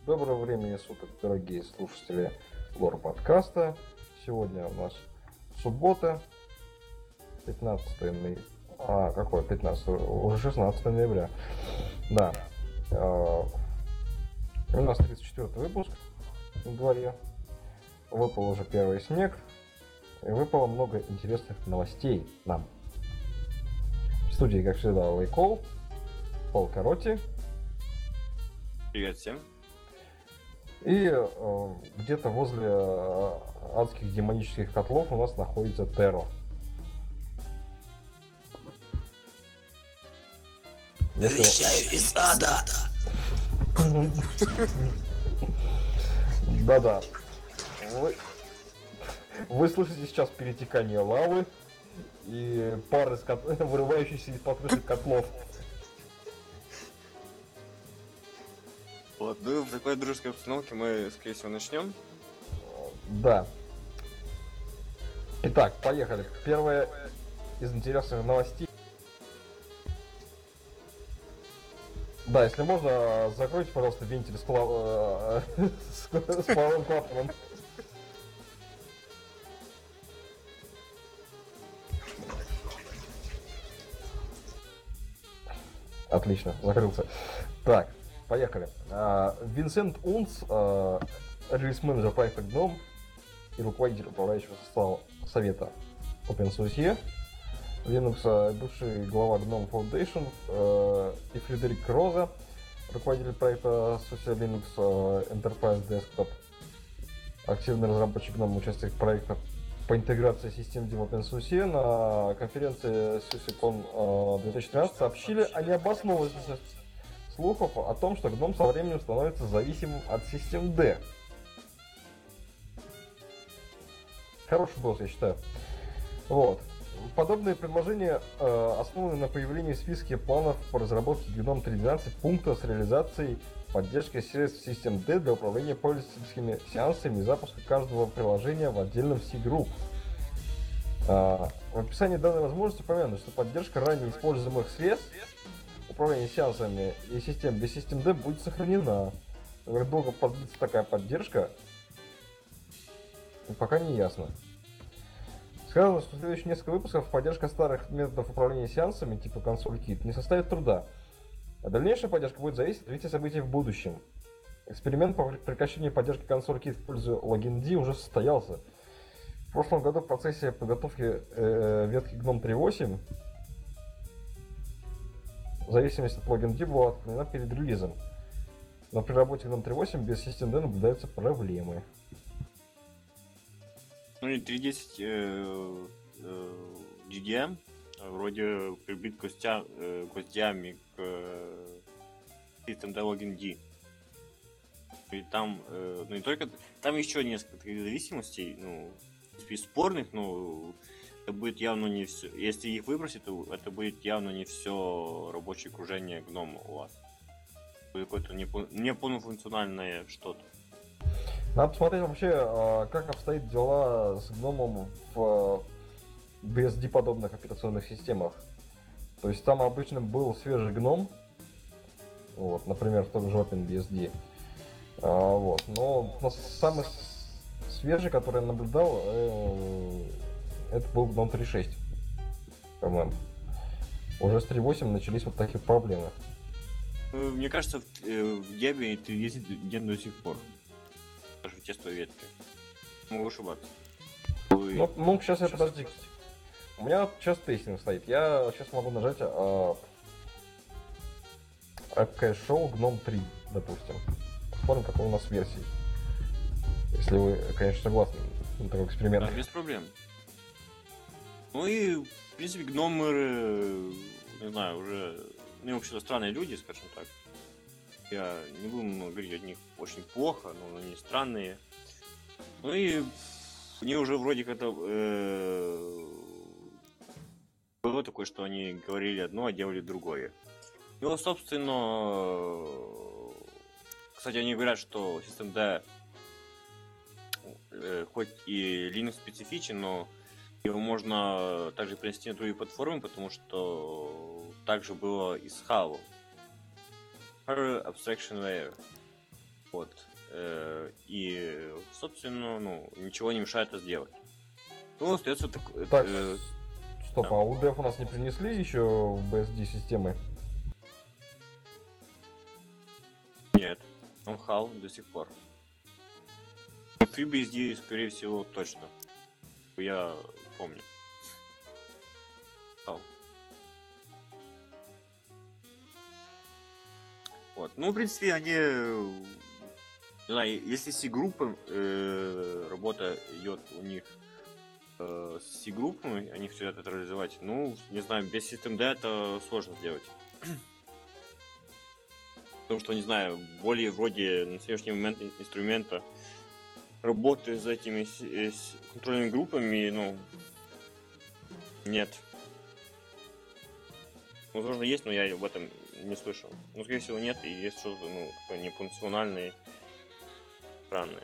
Доброго времени суток, дорогие слушатели Лор подкаста. Сегодня у нас суббота, 15 ноября. Какое 15? Уже 16 ноября. Да. У нас 34-й выпуск на дворе. Выпал уже первый снег. И выпало много интересных новостей нам. В студии, как всегда, Лайкол, Пол Короти. Привет всем. И где-то возле адских демонических котлов у нас находится Теро. Вещаю из ада. Да-да. Вы слышите сейчас перетекание лавы и пары, вырывающиеся из-под крышек котлов. Вот, ну в такой дружеской обстановке мы, скорее всего, начнем. Да. Итак, поехали. Первая из интересных новостей. Да, если можно, закройте, пожалуйста, вентиль с половым клапаном. Отлично, закрылся. Так, поехали. Винсент Унц, релиз-менеджер проекта GNOME и руководитель управляющего совета OpenSUSE, Linux, бывший глава GNOME Foundation, и Фредерик Роза, руководитель проекта SUSE Linux Enterprise Desktop, активный разработчик GNOME, участник проекта по интеграции систем в OpenSUSE, на конференции SUSECon 2013 сообщили о необоснованности слухов о том, что GNOME со временем становится зависимым от систем D. Хороший босс, я считаю. Вот. Подобные предложения основаны на появлении в списке планов по разработке GNOME 3.12 пункта с реализацией поддержки средств систем D для управления пользовательскими сеансами и запуска каждого приложения в отдельном C-Group. В описании данной возможности упомянуто, что поддержка ранее используемых средств управления сеансами и систем без систем D будет сохранена. Как долго продлится такая поддержка, пока не ясно. Сказано, что в следующие несколько выпусков поддержка старых методов управления сеансами типа консоль Kit не составит труда, а дальнейшая поддержка будет зависеть от развития событий в будущем. Эксперимент по прекращению поддержки консоль Kit в пользу LoginD уже состоялся. В прошлом году в процессе подготовки ветки GNOME 3.8 зависимость от LoginD была отклонена перед релизом. Но при работе GNOME 3.8 без систем D наблюдаются проблемы. Ну и 3.10 GDM вроде прибит гостями к System D LoginD. И там, ну не только, там еще несколько таких зависимостей, ну, спорных, но это будет явно не все. Если их выбросить, то это будет явно не все рабочее окружение GNOME у вас. Будет какое-то неполнофункциональное что-то. Надо посмотреть вообще, как обстоят дела с GNOME в BSD подобных операционных системах. То есть там обычно был свежий GNOME, вот, например, в том же OpenBSD. Вот. Но самый свежий, который я наблюдал, это был GNOME 3.6, по-моему. Уже с 3.8 начались вот такие проблемы. Мне кажется, в Debian 3.10 нет до сих пор. Даже в тестовой ветке. Могу ошибаться. Ну, сейчас я подожди. У меня сейчас тестинг стоит. Я сейчас могу нажать App Show GNOME 3, допустим. Посмотрим, какой у нас версии. Если вы, конечно, согласны на такой эксперимент. Да, без проблем. Ну и, в принципе, гномеры, не знаю, уже, ну, вообще-то странные люди, скажем так. Я не буду говорить о них очень плохо, но они странные. Ну и они уже вроде как-то было такое, что они говорили одно, а делали другое. Ну, собственно, кстати, они говорят, что System D хоть и Linux специфичен, но его можно также принести на другие платформы, потому что также было и с Halo. Abstraction Layer. Вот. И, собственно, ну, ничего не мешает это сделать. Ну, остается так... Так, стоп, а UDF у нас не принесли еще в BSD системы? Нет, он хал до сих пор. FreeBSD, скорее всего, точно. Я помню. Хал. Вот. Ну, в принципе, они... Не знаю, если C-группы, работа идет у них с C-группами, они хотят это реализовать, ну, не знаю, без SystemD это сложно сделать. Потому что, не знаю, более вроде на сегодняшний момент инструмента работы с этими с контрольными группами, ну, нет. Возможно, есть, но я об этом не слышал. Ну, скорее всего, нет, и есть что-то, ну, такое нефункциональное, странное.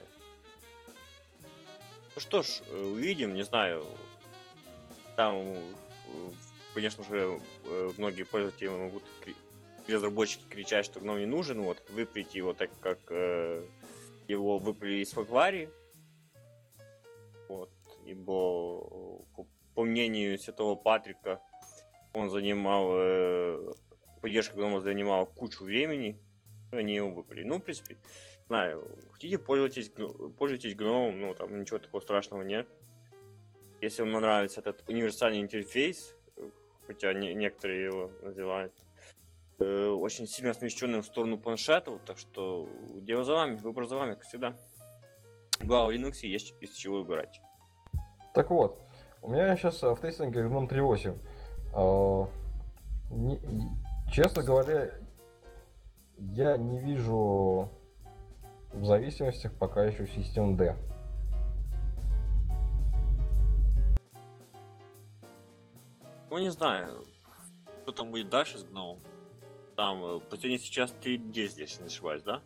Ну что ж, увидим, не знаю. Там, конечно же, многие пользователи могут, разработчики, кричать, что гном не нужен, вот, выпилить его так, как его выпилили из Фагвари. Вот, ибо, по мнению святого Патрика, он занимал, поддержка гнома занимала кучу времени, и они его выпили. Ну, в принципе, знаю, хотите пользуйтесь гномом, ну, там ничего такого страшного нет. Если вам нравится этот универсальный интерфейс, хотя некоторые его называют, очень сильно смещенным в сторону планшетов, так что дело за вами, выбор за вами, как всегда. Главное, в Linux есть из чего выбирать. Так вот, у меня сейчас в тестинге GNOME 3.8. Честно говоря, я не вижу в зависимостях пока еще SystemD. Ну, не знаю, что там будет дальше с гномом. Там, последний сейчас 3.10, если не ошибаюсь, да?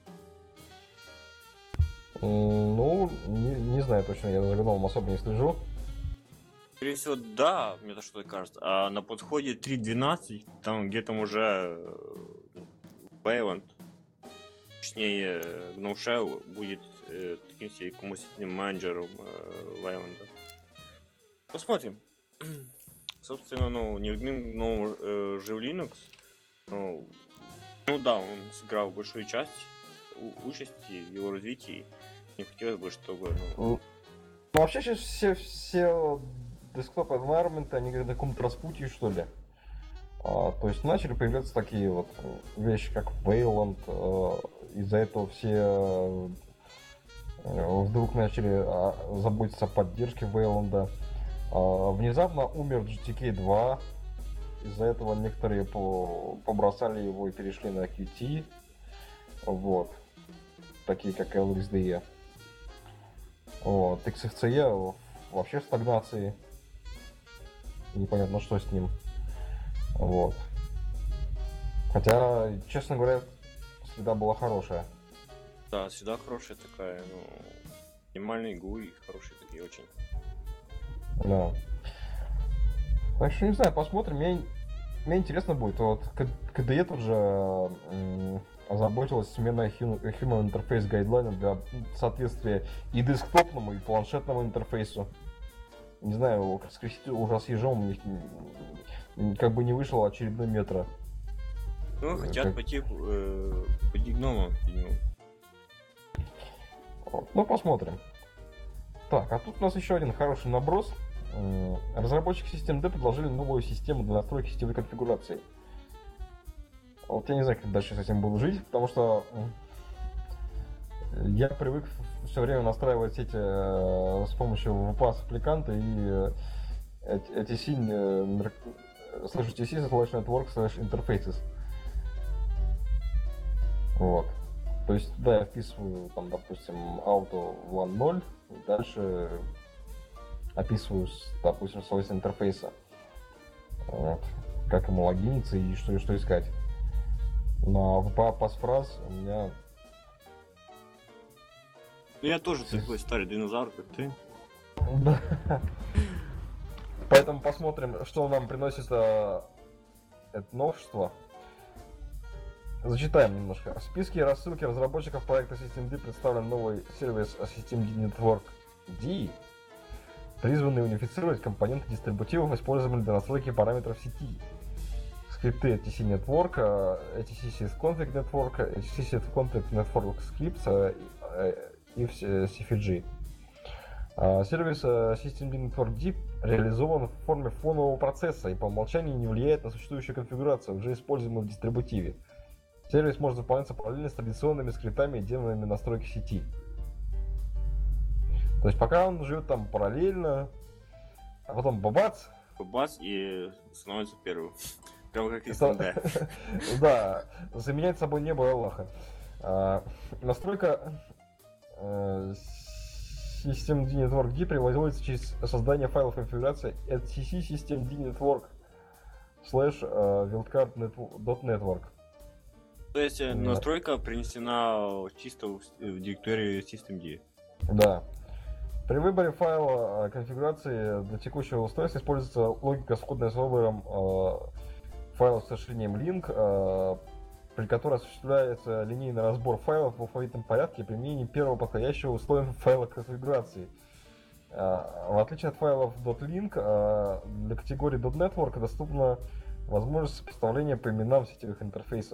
Ну, не знаю точно, я за гномом особо не слежу. Скорее всего, да, мне то что-то кажется. А на подходе 3.12, там где-то уже Wayland, точнее, GNOME Shell будет таким себе коммуникативным менеджером Wayland. Посмотрим. Собственно, ну, не GNOME же в Linux. Ну да, он сыграл большую часть участи в его развитии. Не хотелось бы, чтобы... Ну, вообще сейчас все десктоп environment, они как на каком-то распутье, что ли. То есть начали появляться такие вот вещи, как Wayland. Из-за этого все вдруг начали заботиться о поддержке Wayland. Внезапно умер GTK 2. Из-за этого некоторые побросали его и перешли на Qt. Вот. Такие как LXDE. Вот. XFCE вообще в стагнации. Непонятно, что с ним. Вот. Хотя, честно говоря, среда была хорошая. Да, среда хорошая такая, ну, минимальный GUI, хорошие такие очень. Да. Так что не знаю, посмотрим. Мне интересно будет. Вот KDE тут же озаботилась сменой Human Interface Guideline для соответствия и десктопному, и планшетному интерфейсу. Не знаю, скрестить уже с ежом как бы не вышел очередной метро. Ну, хотят пойти гномом, видимо. Ну, посмотрим. Так, а тут у нас еще один хороший наброс. Разработчики SystemD предложили новую систему для настройки сетевой конфигурации. Вот я не знаю, как дальше с этим буду жить, потому что я привык все время настраивать сети с помощью VPAS аппликанта и TC slash network slash interfaces. Вот. То есть, да, я вписываю, там, допустим, auto 1.0, и дальше описываю, допустим, свойства интерфейса. Вот. Как ему логиниться и что искать. На VPA пасфраз у меня... Ну, я тоже такой старый динозавр, как ты. Да. Поэтому посмотрим, что нам приносит это новшество. Зачитаем немножко. В списке рассылки разработчиков проекта Systemd представлен новый сервис Systemd Network D, призванный унифицировать компоненты дистрибутивов, используемых для настройки параметров сети. Скрипты HTC Network, HTC Sysconfig Network, HTC Sysconfig Network Scripts и CFG. Сервис Systemd Network D реализован в форме фонового процесса и по умолчанию не влияет на существующую конфигурацию, уже используемую в дистрибутиве. Сервис может выполняться параллельно с традиционными скриптами и деланными настройки сети. То есть пока он живет там параллельно, а потом бабац. Бабац и становится первым. Прямо как Systemd. Да, заменять собой небо и Аллаха. Настройка Systemd Network D приводится через создание файлов конфигурации HTC Systemd Network /wildcard.network. То есть настройка принесена чисто в директорию Systemd. Да. При выборе файла конфигурации для текущего устройства используется логика, сходная с выбором файлов с расширением link, при которой осуществляется линейный разбор файлов в алфавитном порядке и применение первого подходящего условия файла конфигурации. В отличие от файлов .link, для категории .network доступна возможность сопоставления по именам сетевых интерфейсов.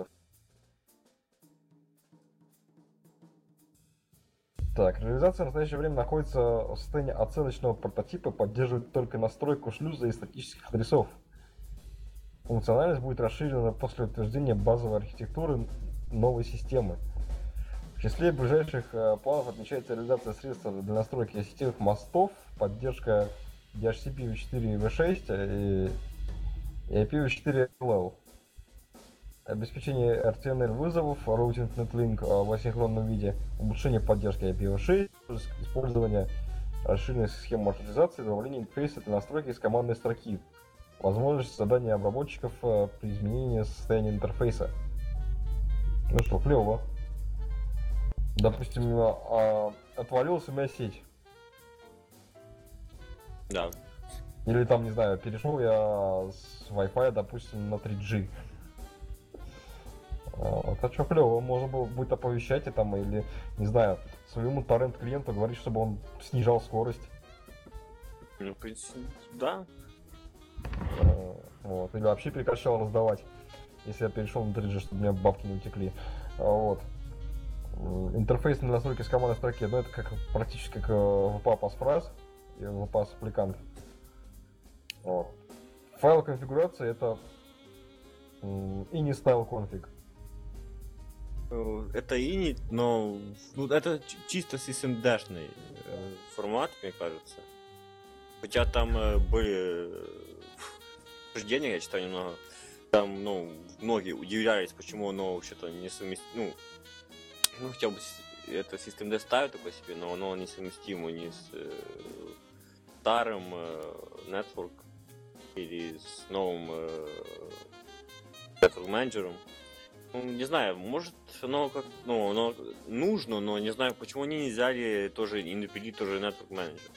Так, реализация в настоящее время находится в состоянии оценочного прототипа, поддерживает только настройку шлюза и статических адресов. Функциональность будет расширена после утверждения базовой архитектуры новой системы. В числе ближайших планов отмечается реализация средств для настройки сетевых мостов, поддержка DHCP v4 v6 и IPv4 обеспечение RTNL вызовов, роутинг NetLink в асинхронном виде, улучшение поддержки IPv6, использование расширенной схемы маршрутизации, добавление интерфейса для настройки из командной строки, возможность задания обработчиков при изменении состояния интерфейса. Ну что, клево. Допустим, отвалилась у меня сеть. Да. Или там, не знаю, перешел я с Wi-Fi, допустим, на 3G. Это что клево, можно было будет оповещать и там, или, не знаю, своему торрент-клиенту говорить, чтобы он снижал скорость. Ну, в принципе, да. Вот. Или вообще прекращал раздавать, если я перешел на 3G, чтобы у меня бабки не утекли. Вот. Интерфейс для настройки с командной строки, ну это как практически как VPA Passphrase и VPA Supplicant. Вот. Файл конфигурации это ini style config. Это init, но это чисто systemd-шный формат, мне кажется. Хотя там были обсуждения, я читал немного. Там, многие удивлялись, почему оно вообще-то не совместимо. Хотя бы это systemd ставит такой себе, но оно несовместимо ни с старым network или с новым network менеджером. Не знаю, может оно как, оно нужно, но не знаю, почему они не взяли тоже и напилить тоже Network Manager.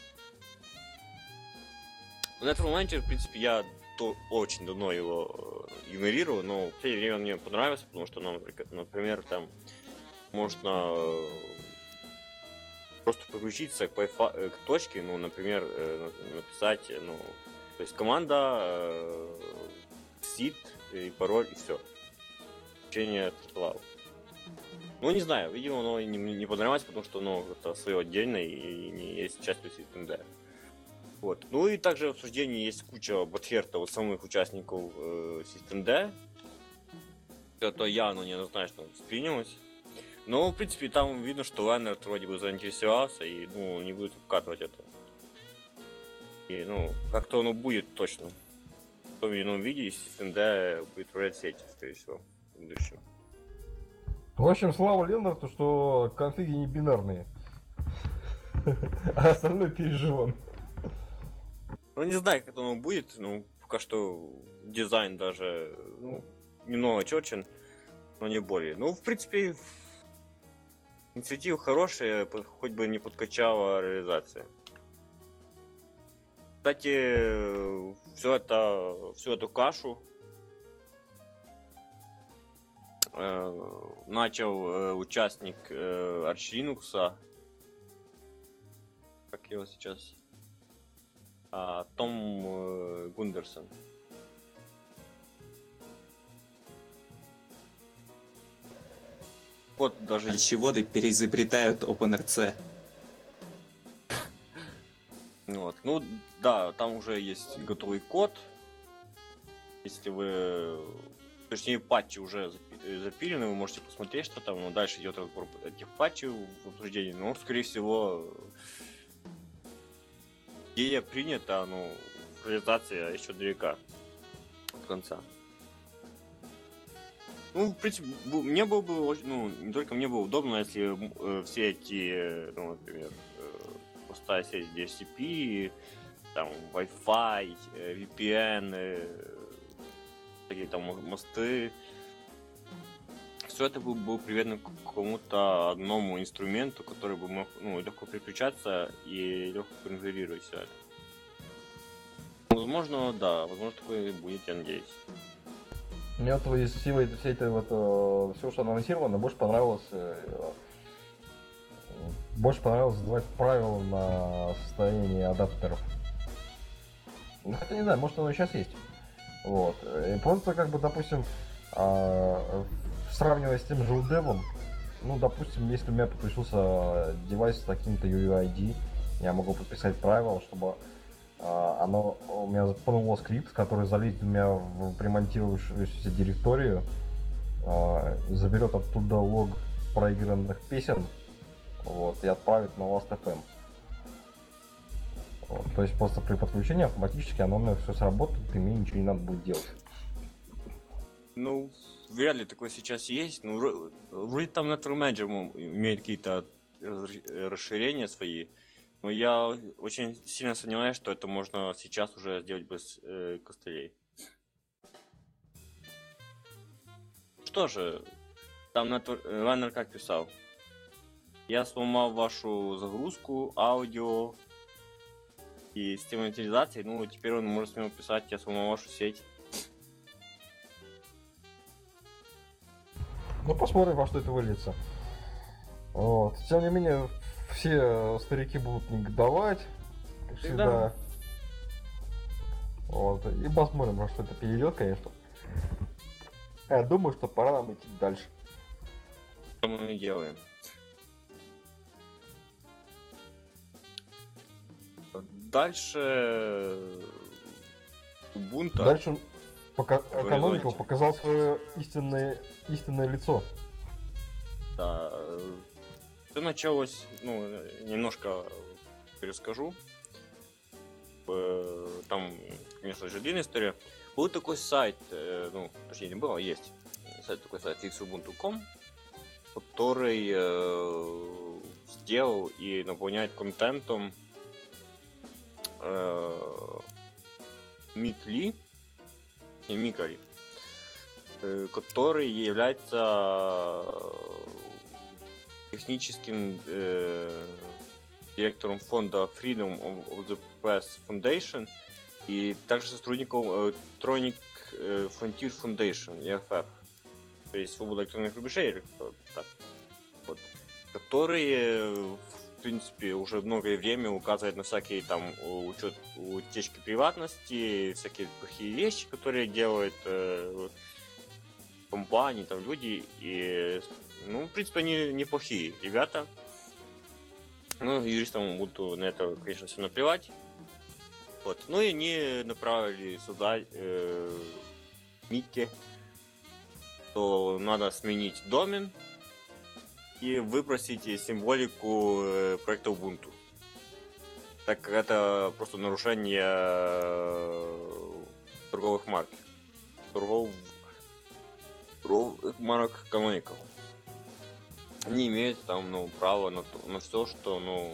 Network Manager, в принципе, я очень давно его игнорировал, но в то время он мне понравился, потому что, например, там можно просто подключиться к точке, например, написать, то есть команда, seed и пароль и все. Не знаю, видимо, оно не понравилось, потому что оно это свое отдельное и не есть частью Systemd. Вот. Ну и также в обсуждении есть куча ботхерта от самых участников Systemd. Это явно неоднозначно воспринялось. Но, в принципе, там видно, что Леннард вроде бы заинтересовался и не будет вкатывать это. И, как-то оно будет точно. В том или ином виде Systemd будет управлять сетью, скорее всего. В общем, слава Леннарту, что конфиги не бинарные. А остальное переживан. Не знаю, как оно будет, пока что дизайн даже, немного четчен, но не более. В принципе, инициатива хорошая, хоть бы не подкачала реализация. Кстати, всю эту кашу начал участник Arch Linux, как его сейчас, Том Гундерсон. Вот даже... Пищеводы переизобретают OpenRC. Вот. Ну да, там уже есть готовый код. Если вы... Точнее, патчи уже запилены, вы можете посмотреть, что там. Но дальше идет разбор этих патчей в обсуждении. Но, скорее всего, идея принята, но реализация еще далека от конца. Ну, в принципе, мне было бы очень, ну, не только мне было удобно, если все эти, ну, например, пустая сеть DHCP, там, Wi-Fi, VPN, такие там мосты, все это был приведено к какому-то одному инструменту, который бы мог, ну, легко переключаться и легко конфигурировать все это. Возможно, да, возможно, такое будет, я надеюсь. Мне вот из всего все это вот все, что анонсировано, больше понравилось задавать правила на состояние адаптеров. Ну, хотя не знаю, может оно и сейчас есть. Вот. И просто как бы, допустим, сравнивая с тем же UDEV, ну, допустим, если у меня подключился девайс с таким-то UUID, я могу подписать правила, чтобы оно у меня запомнило скрипт, который залезет у меня в примонтирующуюся директорию, заберет оттуда лог проигранных песен, вот, и отправит на Last.fm. Вот, то есть просто при подключении автоматически оно у меня все сработает, и мне ничего не надо будет делать. Ну, вряд ли такое сейчас есть. Ну, вроде там Network Manager имеет какие-то расширения свои. Но я очень сильно сомневаюсь, что это можно сейчас уже сделать без костылей. Что же, там Вайнер как писал. Я сломал вашу загрузку, аудио и систему утилизации. Ну, теперь он может смело писать, я сломал вашу сеть. Ну, посмотрим, во что это выльется. Вот. Тем не менее, все старики будут негодовать, как всегда. Вот. И посмотрим, во что это перейдет, конечно. Я думаю, что пора нам идти дальше. Что мы делаем? Дальше Ubuntu. Дальше Canonical показал свое истинное лицо. Да. Все началось, ну, немножко перескажу. Там, конечно же, длинная история. Был такой сайт, ну, точнее не было, а есть такой сайт fixubuntu.com, который сделал и наполняет контентом Микли, который является техническим директором фонда Freedom of the Press Foundation и также сотрудником Electronic Frontier Foundation, EFF, то есть свобода электронных рубежей, так, вот, который, в принципе, уже многое время указывает на всякие там утечки приватности, всякие плохие вещи, которые делают компании, там люди, и, ну, в принципе, они неплохие ребята. Ну, юристам будут на это, конечно, все наплевать. Вот. Ну и они направили сюда Микки, что надо сменить домен и выбросить символику проекта Ubuntu. Так как это просто нарушение торговых марок. Торговых марок Canonical. Они имеют там, ну, право на все, что, ну,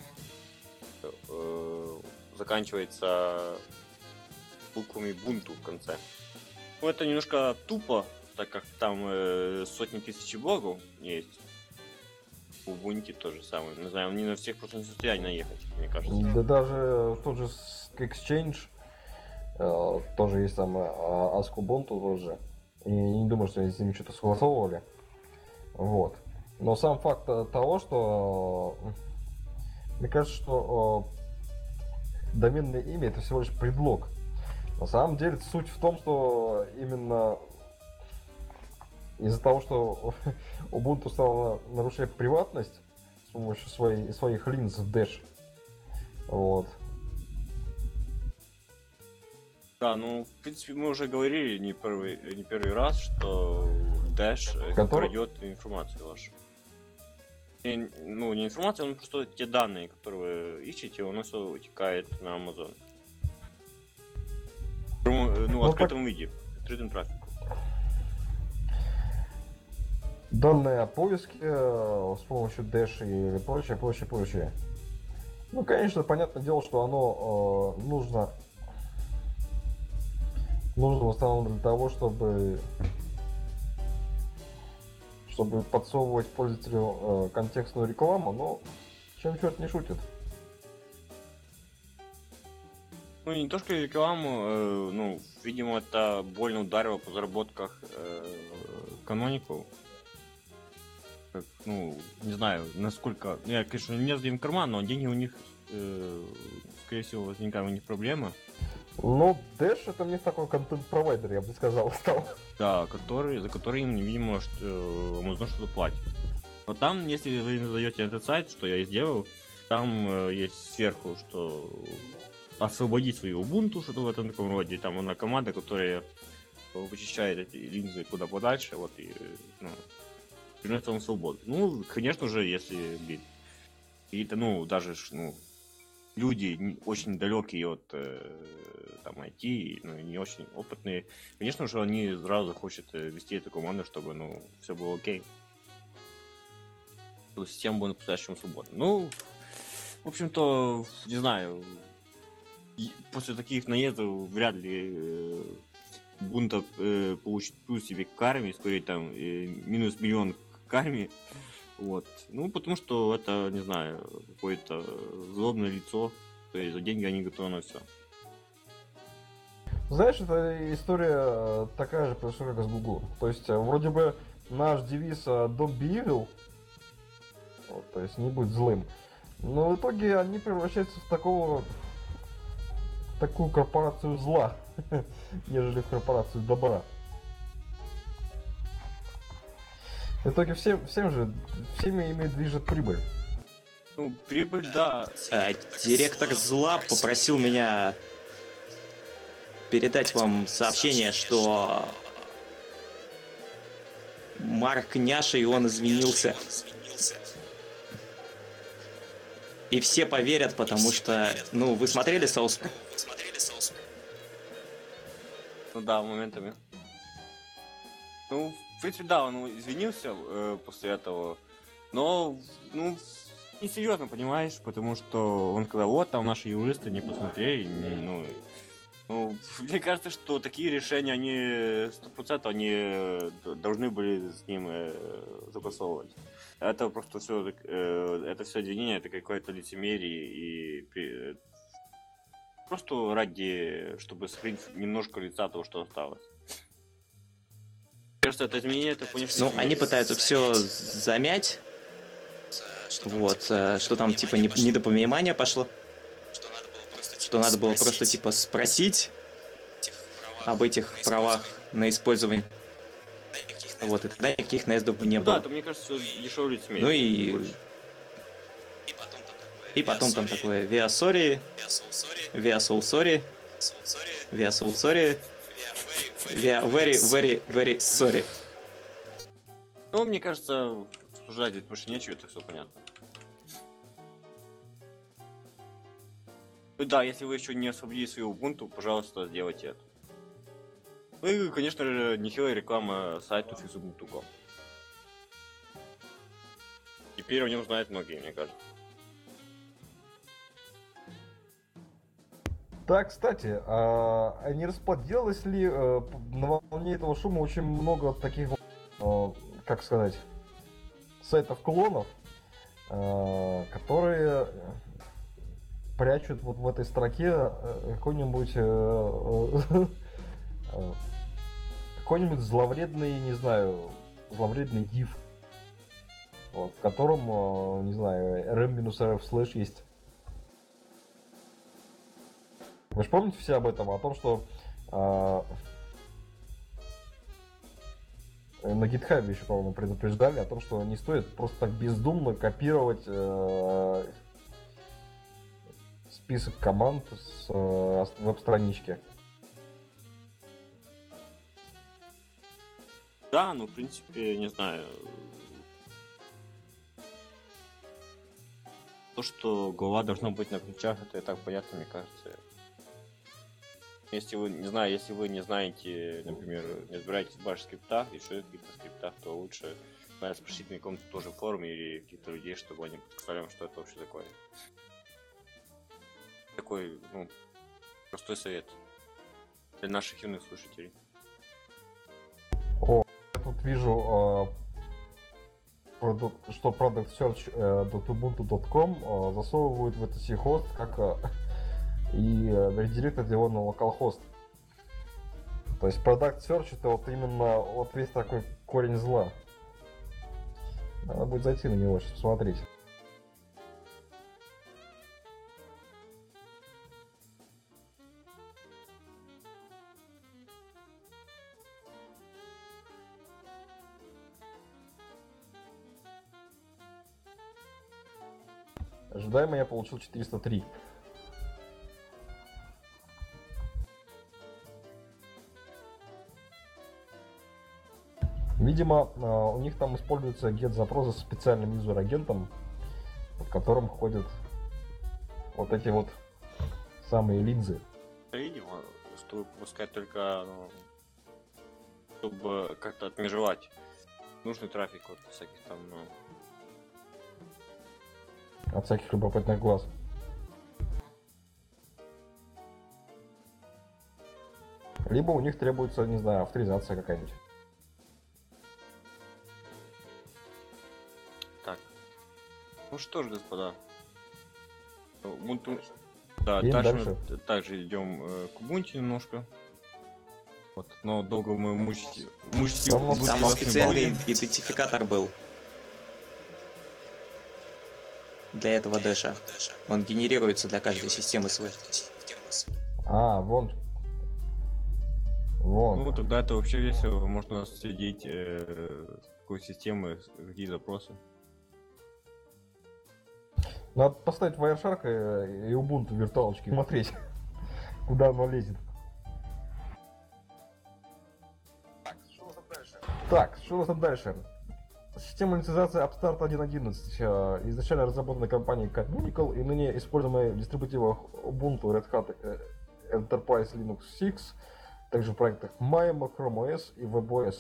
заканчивается буквами Ubuntu в конце. Ну, это немножко тупо, так как там сотни тысяч блогов есть. У Ubuntu то же самое. Не знаю, они на всех просто не в состоянии наехать, мне кажется. Да даже тот же Exchange тоже есть там Ask Ubuntu тоже. И не думаю, что они с ними что-то согласовывали. Вот. Но сам факт того, что мне кажется, что доменное имя это всего лишь предлог. На самом деле суть в том, что именно из-за того, что Ubuntu стала нарушать приватность с помощью своих линз в Dash. Вот. Да, ну, в принципе, мы уже говорили не первый раз, что Dash крадет информацию вашу. Ну, не информацию, но просто те данные, которые вы ищете, у нас все утекает на Amazon. Ну, в открытом виде, открытым трафиком. Данные о поиске с помощью Dash и прочее. Ну, конечно, понятное дело, что оно нужно в основном для того, чтобы подсовывать пользователю контекстную рекламу, но чем черт не шутит. Ну, не то, что рекламу, ну, видимо, это больно ударило по заработках Canonical. Ну, не знаю, насколько... Я, конечно, не лезу им в карман, но деньги у них, скорее всего, возникают у них проблемы. Ну, Dash это не такой контент-провайдер, я бы сказал, стал. Да, за которые им, видимо, Amazon что-то платит. Но там, если вы задаете этот сайт, что я и сделал, там есть сверху, что освободить свою Ubuntu, что-то в этом таком роде. Там она команда, которая вычищает эти линзы куда подальше, вот, и, ну, приносит вам свободу. Ну, конечно же, если, блин, какие-то, ну, даже, ну, люди очень далекие от там IT, ну, не очень опытные, конечно же, они сразу захотят вести эту команду, чтобы, ну, все было окей. Чтобы система была по-настоящему свободна. Ну, в общем-то, не знаю, после таких наездов вряд ли Ubuntu получит плюс себе к карме, скорее там минус миллион к карме. Вот. Ну, потому что это, не знаю, какое-то злобное лицо, то есть за деньги они готовы на все. Знаешь, эта история такая же произошла, как с Google. То есть, вроде бы наш девиз «Don't be evil», вот, то есть не будь злым, но в итоге они превращаются в такую корпорацию зла, нежели в корпорацию добра. В итоге всеми ими движет прибыль. Ну, прибыль, да. Директор зла попросил меня передать вам сообщение, что Марк Няша, и он извинился. И все поверят, потому что... Ну, вы смотрели «Соус»? Ну да, моментами. Ну, в принципе, да, он извинился после этого. Но, ну, несерьезно, понимаешь, потому что он сказал, вот, там наши юристы не посмотрели, ну, мне кажется, что такие решения, они 100% они должны были с ним согласовывать. Это просто все, это все обвинение, это какое-то лицемерие и просто ради, чтобы скрыть немножко лица того, что осталось. Мне кажется, это изменение, это конечно. Ну, они пытаются все замять. Вот, что там типа недопонимание пошло. Что надо было просто типа спросить об этих правах на использование. Вот, и тогда никаких наездов бы не было. Да, это, мне кажется, дешевле лицемерие. Ну и потом там такое we are sorry, we are so sorry, we are so sorry, we are very, very, very sorry. Ну, мне кажется, обсуждать здесь больше нечего, это все понятно. Ну да, если вы еще не освободили свою Ubuntu, пожалуйста, сделайте это. Ну и, конечно же, нехилая реклама сайту fixubuntu.com. Теперь о нем знают многие, мне кажется. Так, кстати, а не расплодилось ли на волне этого шума очень много таких, как сказать, сайтов-клонов, которые прячут вот в этой строке какой-нибудь какой-нибудь зловредный, не знаю, зловредный div, вот, в котором, не знаю, rm-rf слэш есть. Вы же помните все об этом, о том, что на GitHub еще, по-моему, предупреждали о том, что не стоит просто так бездумно копировать список команд с веб-странички. Да, ну, в принципе, не знаю. То, что голова должна быть на плечах, это и так понятно, мне кажется. Если вы не знаете, например, не разбираетесь в баш-скриптах, еще каких-то скриптах, то лучше, наверное, спросить на каком-то тоже форуме или каких-то людей, чтобы они подсказали вам, что это вообще такое. Такой, ну, простой совет для наших юных слушателей. Я тут вижу, что productsearch.ubuntu.com засовывают в etc хост как и редиректор его на localhost. То есть Product Search это вот именно вот весь такой корень зла. Надо будет зайти на него, сейчас посмотреть. Ожидаемо я получил 403. Видимо, у них там используется get-запрос с специальным юзер-агентом, под которым ходят вот эти вот самые линзы. Видимо, чтобы пускать только, ну, чтобы как-то отмежевать нужный трафик от всяких там, ну... От всяких любопытных глаз. Либо у них требуется, не знаю, авторизация какая-нибудь. Так. Ну что ж, господа. Ubuntu... Да, Идем дальше мы также идем к Ubuntu немножко. Вот, но долго мы мучить Там Ubuntu Там вас не специальный будем. идентификатор был. Для этого дэша. Он генерируется для каждой системы своей. А, вон. Вон. Ну, тогда это вообще весело. Можно следить какой системы, какие запросы. Надо поставить Wireshark и Ubuntu виртуалочки и смотреть, куда оно лезет. Так, что у нас там дальше? Система инициализации Upstart 1.11, изначально разработана компанией Canonical и ныне используемая в дистрибутивах Ubuntu, Red Hat Enterprise Linux 6, также в проектах Maya, Chrome OS и WebOS.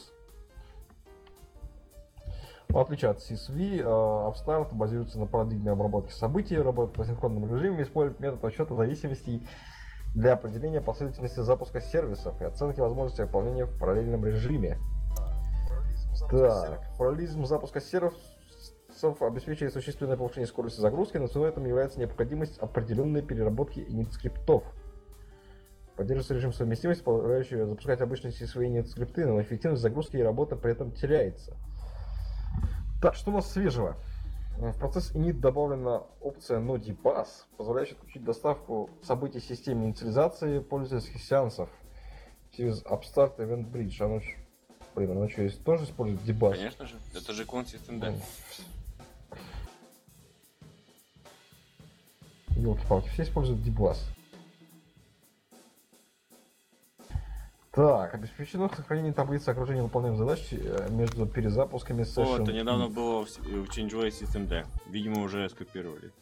В отличие от CSV, Upstart базируется на парадигме обработки событий, работает в асинхронном режиме, использует метод расчета зависимостей для определения последовательности запуска сервисов и оценки возможности выполнения в параллельном режиме. Так, параллелизм запуска сервисов обеспечивает существенное повышение скорости загрузки, но ценой этому является необходимость определенной переработки init-скриптов. Поддерживается режим совместимости, позволяющий запускать обычные CSV init-скрипты, но эффективность загрузки и работы при этом теряется. Так, что у нас свежего? В процесс init добавлена опция NoDBus, позволяющая отключить доставку событий в системе инициализации пользовательских сеансов через Upstart Event Bridge. Оно что, тоже использует debug? Конечно же, это же Consistent. Ёлки-палки, все используют debug. Так, обеспечено сохранение таблицы окружения выполняемых задач между перезапусками session. О, это недавно было в ChangeWay System. Видимо, уже скопировали.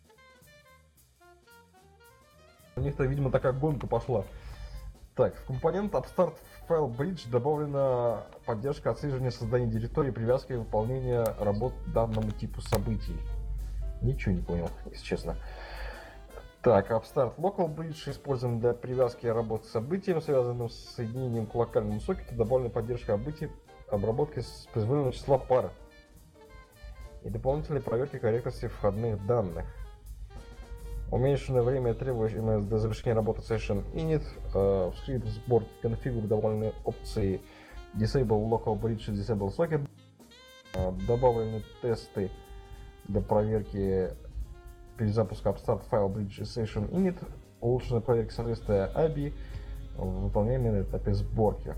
У них-то, видимо, такая гонка пошла. Так, в компонент Upstart File Bridge добавлена поддержка отслеживания создания директории, привязки и выполнения работ данному типу событий. Ничего не понял, если честно. Так, Upstart Local Bridge используем для привязки работы к событиям, связанным с соединением к локальному сокету, добавлена поддержка обработки с произвольного числа пар и дополнительной проверки корректности входных данных. Уменьшенное время, требуемое для завершения работы Session Init. В скрипт сборки конфигур добавлены опции Disable Local Bridge и Disable Socket. Добавлены тесты для проверки перезапуска Upstart файла Bridge Session Init. Улучшенная проверка соответствия ABI, выполняемые на этапе сборки.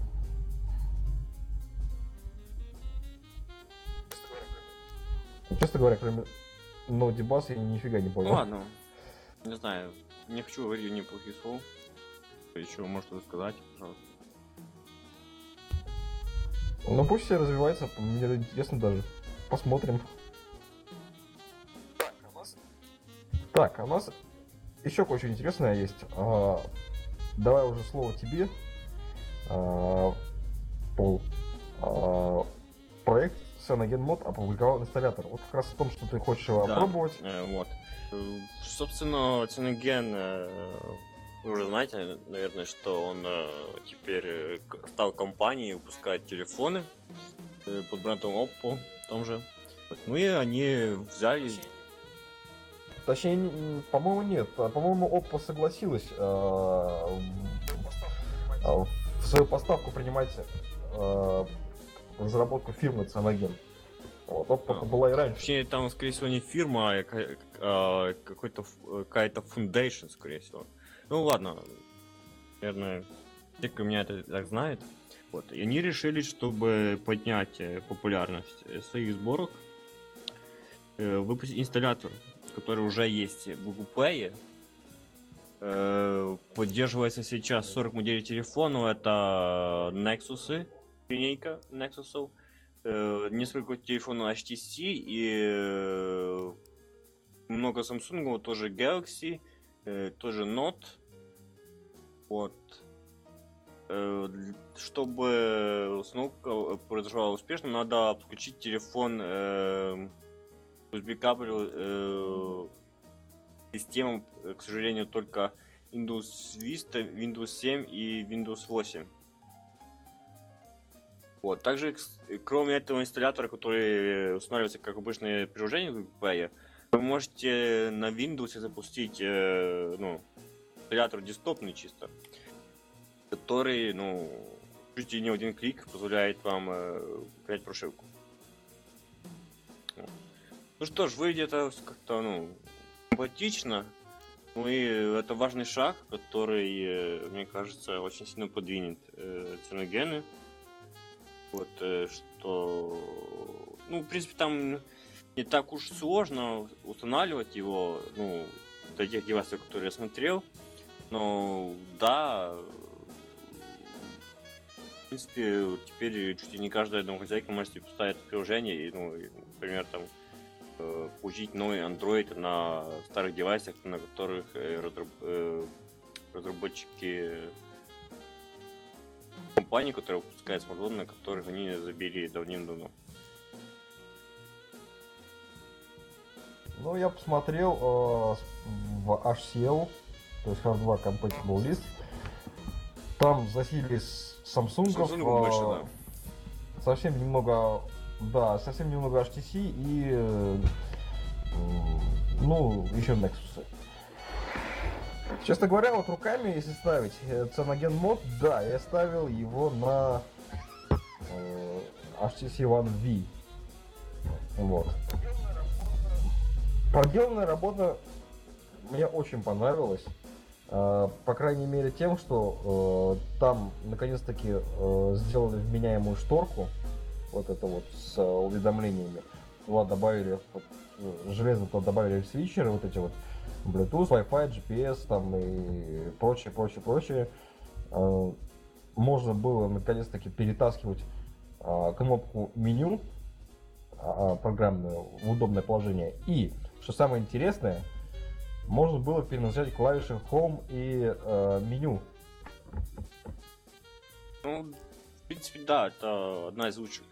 Честно говоря, кроме NodeBus я нифига не понял. Ну ладно, не знаю, не хочу говорить неплохих слов. Еще можете сказать, пожалуйста. Ну пусть все развивается, мне интересно даже. Посмотрим. Так, а у нас еще кое-что интересное есть. Давай уже слово тебе, Пол. Проект CyanogenMod опубликовал инсталлятор. Вот как раз о том, что ты хочешь его опробовать. Вот. Собственно, Cyanogen, вы уже знаете, наверное, что он теперь стал компанией выпускать телефоны под брендом Oppo, в том же. Ну и они взяли... Точнее, по-моему, нет. По-моему, Oppo согласилась в свою поставку принимать разработку фирмы Cyanogen. Вот, Oppo была и раньше. Точнее, там, скорее всего, не фирма, а какая-то foundation, скорее всего. Ну ладно, наверное, те, кто меня это так знает. Вот. И они решили, чтобы поднять популярность своих сборок, выпустить инсталлятор, который уже есть в Google Play. Поддерживается сейчас 40 моделей телефонов, это Nexus, линейка Nexus, несколько телефонов HTC и много Samsung, тоже Galaxy, тоже Note. Вот. Чтобы установка произошла успешно, надо подключить телефон USB-кабелю системам, к сожалению, только Windows Vista, Windows 7 и Windows 8. Вот. Также, кроме этого инсталлятора, который устанавливается как обычное приложение в Google Play, вы можете на Windows запустить инсталлятор десктопный чисто, который, чуть ли не в один клик позволяет вам принять прошивку. Ну что ж, выглядит это как-то, симпатично. Ну и это важный шаг, который, мне кажется, очень сильно подвинет Cyanogen. Вот, что... в принципе, там не так уж сложно устанавливать его, для тех девайсов, которые я смотрел. Но, да... В принципе, теперь чуть ли не каждая домохозяйка может себе поставить приложение и, например, там, получить новый Android на старых девайсах, на которых разработчики компании, которые выпускают смартфоны, на которых они забили давным-давно. Ну, я посмотрел в HCL, то есть Hardware Compatible List. Там засилились Samsung больше, да. совсем немного HTC и еще Nexus. Честно говоря, вот руками, если ставить CyanogenMod, да, я ставил его на HTC One V. Вот. Проделанная работа мне очень понравилась. По крайней мере тем, что там наконец-таки сделали вменяемую шторку, вот это вот с уведомлениями. Туда добавили железно, туда добавили свитчеры, вот эти вот Bluetooth, Wi-Fi, GPS там и прочее. Можно было наконец-таки перетаскивать кнопку меню программную в удобное положение. И, что самое интересное, можно было переназначать клавиши Home и меню. В принципе, да, это одна из лучших.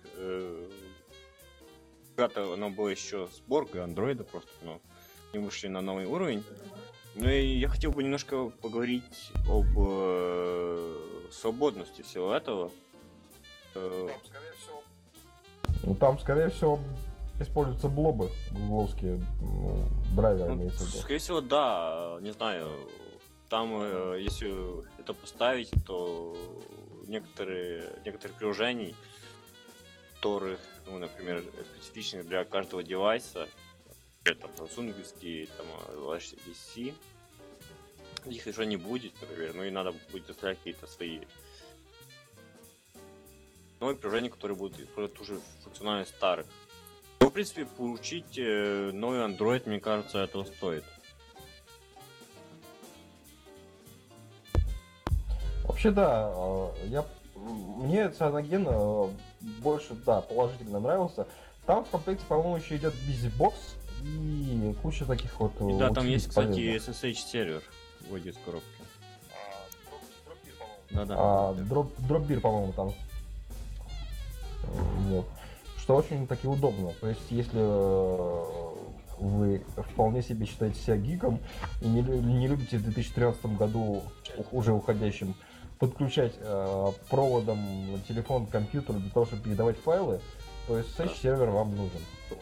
Когда-то оно было еще сборка андроида просто, но не вышли на новый уровень. Ну и я хотел бы немножко поговорить об свободности всего этого. Там, скорее всего, используются блобы гугловские, драйверы имеется в виду. Скорее всего, да, не знаю. Там, если это поставить, то некоторых приложений, которых, ну, например, специфичных для каждого девайса, там, Samsung, там, HTC, их уже не будет, например, ну и надо будет доставлять какие-то свои новые приложения, которые будут использовать ту же функциональность старых. Но, в принципе, получить новый Android, мне кажется, этого стоит. Вообще, да, мне Cyanogen больше, да, положительно нравился. Там в комплекте, по-моему, еще идет BusyBox и куча таких вот... И да, там утилит есть, кстати, полезных. SSH сервер вводит из коробки. Да-да. Dropbeer, по-моему, там. Вот. Что очень таки удобно. То есть, если вы вполне себе считаете себя гиком и не любите в 2013 году, уже уходящим, подключать проводом телефон к компьютеру для того, чтобы передавать файлы, то SSH сервер вам нужен.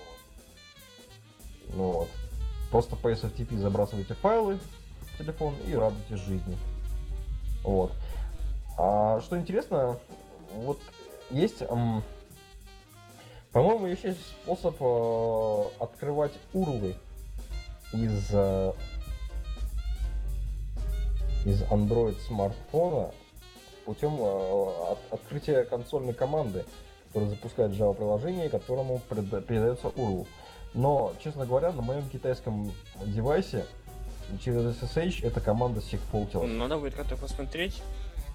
Ну вот. Просто по SFTP забрасываете файлы в телефон и радуйтесь жизни. Вот. А что интересно, вот есть, по-моему, еще есть способ открывать урлы из Android смартфона путем открытия консольной команды, которая запускает Java приложение, которому передается URL. Но, честно говоря, на моем китайском девайсе через SSH эта команда segfaultилась. Надо будет как-то посмотреть.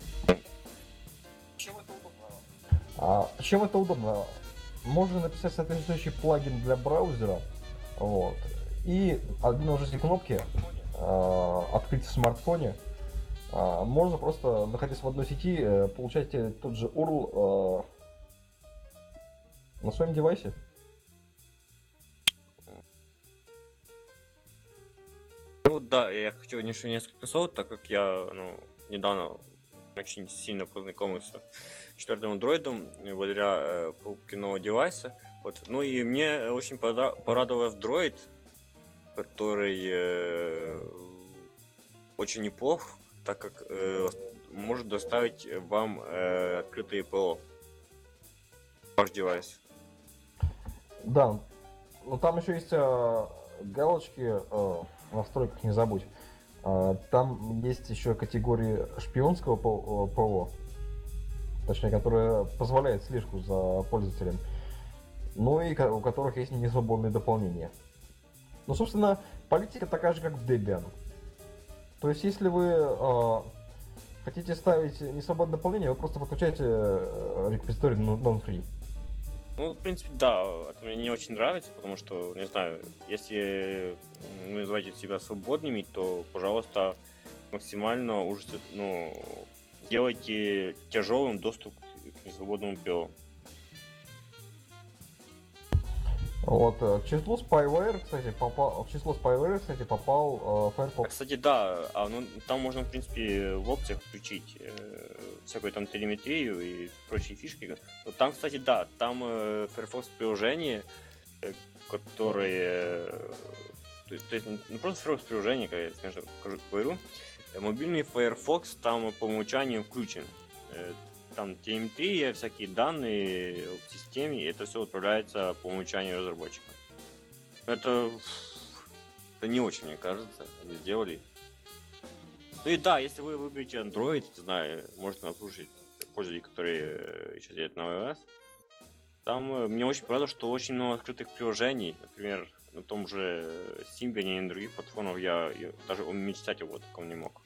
Чем это удобно? Можно написать соответствующий плагин для браузера, вот, и от множества кнопки открыть в смартфоне. Можно просто, находясь в одной сети, получать тот же URL на своем девайсе. Ну да, я хочу еще несколько слов, так как я недавно очень сильно познакомился с четвертым андроидом благодаря покупке нового девайса. Вот. Ну и мне очень порадовал Android, который очень неплох, так как может доставить вам открытые ПО в ваш девайс. Да, но там еще есть галочки в настройках, не забудь. Там есть еще категории шпионского ПО, точнее, которая позволяет слежку за пользователем, ну и у которых есть несвободные дополнения. Ну, собственно, политика такая же, как в Debian. То есть, если вы хотите ставить несвободное дополнение, вы просто подключаете репозиторий non-free. Ну, в принципе, да, это мне не очень нравится, потому что, не знаю, если вы называете себя свободными, то, пожалуйста, максимально делайте тяжелым доступ к несвободному ПО. Вот, в число spyware, кстати, попал Firefox. Кстати, да, там можно, в принципе, в опциях включить всякую там телеметрию и прочие фишки. Но там, кстати, да, там Firefox приложение, которые... То есть не просто Firefox приложение, как я, конечно, говорю, мобильный Firefox там по умолчанию включен. Там телеметрия, всякие данные в системе, это все отправляется по умолчанию разработчика. Это не очень, мне кажется, они сделали. Ну и да, если вы выберете Android, не знаю, можете наслушать пользователей, которые сейчас едут на iOS. Там мне очень понравилось, что очень много открытых приложений. Например, на том же Symbian и на других платформах я даже мечтать о таком не мог.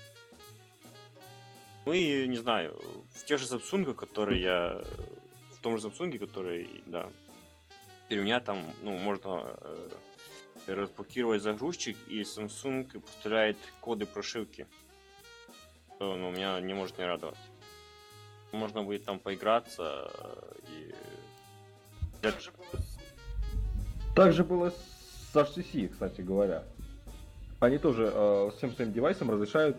Ну и, не знаю, в тех же Samsung, в том же Samsung, который, да, теперь у меня там, можно разблокировать загрузчик, и Samsung поставляет коды прошивки, что, меня не может не радовать. Можно будет там поиграться и... Так же было с HTC, кстати говоря. Они тоже всем своим девайсам разрешают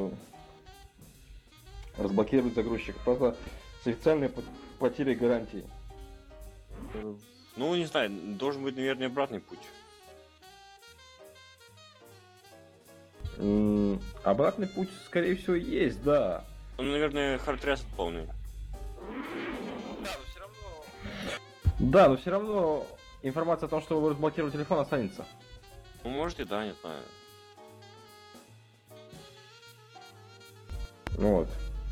разблокировать загрузчик, просто с официальной потерей гарантии. Ну, не знаю, должен быть, наверное, обратный путь. Обратный путь, скорее всего, есть, да. Ну, наверное, хард-ресет полный. Да, но все равно информация о том, что вы разблокировали телефон, останется. Ну, может и да, не знаю. Вот.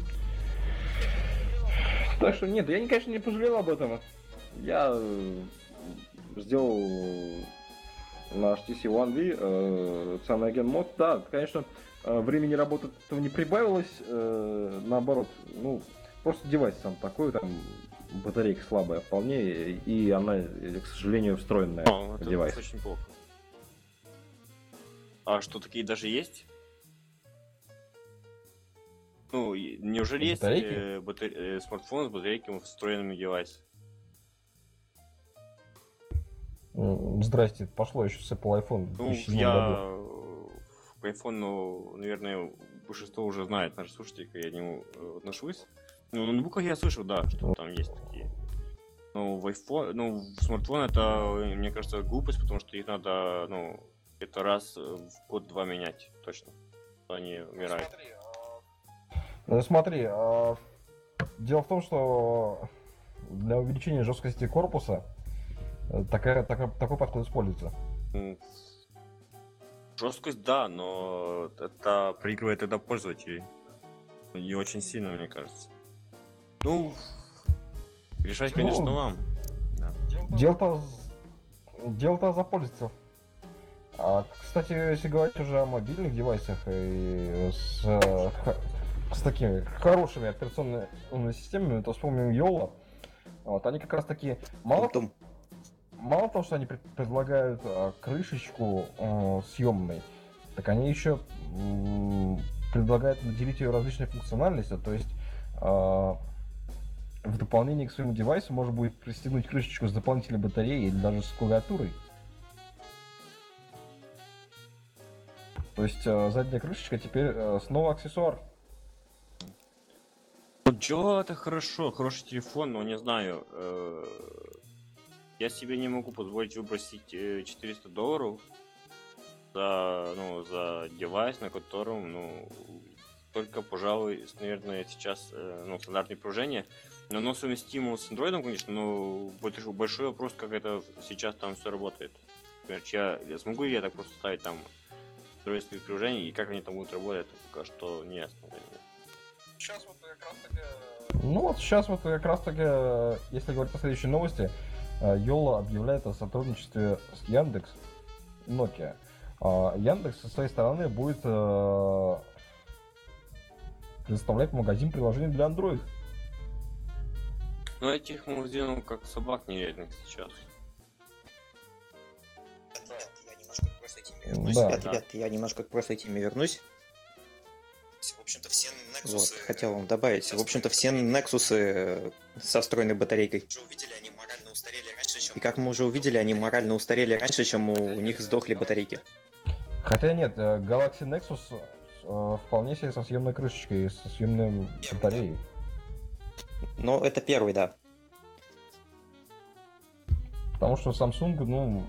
Так что нет, я, конечно, не пожалел об этом. Я сделал на HTC One V Cyanogen мод. Да, конечно, времени работы этого не прибавилось. Наоборот, ну, просто девайс сам такой, там батарейка слабая вполне, и она, к сожалению, встроенная в Это девайс. очень плохо. А что, такие даже есть? Ну, неужели есть Батарейки? смартфон с батарейками, встроенными в девайс? Здрасте, пошло еще с Apple iPhone в Ну, 2007 я году. к iPhone, ну, наверное, большинство уже знает, наши слушатели, как я к нему отношусь. Ну, на ноутбуках я слышал, да, что там есть такие. Ну, в iPhone, ну, в смартфон это, мне кажется, глупость, потому что их надо, ну, это раз в год-два менять, точно. Они умирают. Ну смотри, дело в том, что для увеличения жесткости корпуса такой подход используется. Жесткость, да, но это проигрывает тогда пользователей. И очень сильно, мне кажется. Ну, решать, конечно, Ну, вам. Да. Дело-то за пользователя. Кстати, если говорить уже о мобильных девайсах и с такими хорошими операционными системами, то вспомним Yola. Вот, они как раз таки мало того, что они предлагают крышечку съемной, так они еще предлагают наделить ее различной функциональностью. То есть в дополнение к своему девайсу можно будет пристегнуть крышечку с дополнительной батареей или даже с клавиатурой. То есть задняя крышечка теперь снова аксессуар. Джо, это хорошо, хороший телефон, но не знаю. Я себе не могу позволить выбросить $400 за девайс, на котором, ну, только, пожалуй, наверное, сейчас, ну, стандартное приложение. Но оно совместимо с Android, конечно, но большой вопрос, как это сейчас там все работает. Например, я смогу ли я так просто ставить там устройство приложений, и как они там будут работать, это пока что не ясно. Сейчас вот как раз таки... Ну вот сейчас вот как раз таки, если говорить о следующей новости, Yola объявляет о сотрудничестве с Яндекс и Nokia. Яндекс со своей стороны будет предоставлять магазин приложений для Android. Ну, этих магазинов как собак нереальных сейчас. Да. Ребят, я немножко к прошлой теме вернусь. В общем-то, все Nexus Вот, хотел вам добавить. В общем-то, все Nexus со встроенной батарейкой. уже увидели, они морально устарели раньше, чем... И как мы уже увидели, они морально устарели раньше, чем у них сдохли батарейки. Хотя нет, Galaxy Nexus вполне себе со съемной крышечкой и со съемной батареей. Но это первый, да. Потому что Samsung, ну,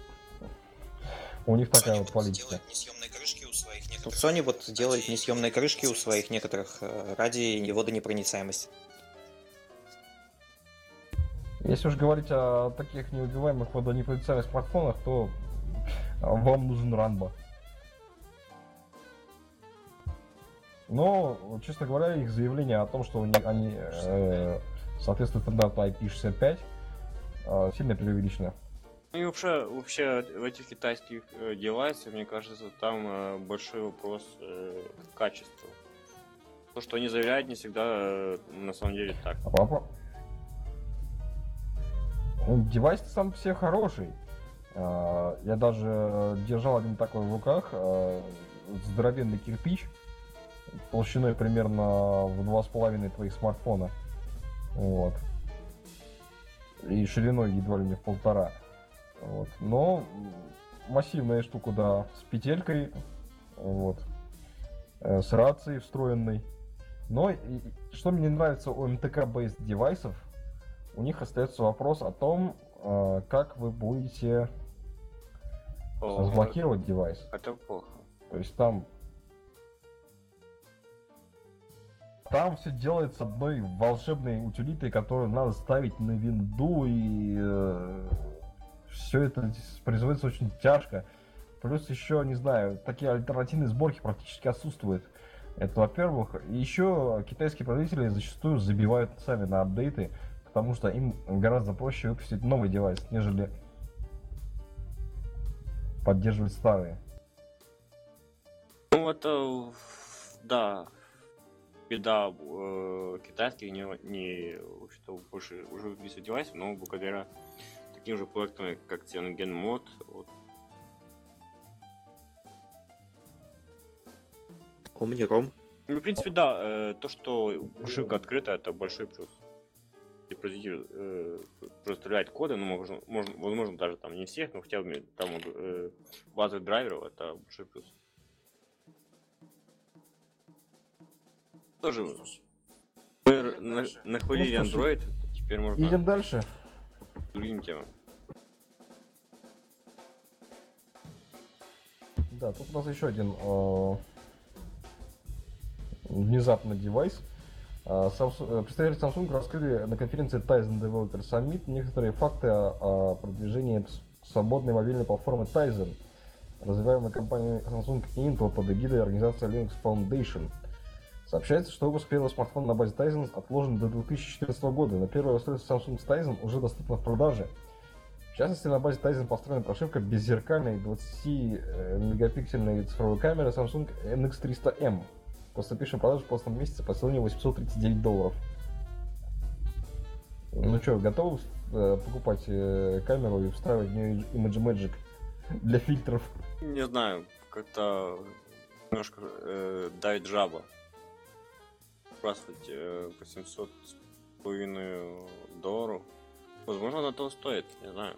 у них такая вот политика. Несъемные крышки у своих Тут некоторых... Sony вот делает несъемные крышки у своих некоторых ради водонепроницаемости. Если уж говорить о таких неубиваемых водонепроницаемых смартфонах, то вам нужен Rambo. Но, честно говоря, их заявление о том, что они соответствуют стандарту IP65, сильно преувеличено. Ну и вообще в этих китайских девайсах, мне кажется, там большой вопрос к качеству. То, что они заявляют, не всегда на самом деле так. Девайс сам по себе хороший. Я даже держал один такой в руках, здоровенный кирпич, толщиной примерно в 2,5 твоих смартфона. Вот. И шириной едва ли не в 1,5. Вот. Но массивная штука, да, с петелькой, вот, с рацией встроенной. Но что мне не нравится у MTK-based девайсов, у них остается вопрос о том, как вы будете разблокировать девайс. Это плохо. То есть там там все делается одной волшебной утилитой, которую надо ставить на винду, и все это производится очень тяжко. Плюс еще, не знаю, такие альтернативные сборки практически отсутствуют. Это во-первых. И еще китайские производители зачастую забивают сами на апдейты, потому что им гораздо проще выпустить новый девайс, нежели поддерживать старые. Ну, это, да, беда китайских, что больше уже выписывают девайсы, но благодаря таким же проектам, как Cyanogen Mod, вот. Omni-ROM. Ну, в принципе, да, то, что ошибка открыта, это большой плюс. И производитель проставляет коды, ну, возможно, даже там не всех, но хотя бы там базы драйверов, это большой плюс. Тоже мы нахвалили Android, теперь можно Идем дальше. к другим темам. Да, тут у нас еще один внезапный девайс. Представители Samsung раскрыли на конференции Tizen Developer Summit некоторые факты о продвижении свободной мобильной платформы Tizen, развиваемой компанией Samsung и Intel под эгидой организации Linux Foundation. Сообщается, что выпуск первого смартфона на базе Tizen отложен до 2014 года, но первое устройство Samsung с Tizen уже доступно в продаже. В частности, на базе Tizen построена прошивка беззеркальной 20-мегапиксельной цифровой камеры Samsung NX300M. Поступившей в продажу в прошлом месяце по цене $839. Ну что, готовы покупать камеру и встраивать в нее ImageMagick для фильтров? Не знаю, как-то немножко давит жаба. Спрашивать $800,5. Возможно, она того стоит, не знаю.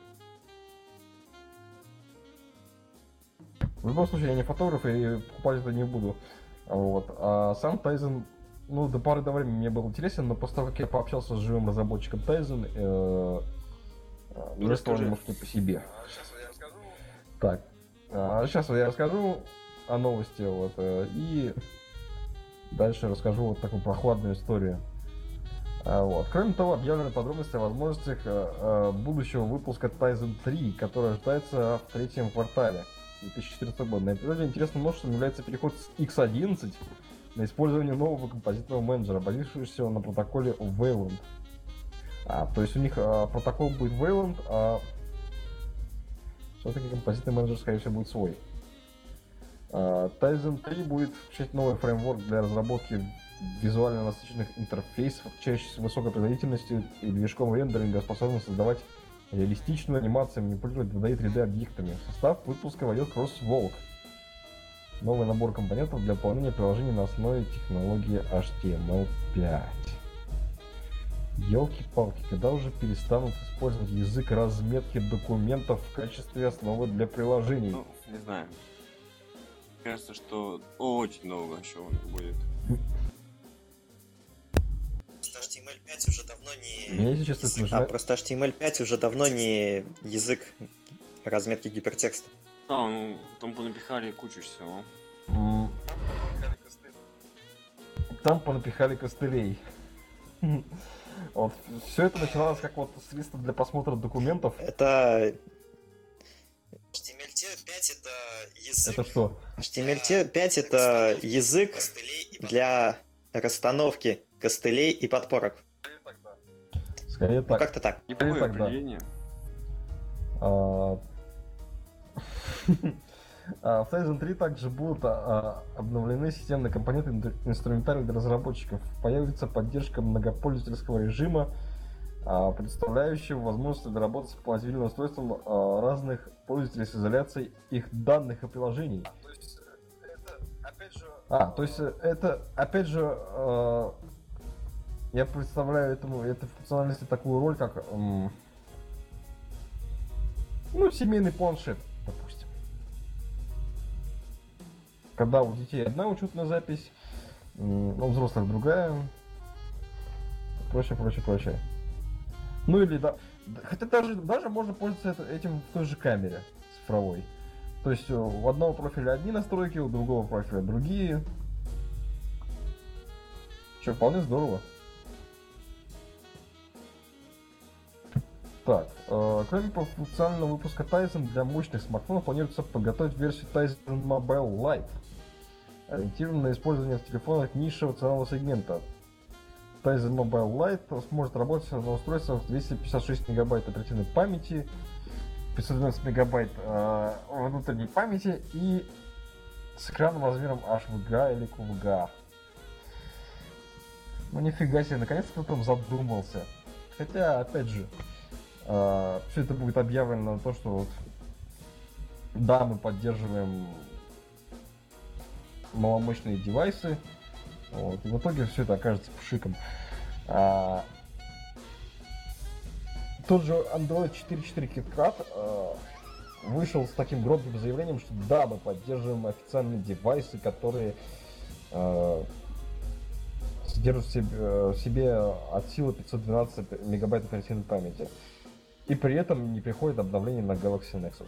В любом случае, я не фотограф и покупать это не буду. Вот. А сам Tizen, ну, до поры до времени мне был интересен, но после того, как я пообщался с живым разработчиком Tizen, мне стало немножко не по себе. Сейчас я расскажу. Так, сейчас я расскажу о новости, вот, и дальше расскажу вот такую прохладную историю. Вот. Кроме того, объявлены подробности о возможностях будущего выпуска Tizen 3, который ожидается в третьем квартале 2014 года. На эпизоде интересным множеством является переход с X11 на использование нового композитного менеджера, базирующегося на протоколе Wayland. То есть у них протокол будет Wayland, а все-таки композитный менеджер, скорее всего, будет свой. Tizen 3 будет включать новый фреймворк для разработки визуально насыщенных интерфейсов, отличающихся высокой производительностью и движком рендеринга, способным создавать реалистичную анимацию, манипулировать 2D-3D объектами. В состав выпуска войдет Crosswalk, новый набор компонентов для выполнения приложений на основе технологии HTML5. Ёлки-палки, когда уже перестанут использовать язык разметки документов в качестве основы для приложений? Ну, не знаю. Кажется, что очень долго еще он будет. HTML5 уже давно не... Меня, если честно, это начинает... Просто HTML5 уже давно не язык разметки гипертекста. Ну, там понапихали кучу всего. Там понапихали костылей. Вот. Все это начиналось как вот средство для просмотра документов. Это... HTML5 это язык... Это что? HTML5 это язык костылей и для расстановки костылей и подпорок. Скорее Ну, так. как-то так. Неплохое тогда. определение. В Tizen 3 также будут обновлены системные компоненты инструментарий для разработчиков. Появится поддержка многопользовательского режима, предоставляющего возможность работать с мобильным устройством разных пользователей с изоляцией их данных и приложений. То есть это, опять же... То есть это, опять же, я представляю этой функциональности такую роль, как семейный планшет, допустим. Когда у детей одна учетная запись, у взрослых другая, прочее. Ну или да. Хотя даже можно пользоваться этим в той же камере цифровой. То есть у одного профиля одни настройки, у другого профиля другие. Что, вполне здорово. Так, кроме функционального выпуска Tizen для мощных смартфонов, планируется подготовить версию Tizen Mobile Lite, ориентированную на использование в телефонах низшего ценового сегмента. Tizen Mobile Lite сможет работать на устройствах 256 мегабайт оперативной памяти, 512 мегабайт внутренней памяти и с экраном размером HVGA или QVGA. Ну нифига себе, наконец-то кто там задумался. Хотя, опять же, все это будет объявлено на то, что вот, да, мы поддерживаем маломощные девайсы, вот, и в итоге все это окажется пшиком. Тот же Android 4.4 KitKat вышел с таким громким заявлением, что да, мы поддерживаем официальные девайсы, которые содержат в себе от силы 512 мегабайт оперативной памяти. И при этом не приходит обновление на Galaxy Nexus.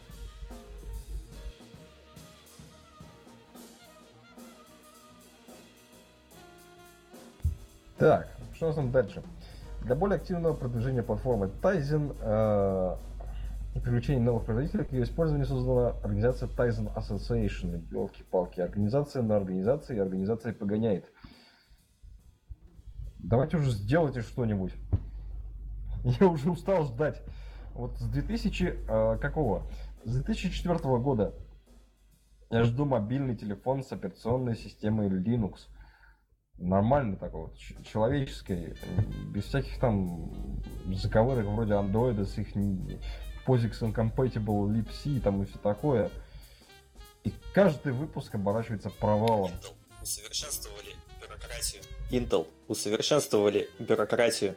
Так, что у нас там дальше? Для более активного продвижения платформы Tizen и привлечения новых производителей к ее использованию создана организация Tizen Association. Ёлки-палки, организация на организации, и организация погоняет. Давайте уже сделайте что-нибудь. Я уже устал ждать. Вот с 2004 года я жду мобильный телефон с операционной системой Linux. Нормальный такой вот, человеческой, без всяких там заковырок вроде Android с их POSIX Incompatible, Lip-C там и все такое. И каждый выпуск оборачивается провалом. Intel усовершенствовали бюрократию.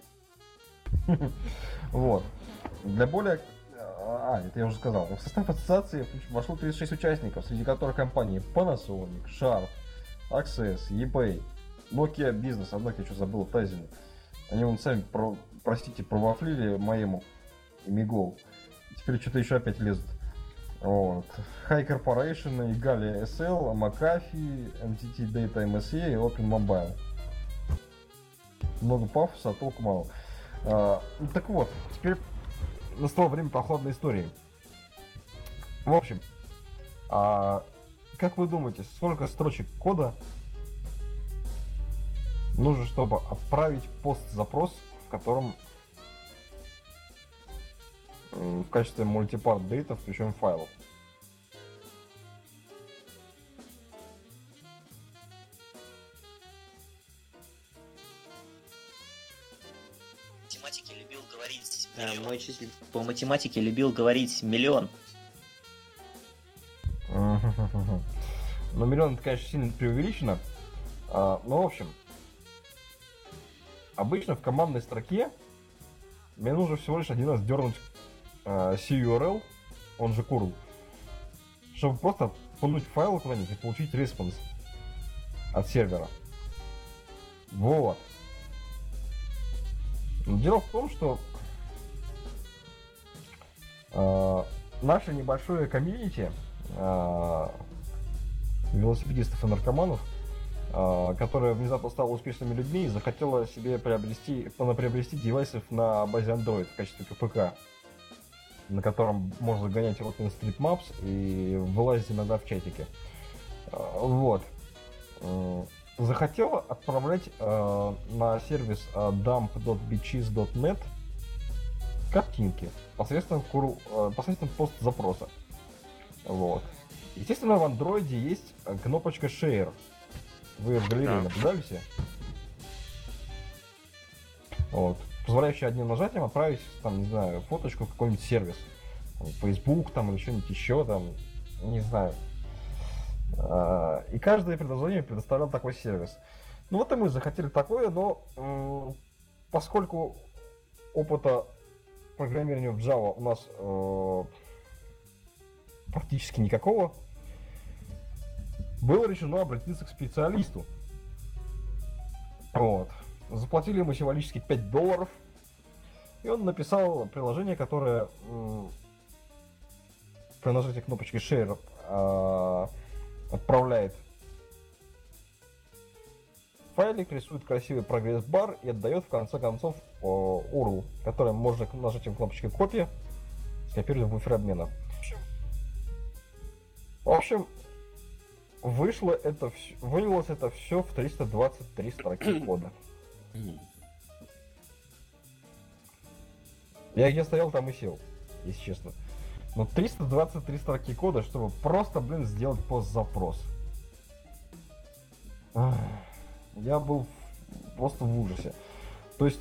Вот. Для более... это я уже сказал. В состав ассоциации вошло 36 участников, среди которых компании Panasonic, Sharp, Access, eBay, Nokia Business, а Nokia что забыл, Tizen. Они вон сами, простите, провафлили моему Мигол. Теперь что-то еще опять лезут. Вот. High Corporation, Igalia SL, McAfee, MTT Data MSA и Open Mobile. Много пафоса, а толку мало. Так вот, теперь настало время прохладной истории. В общем, как вы думаете, сколько строчек кода нужно, чтобы отправить пост-запрос, в котором в качестве мультипарт дейта включен файл? Да, мой учитель по математике любил говорить миллион. Но миллион, это, конечно, сильно преувеличено. Но, в общем, обычно в командной строке мне нужно всего лишь один раз дернуть CURL, он же curl, чтобы просто пнуть файл куда-нибудь и получить респонс от сервера. Вот. Но дело в том, что наше небольшое комьюнити велосипедистов и наркоманов, которая внезапно стала успешными людьми и захотела себе приобрести девайсов на базе Android в качестве КПК, на котором можно гонять OpenStreetMaps и вылазить иногда в чатике. Вот. Захотела отправлять на сервис dump.bcheese.net картинки посредством пост-запроса. Вот. Естественно, в андроиде есть кнопочка Share. Вы в галерее наблюдали все? Вот. Позволяющая одним нажатием отправить, там, не знаю, фоточку в какой-нибудь сервис. Там, Facebook там или что-нибудь еще там, не знаю. И каждое приложение предоставлял такой сервис. Ну вот и мы захотели такое, но поскольку опыта программирования в Java у нас практически никакого, было решено обратиться к специалисту. Вот. Заплатили ему символически $5, и он написал приложение, которое при нажатии кнопочки Share отправляет файлик, рисует красивый прогресс-бар и отдает в конце концов URL, который можно нажатием кнопочки копии скопировать в буфер обмена. В общем, вылилось это все в 323 строки кода. Я где стоял, там и сел, если честно. Но 323 строки кода, чтобы просто, сделать пост-запрос. Я был просто в ужасе. То есть,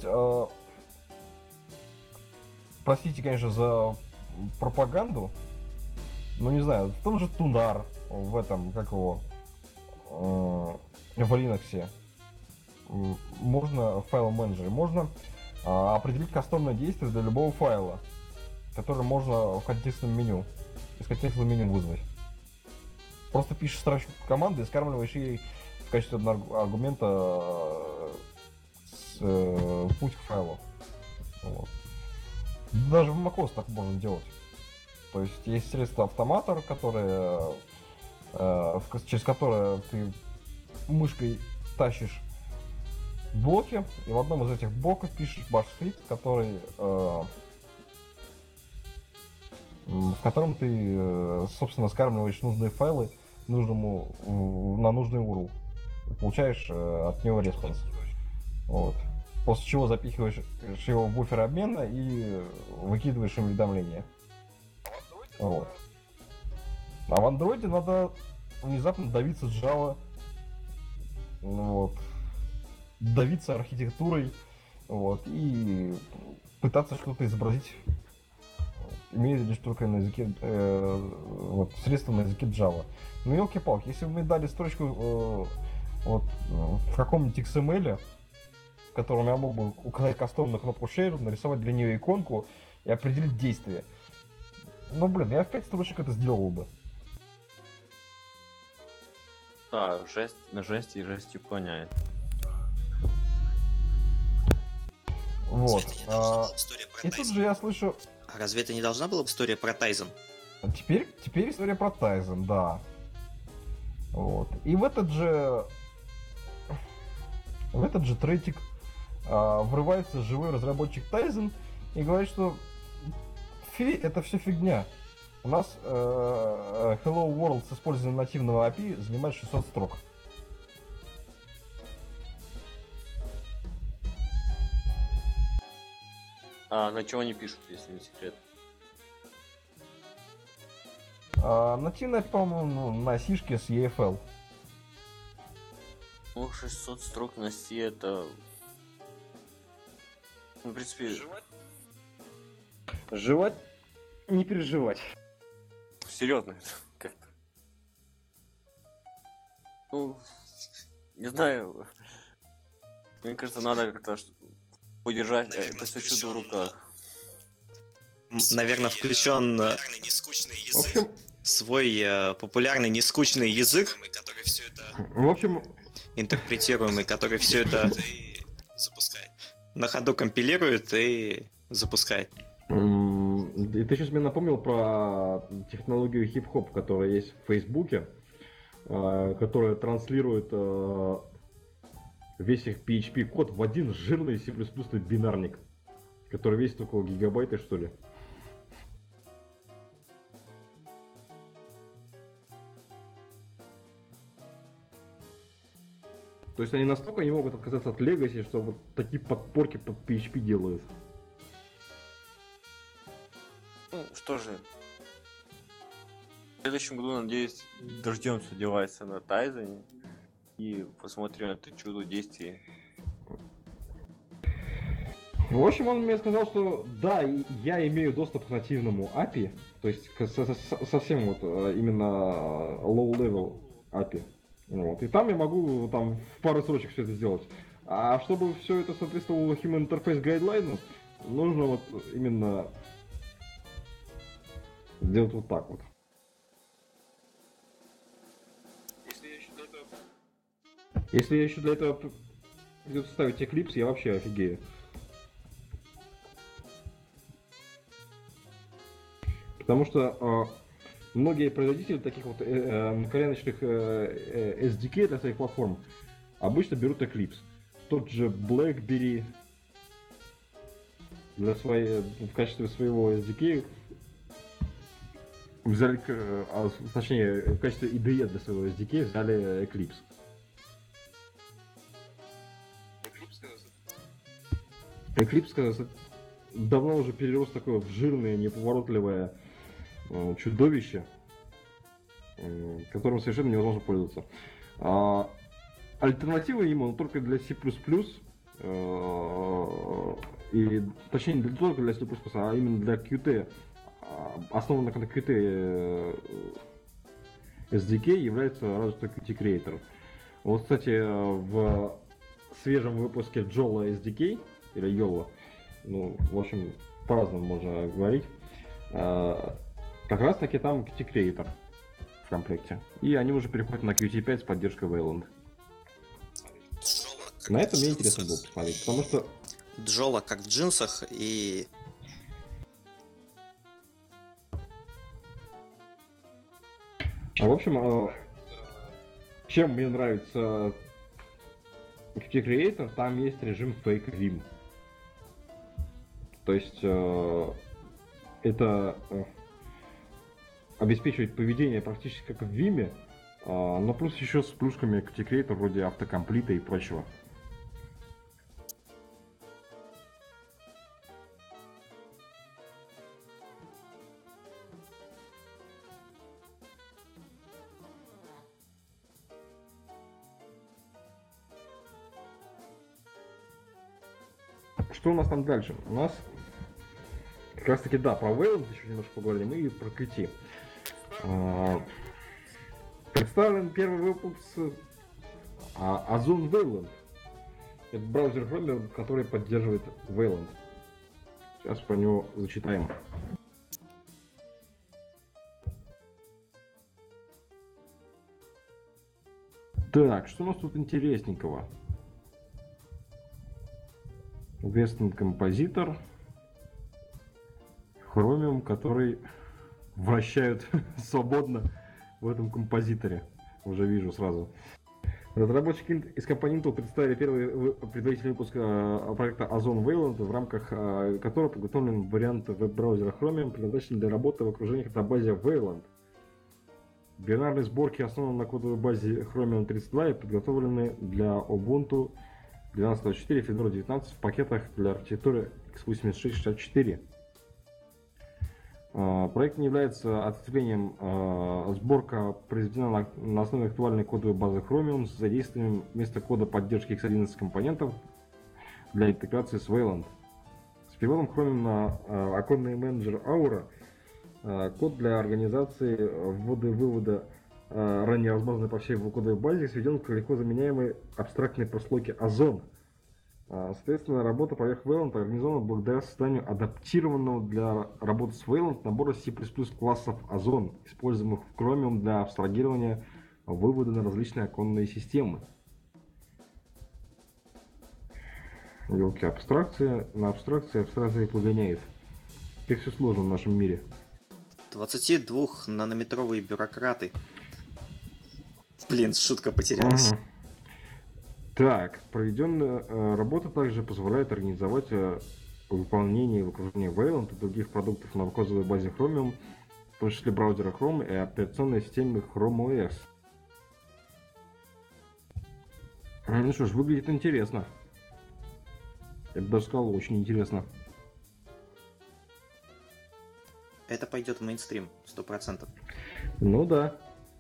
простите, конечно, за пропаганду, но не знаю, в том же Тунар, в этом, как его, в Linux, можно в файл-менеджере, можно определить кастомное действие для любого файла, который можно в контекстном меню, из контекстного меню вызвать. Просто пишешь строчку команды и скармливаешь ей в качестве одного аргумента путь к файлу. Вот. Даже в macOS так можно делать. То есть есть средство автоматор, которое, через которое ты мышкой тащишь блоки, и в одном из этих блоков пишешь баш-скрипт, который в котором ты, собственно, скармливаешь нужные файлы на нужный URL. Получаешь от него респонс. Вот. После чего запихиваешь его в буфер обмена и выкидываешь им уведомления. Вот. А в андроиде надо внезапно давиться Java, вот, давиться архитектурой, вот, и пытаться что-то изобразить, имея лишь только на языке, средства на языке Java. Ну, елки-палки, если бы мне дали строчку в каком-нибудь XML, в котором я мог бы указать кастомную кнопку Share, нарисовать для нее иконку и определить действие. Ну, я в 5 строчек это сделал бы. Да, жестью понять. Вот. История про И тут Тайзен. же я слышу... А разве это не должна была быть история про Тайзен? Теперь история про Тайзен, да. Вот. И в этот же третик врывается живой разработчик Тайзен и говорит, что это все фигня. У нас Hello World с использованием нативного API занимает 600 строк. А на чего они пишут, если не секрет? Нативная, по-моему, на сишке с EFL. Ну, 600 строк на C это... Ну, в принципе... Жевать, не переживать. Серьезно это как-то. Ну, не знаю. Мне кажется, надо как-то удержать это все чудо в руках. Наверное, включен Популярный, нескучный В язык, общем, свой популярный нескучный язык, который все это в общем, интерпретируемый, который все это и запускает. на ходу компилирует и запускает. И ты сейчас мне напомнил про технологию хип-хоп, которая есть в Фейсбуке, которая транслирует весь их PHP-код в один жирный C++ бинарник, который весит около гигабайта, что ли. То есть они настолько не могут отказаться от Legacy, что вот такие подпорки под PHP делают. Ну, что же. В следующем году, надеюсь, дождемся девайса на Тайзене и посмотрим это чудо действий. В общем, он мне сказал, что да, я имею доступ к нативному API, то есть совсем вот именно low-level API. Вот. И там я могу там в пару строчек все это сделать. А чтобы все это соответствовало Human Interface Guideline, нужно вот именно делать вот так вот. Если я еще для этого придется ставить Eclipse, я вообще офигею. Потому что многие производители таких вот коленочных SDK для своих платформ обычно берут Eclipse. Тот же BlackBerry в качестве своего SDK взяли, точнее, в качестве IDE для своего SDK взяли Eclipse. Eclipse давно уже перерос такое в жирное, неповоротливое чудовище, которым совершенно невозможно пользоваться. Альтернатива ему только для C++, и точнее не только для C++, а именно для Qt, основанный на Qt SDK является разве что Qt Creator. Вот, кстати, в свежем выпуске Jolla SDK, или Yolla, ну, в общем, по-разному можно говорить, как раз таки там Qt Creator в комплекте. И они уже переходят на Qt 5 с поддержкой Wayland. На это мне интересно было посмотреть, потому что... Джола как в джинсах и... В общем, чем мне нравится Qt Creator, там есть режим Fake Vim. То есть это обеспечивает поведение практически как в Vim, но плюс еще с плюшками Qt Creator вроде автокомплита и прочего. Что у нас там дальше? У нас как раз таки, да, про Wayland еще немножко поговорим и про Qt. Представлен первый выпуск Ozone Wayland. Это браузер Chromium, который поддерживает Wayland. Сейчас про него зачитаем. Так, что у нас тут интересненького? Western композитор, Chromium, который вращают свободно в этом композиторе. Уже вижу сразу. Разработчики из компонентов представили первый предварительный выпуск проекта Ozone Wayland, в рамках которого подготовлен вариант веб-браузера Chromium, предназначенный для работы в окружениях на базе Wayland. Бинарные сборки основаны на кодовой базе Chromium 32 и подготовлены для Ubuntu 12.04 Fedora 19 в пакетах для архитектуры x86-64. Проект не является ответвлением. Сборка произведена на основе актуальной кодовой базы Chromium с задействованием вместо кода поддержки x11 компонентов для интеграции с Wayland. С переводом Chromium на оконный менеджер Aura код для организации ввода и вывода ранее возможной по всей кодовой базе сведен к легко заменяемой абстрактной прослойке Ozone. Соответственно, работа поверх Wayland организована благодаря созданию адаптированного для работы с Wayland набора C++ классов Ozone, используемых в Chromium для абстрагирования вывода на различные оконные системы. Елки, абстракция погоняет. Как все сложно в нашем мире. 22-нанометровые бюрократы. Блин, шутка потерялась. Ага. Так, проведенная работа также позволяет организовать выполнение и выкружение Wayland и других продуктов на кодовой базе Chromium, в том числе браузера Chrome и операционной системы Chrome OS. Ну что ж, выглядит интересно. Я бы даже сказал, очень интересно. Это пойдет в мейнстрим, 100%. Ну да.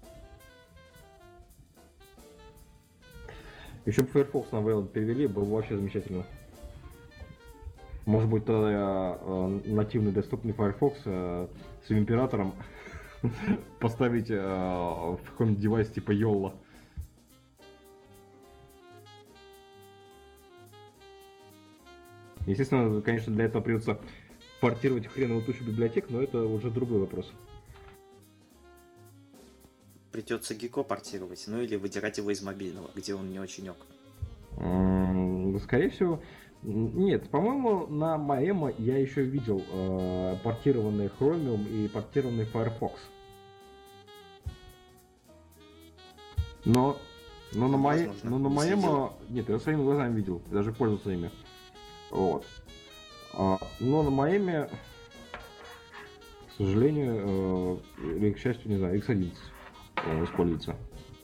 Еще бы Firefox на Wayland перевели, было бы вообще замечательно. Может быть, тогда нативный доступный Firefox с императором поставить в какой-нибудь девайс типа Yolla. Естественно, конечно, для этого придется портировать хреновую тучу библиотек, но это уже другой вопрос. Придется Гико портировать, ну или выдирать его из мобильного, где он не очень ок. Скорее всего, нет, по-моему, на Maemo я еще видел портированный Chromium и портированный Firefox. Но Но на моем, Возможно, но на не моем, следил. нет, я своими глазами видел, даже пользовался ими. Вот. Но на моими, к сожалению, или к счастью, не знаю, X11 используется.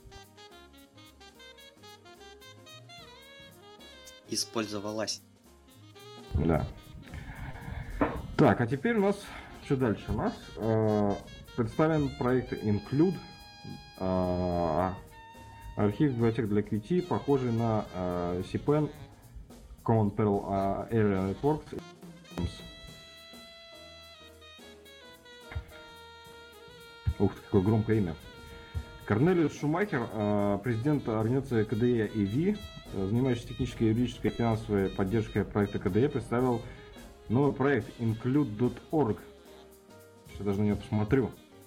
Использовалась. Да. Так, а теперь у нас, что дальше? У нас представлен проект Include, архив библиотек для Qt, похожий на CPAN, Common Perl Area Networks. Ух ты, какое громкое имя. Корнелиус Шумахер, президент организации KDE EV, занимающийся технической, юридической и финансовой поддержкой проекта KDE, представил новый проект include.org. Я даже на него посмотрю.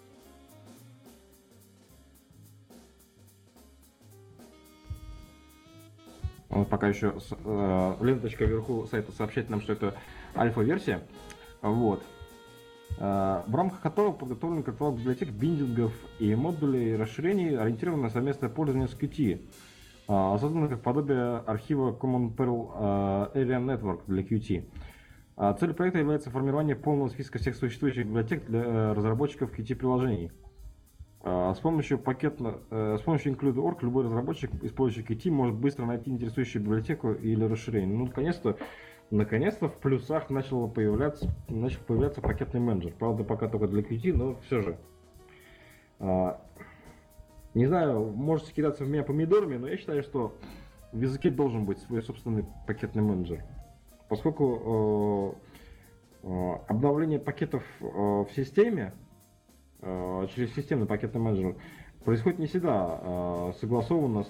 Он пока еще ленточка вверху сайта сообщает нам, что это альфа-версия. Вот. В рамках которого подготовлен каталог библиотек, биндингов и модулей расширений, ориентированных на совместное пользование с Qt. Создан как подобие архива Common Perl Area Network для Qt. Целью проекта является формирование полного списка всех существующих библиотек для разработчиков Qt-приложений. С помощью Include.org любой разработчик, использующий Qt, может быстро найти интересующую библиотеку или расширение. Ну, наконец-то в плюсах начал появляться пакетный менеджер. Правда, пока только для Qt, но все же. Не знаю, можете кидаться в меня помидорами, но я считаю, что в языке должен быть свой собственный пакетный менеджер. Поскольку обновление пакетов в системе через системный пакетный менеджер происходит не всегда согласованно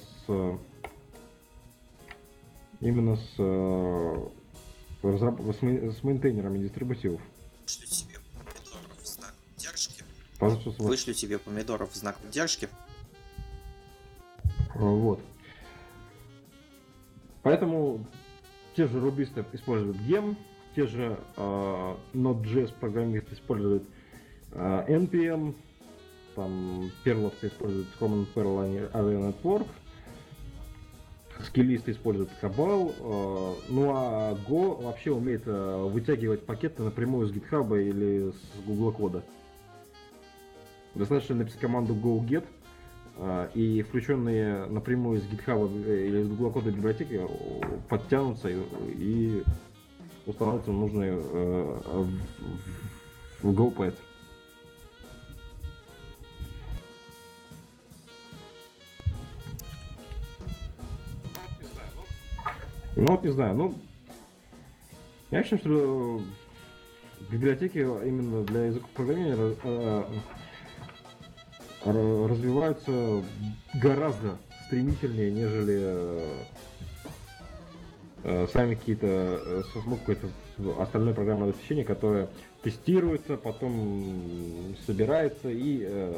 именно с мейнтейнерами дистрибутивов. Вышлю тебе помидоров в знак поддержки. Пожалуйста, Вышлю тебе помидоров в знак поддержки. Вот. Поэтому те же рубисты используют Gem, те же Node.js программисты используют NPM, там перловцы используют Common Perl Area Network, скиллисты используют Cabal, ну а Go вообще умеет вытягивать пакеты напрямую с GitHub или с Google кода. Достаточно написать команду go-get, и включенные напрямую из GitHub или из Google кода библиотеки подтянутся и установятся нужные в GoPad. Ну вот не знаю, я считаю, что библиотеки именно для языков программирования развиваются гораздо стремительнее, нежели сами какое-то остальное программное обеспечение, которое тестируется, потом собирается и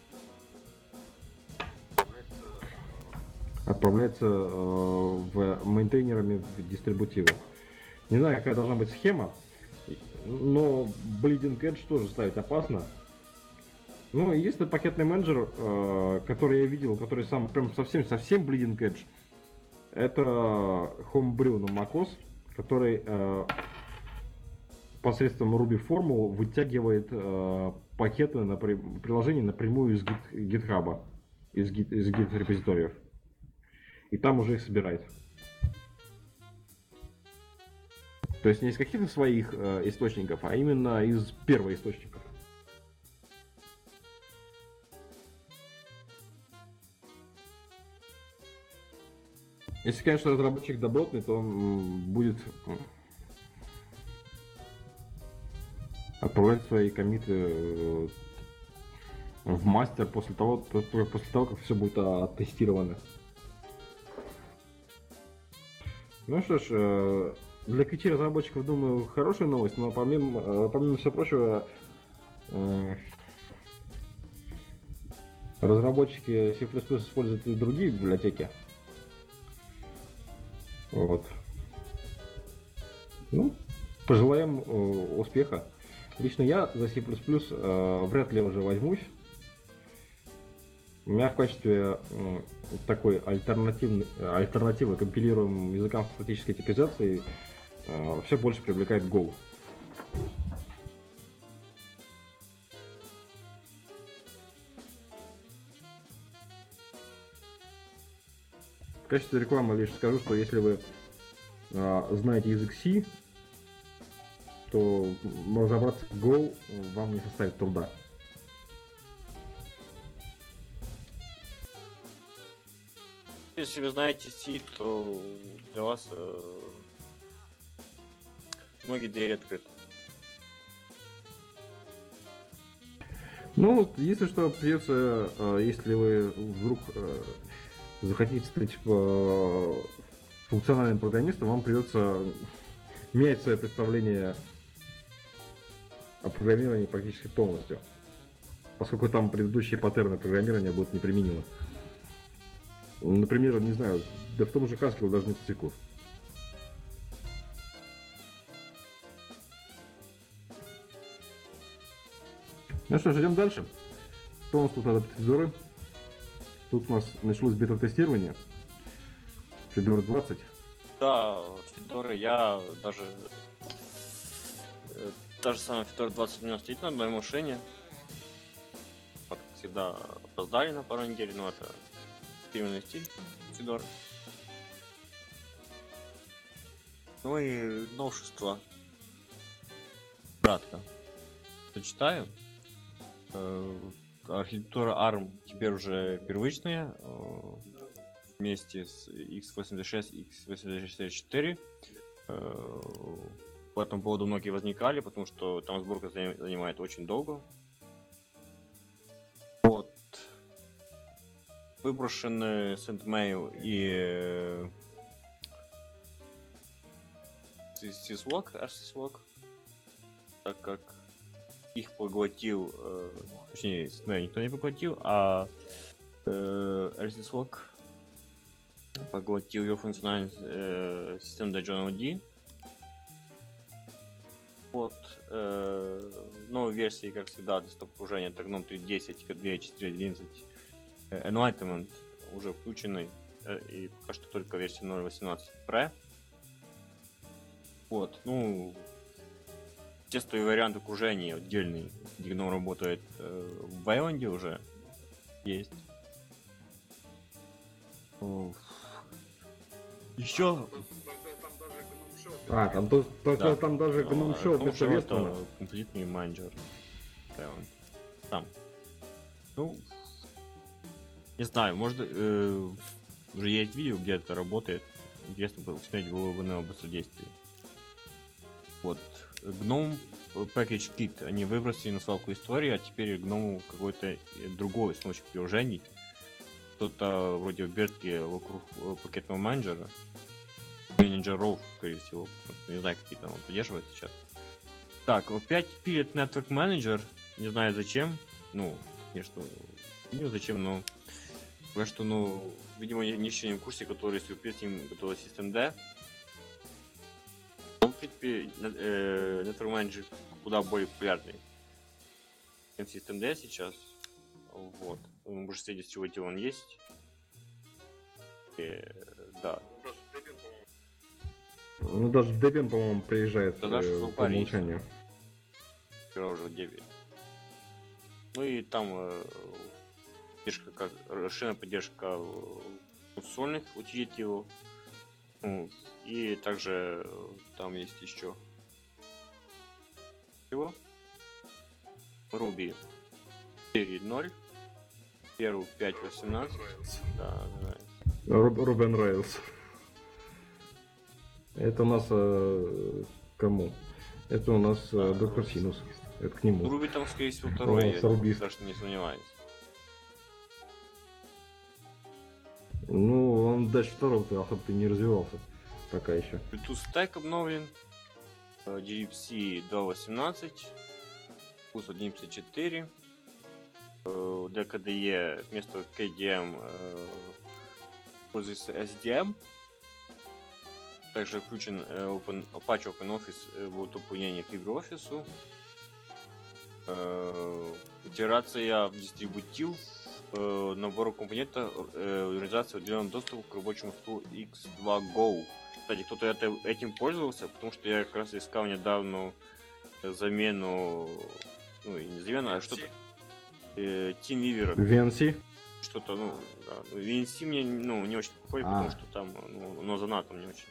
отправляется в мейнтейнерами в дистрибутивы. Не знаю, какая должна быть схема, но Bleeding Edge тоже ставить опасно. Ну, единственный пакетный менеджер, который я видел, который сам прям совсем Bleeding Edge, это Homebrew на macOS, который посредством Ruby формул вытягивает пакеты на приложение напрямую из GitHub, из Git репозиториев. И там уже их собирает. То есть не из каких-то своих источников, а именно из первоисточников. Если, конечно, разработчик добротный, то он будет отправлять свои коммиты в мастер после того, как все будет оттестировано. Ну что ж, для Qt разработчиков, думаю, хорошая новость, но помимо всего прочего, разработчики C++ используют и другие библиотеки. Вот. Ну, пожелаем успеха. Лично я за C++ вряд ли уже возьмусь. У меня в качестве такой альтернативы компилируемым языкам статической типизации все больше привлекает Go. В качестве рекламы лишь скажу, что если вы знаете язык C, то разобраться в Go вам не составит труда. Если вы знаете C, то для вас многие двери открыты. Ну, если что, придется, если вы вдруг захотите стать функциональным программистом, вам придется менять свое представление о программировании практически полностью, поскольку там предыдущие паттерны программирования будут неприменимы. Например, не знаю, да в том же Haskell даже нет циклов. Ну что ж, идем дальше. Что у нас тут надо Fedora? Тут у нас началось бета-тестирование. Fedora 20. Да, Fedora я даже самая Fedora 20 у меня стоит на моей машине. Как всегда, опоздали на пару недель, но это фирменный стиль Fedora. Ну и новшества. Кратко зачитаю. Архитектура ARM теперь уже первичная, вместе с x86 и x86-4. По этому поводу многие возникали, потому что там сборка занимает очень долго. Вот. Выброшены SendMail и syslog, так как их поглотил, точнее, SendMail никто не поглотил, а syslog поглотил ее функциональность системы JOND. Вот. Новые версии, как всегда, десктоп окружения это GNOME 3.10, K2, 4.11, Enlightenment уже включены, и пока что только версия 0.18 Pre. Вот, ну, тестовый вариант окружения отдельный, где GNOME работает в Wayland уже есть. Еще Там даже GNOME Shell вместо Вестона. это Completely Manager. Там. Ну, не знаю, может уже есть видео, где это работает. Интересно было посмотреть, было бы на быстродействие. Вот. GNOME Package Kit они выбросили на свалку истории, а теперь GNOME какой-то другой случай приложений. Что-то вроде обертки вокруг пакетного менеджера. Менеджеров, скорее всего. Не знаю, какие там он поддерживает сейчас. Так, опять пилит Network Manager. Не знаю зачем. Ну, конечно, не зачем, но пока что, ну, видимо, еще не в курсе, который сюрприз им готовил Systemd. В принципе, Network Manager куда более популярный, чем Systemd сейчас. Вот. В большинстве дистрибутив он есть. Да. Ну, даже Debian, по-моему, приезжает Да, даже по умолчанию. Уже в Debian. Ну и там поддержка, как расширенная поддержка консольных утилитивов. Ну, и также там есть еще чего? Ruby 4.0, первую 5.18. Да. Ruby on Rails. Это у нас кому? Это у нас доктор Синус. Это к нему. Ruby там, скорее всего, второй, я Рубист. даже не сомневаюсь. Ну, он дальше второго-то особо не развивался. Пока еще. Bluetooth Stack обновлен. DFC 2.18. Plus 1.54. DKDE вместо KDM используется SDM. Также включен Apache OpenOffice, будет дополнение к LibreOffice. Итерация в дистрибутив набору компонента реализации уделенного доступа к рабочему столу X2 Go. Кстати, кто-то этим пользовался, потому что я как раз искал недавно замену, ну, и не замену, а что-то TeamViewer. VNC? Что-то, ну, да. VNC мне, ну, не очень подходит, потому что там, ну, но занадто не очень.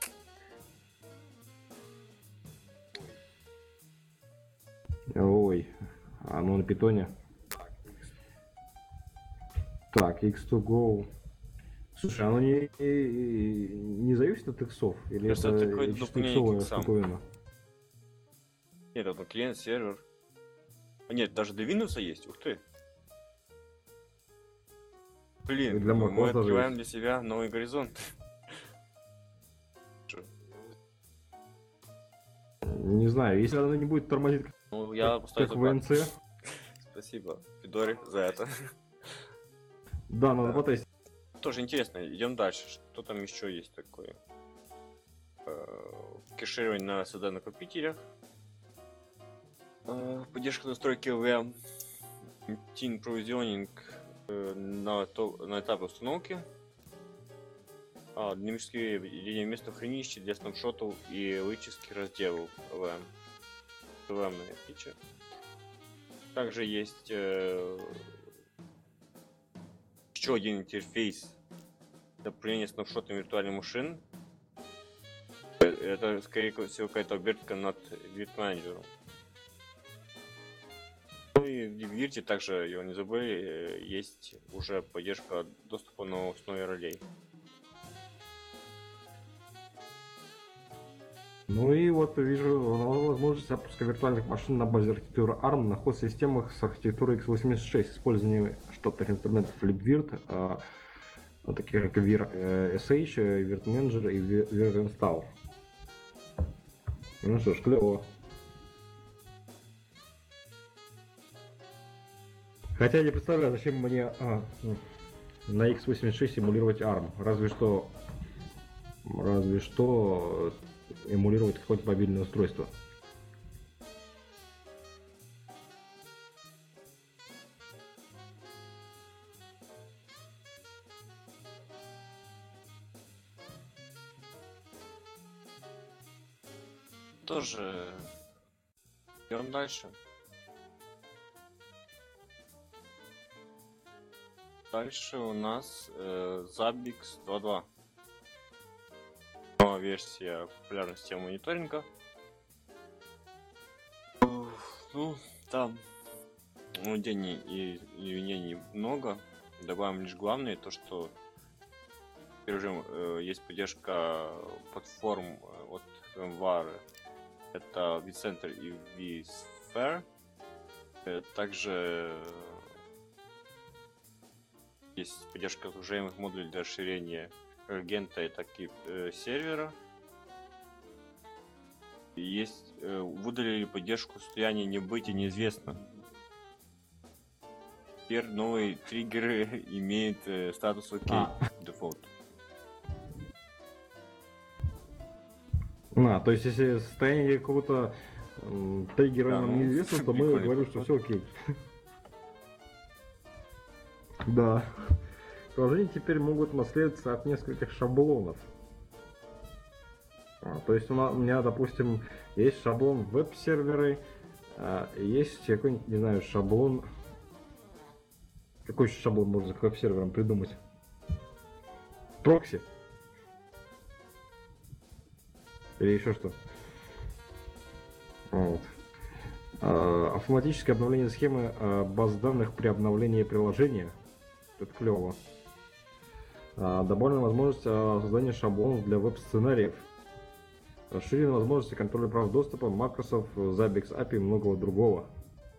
Ой, оно на питоне. Так, X2Go. Слушай, оно не зависит от иксов? Или Кажется, это это какое-то чисто дополнение к иксовая иксам. штуковина? Нет, это клиент, сервер. А нет, даже для Windows есть, ух ты. Блин, И для мы macOS даже открываем есть. для себя новый горизонт. Не знаю, если оно не будет тормозить, Ну, я как поставил в ВНЦ, Спасибо, Федоре, за это. да, надо Да. потестить. Тоже интересно, идем дальше. Что там еще есть такое? Кэширование на SSD накопителях. Поддержка настройки VM. Thin Provisioning на этапе установки. Динамические ведения местного хранилища для снапшотов и вычистки разделов VM. VM-ная фича. Также есть еще один интерфейс для управления снапшотами виртуальных машин. Это, скорее всего, какая-то обертка над вирт-менеджером. Ну и в Вирте также, его не забыли, есть уже поддержка доступа на основе ролей. Ну и вот вижу возможность запуска виртуальных машин на базе архитектуры ARM на хост-системах с архитектурой x86, использование штатных инструментов libvirt, таких как VirSH, VirtManager и VirInstall. Ну что ж, клево. Хотя я не представляю, зачем мне на x86 эмулировать ARM. Разве что эмулировать какое-то мобильное устройство. Тоже идем дальше. Дальше у нас Zabbix 2.2. Новая версия популярной системы мониторинга. Ну, там дней и изменений много. Добавим лишь главное, то что режим есть поддержка платформ от VMware. Это vCenter и vSphere. Также есть поддержка служебных модулей для расширения как агента, так и сервера. И есть выдалили поддержку состояния не быть и неизвестно. Теперь новые триггеры имеют статус ОК дефолт. То есть если состояние какого-то триггера Да, нам ну, неизвестно, то мы прикольный говорим, что подход. все окей. Да. Приложения теперь могут наследоваться от нескольких шаблонов. То есть у меня, допустим, есть шаблон веб-серверы, есть какой-нибудь, не знаю, шаблон. Какой еще шаблон можно к веб-серверам придумать? Прокси. Или еще что? Вот. Автоматическое обновление схемы баз данных при обновлении приложения. Это клево. Добавлена возможность создания шаблонов для веб-сценариев. Расширены возможности контроля прав доступа, макросов, Zabbix API и многого другого.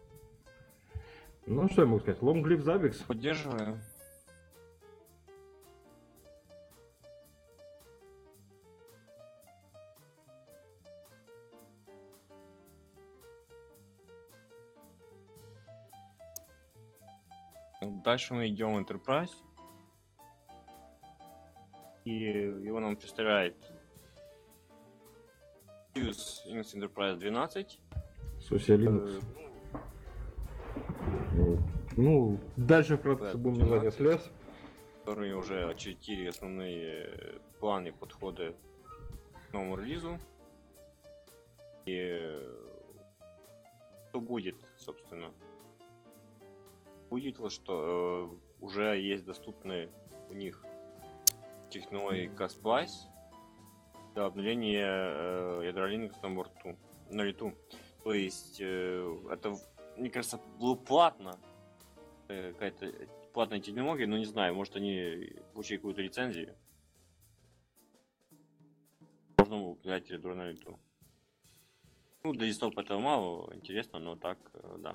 Ну что я могу сказать? Long live Zabbix. Поддерживаю. Дальше мы идем в Enterprise. И его нам представляет SUSE Linux Enterprise 12. SUSE Linux. Ну, дальше вкратце Да, будем называть слез. которые уже очертили основные планы, подходы к новому релизу. И что будет, собственно. Будет вот что уже есть доступны у них технологии Cast для обновления ядра Linux на лету. То есть это, мне кажется, было платно, какая-то платная технология, но не знаю, может они получили какую-то лицензию. Можно упоминать ядро на лету. Ну, для десктопа этого мало, интересно, но так, да.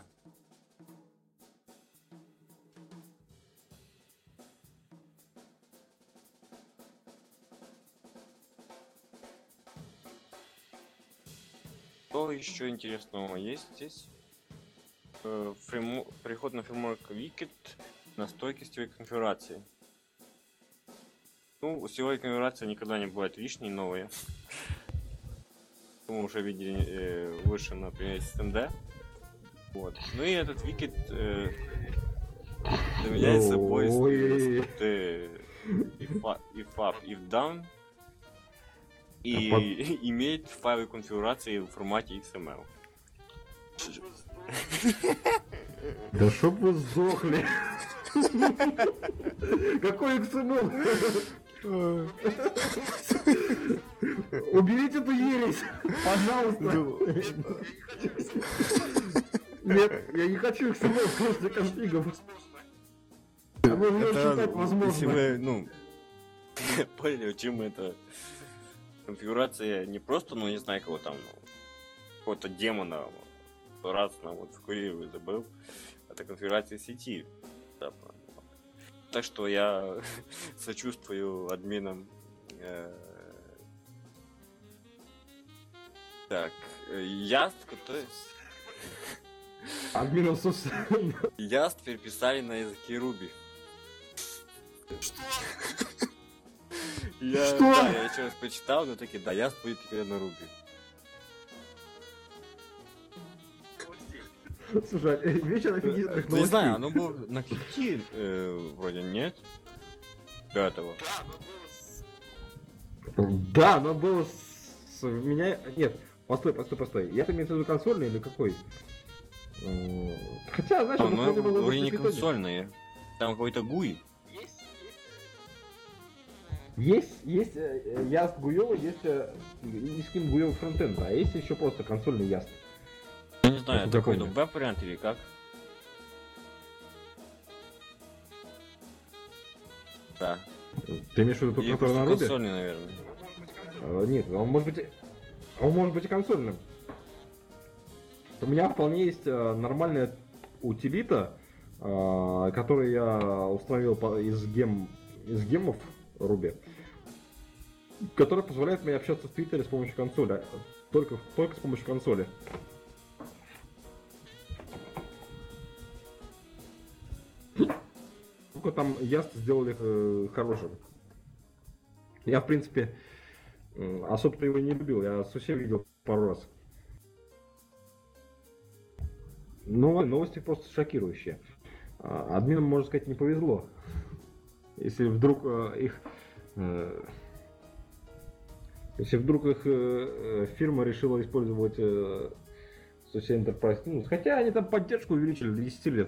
Что еще интересного есть здесь? Переход на фреймворк Wicked, настройки сетевой конфигурации. Ну, сетевая конфигурация никогда не бывает лишней, новые. Мы уже видели выше на примере SSD. Вот. Ну и этот Wicked заменяет собой скрипты if up, if down и имеет файлы конфигурации в формате XML. Да чтоб вы сдохли. Какой XML? Уберите эту ересь, пожалуйста. Нет, я не хочу XML после конфигов. Это возможно. Если вы, ну, поняли, чем это конфигурация не просто, ну, не знаю, кого там, ну, какого-то демона, раз на вот вкурил и забыл, это конфигурация сети. Да, так что я сочувствую админам. Так, Яст, который... Админов, собственно. Яст переписали на языке Ruby. Что? Да, я еще раз прочитал, но таки, да, Яст будет теперь на Ruby. Слушай, вечер офигительных новостей. Не знаю, оно было на QT вроде нет. До этого. Да, оно было с меня... Нет, постой. Я имею в виду консольный или какой? Хотя, знаешь, оно вроде не консольные. Там какой-то GUI. Есть Яст Гуёва, есть и с кем Гуёва фронтенд, а есть еще просто консольный Яст. Я не знаю, это какой-то веб-вариант или как? Да. Ты имеешь в виду тот, который на Ruby? Консольный, наверное. Нет, он может быть и консольным. У меня вполне есть нормальная утилита, которую я установил из гемов Ruby, которая позволяет мне общаться в Твиттере с помощью консоли. Только с помощью консоли. Только там Яст сделали хорошим. Я, в принципе, особо его не любил. Я совсем видел пару раз. Но новости просто шокирующие. Админам, можно сказать, не повезло. Если вдруг их фирма решила использовать SUSE Enterprise Linux, хотя они там поддержку увеличили до 10 лет.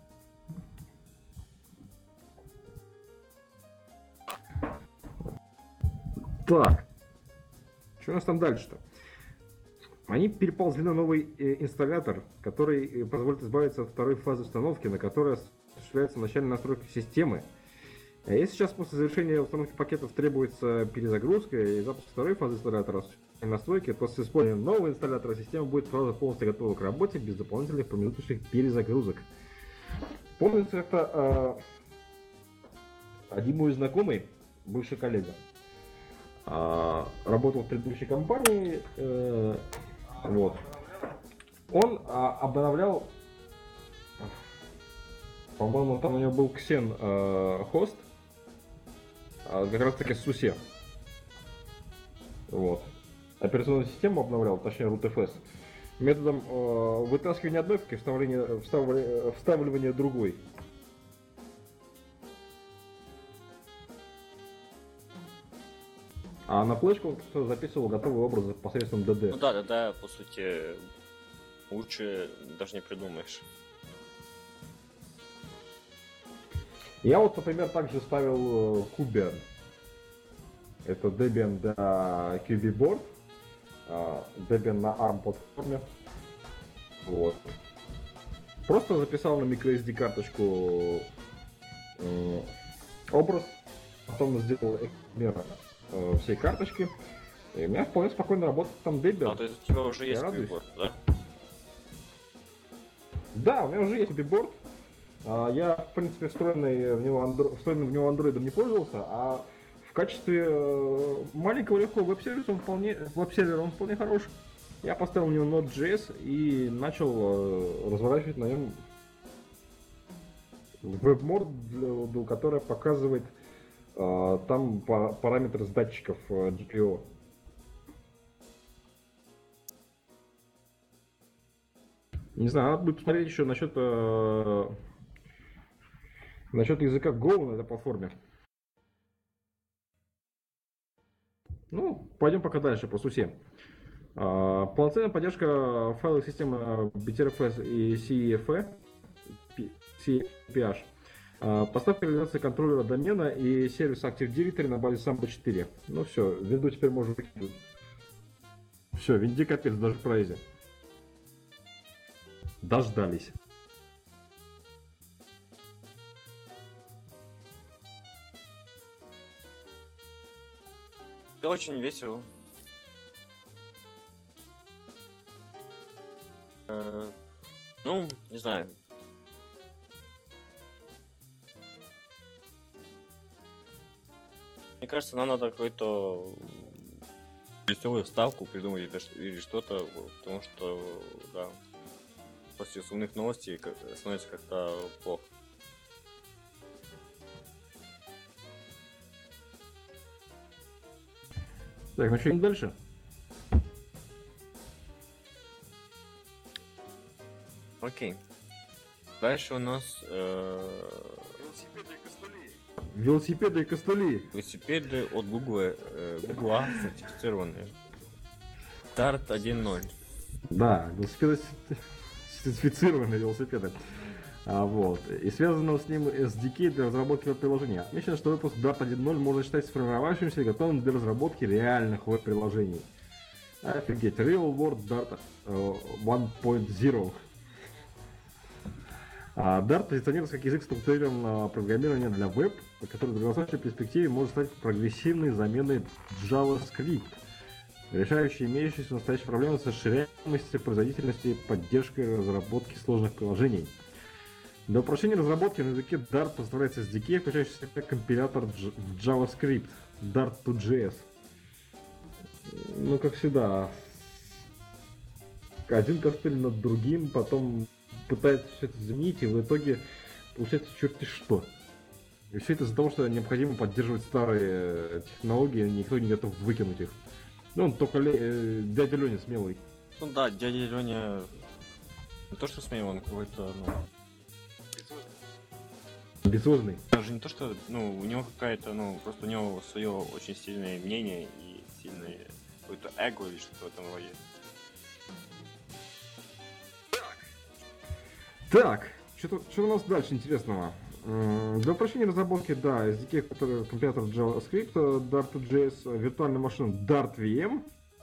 Так, что у нас там дальше-то? Они переползли на новый инсталлятор, который позволит избавиться от второй фазы установки, на которой осуществляется начальная настройка системы. А если сейчас после завершения установки пакетов требуется перезагрузка и запуск второй фазы инсталлятора настройки, то с использованием нового инсталлятора система будет полностью готова к работе без дополнительных промежуточных перезагрузок. Помнится, это один мой знакомый, бывший коллега, работал в предыдущей компании, вот. Он обновлял, по-моему, там у него был Xen хост, как раз таки с SUSE. Вот. Операционную систему обновлял, точнее RootFS. методом вытаскивания одной фотки, вставливания другой. А на флешку он просто записывал готовые образы посредством DD. Ну да, по сути, лучше даже не придумаешь. Я вот, например, также ставил Kubian. Это Debian для QB Board, Debian на ARM платформе. Вот. Просто записал на microSD карточку образ, потом сделал экземпляр всей карточки, и у меня вполне спокойно работает там Debian. То есть у тебя уже есть радуюсь. выбор, да? Да, у меня уже есть QB Board. Я, в принципе, встроенным в него андроидом не пользовался, а в качестве маленького легкого веб-сервера он вполне хорош. Я поставил на него Node.js и начал разворачивать на нем веб-морду, которая показывает там параметры с датчиков GPO. Не знаю, надо будет посмотреть еще насчет языка Go на этой платформе. Ну, пойдем пока дальше по сути. Полноценная поддержка файловых систем BTRFS и CPH. Поставка реализации контроллера домена и сервиса Active Directory на базе Samba 4. Ну все, винду теперь можно выкинуть. Все, винде капец, даже в прайзе. Дождались. Это очень весело. Ну, не знаю. Мне кажется, нам надо какую-то веселую вставку придумать или что-то, потому что, да, после сумных новостей становится как-то плохо. Так, ну что, идем дальше? Окей. Дальше у нас Велосипеды и костыли. велосипеды от Google, сертифицированные. Dart 1.0. Да, велосипеды сертифицированные велосипеды. Вот. И связанного с ним SDK для разработки веб-приложения. Отмечено, что выпуск Dart 1.0 можно считать сформировавшимся и готовым для разработки реальных веб-приложений. Офигеть, Real World Dart 1.0. Dart позиционируется как язык структурированного программирования для веб, который в долгосрочной перспективе может стать прогрессивной заменой JavaScript, решающей имеющиеся в настоящей проблемы с расширяемостью, производительностью и поддержкой разработки сложных приложений. Для упрощения разработки на языке Dart поставляется SDK, включающий в себя компилятор в JavaScript, Dart2JS. Ну, как всегда, один костыль над другим, потом пытается все это заменить, и в итоге получается черти что. И все это из-за того, что необходимо поддерживать старые технологии, никто не готов выкинуть их. Ну, он только дядя Леня смелый. Ну да, дядя Леня не то что смелый, он какой-то, Амбициозный. даже не то что, у него какая-то, просто у него свое очень сильное мнение и сильное какое-то эго или что-то в этом роде. Так, что у нас дальше интересного? Для упрощения разработки, да, SDK, который компилятор JavaScript, Dart2JS, виртуальная машина Dart VM,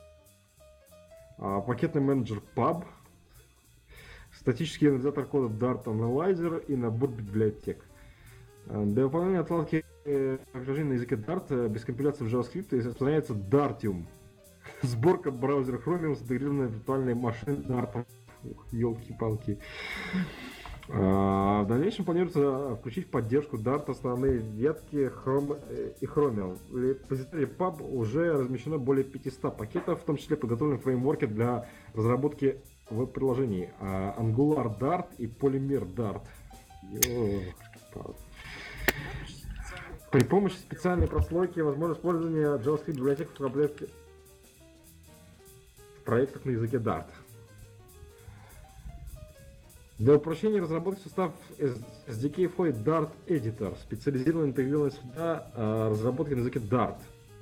пакетный менеджер PUB, статический анализатор кода Dart Analyzer и набор библиотек. Для выполнения отладки приложений на языке Dart без компиляции в JavaScript исполняется Dartium. Сборка браузера Chromium с интегрированной виртуальной машиной Dart. Ёлки-палки. В дальнейшем планируется включить в поддержку Dart основные ветки Chrome и Chromium. В репозитории PUB уже размещено более 500 пакетов, в том числе подготовлены фреймворки для разработки веб-приложений. Angular Dart и Polymer Dart. При помощи специальной прослойки возможно использование JavaScript библиотек в проектах на языке Dart. Для упрощения разработки сустав SDK входит Dart Editor, специализированная интегрированная среда разработки на языке Dart.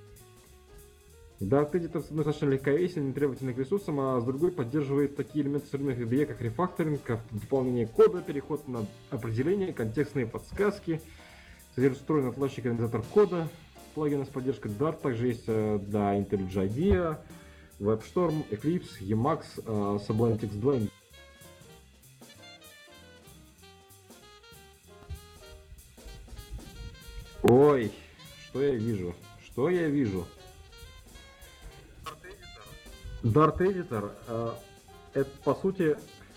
Dart Editor, с одной стороны, легковесен, не требовательный к ресурсам, а с другой поддерживает такие элементы современных IDE, как рефакторинг, дополнение кода, переход на определение, контекстные подсказки, содержит встроенный отладчик организатор кода, плагины с поддержкой Dart, также есть для IntelliJ IDEA, WebStorm, Eclipse, Emacs, Sublime Text 2. Ой, что я вижу? Что я вижу? Dart Editor это по сути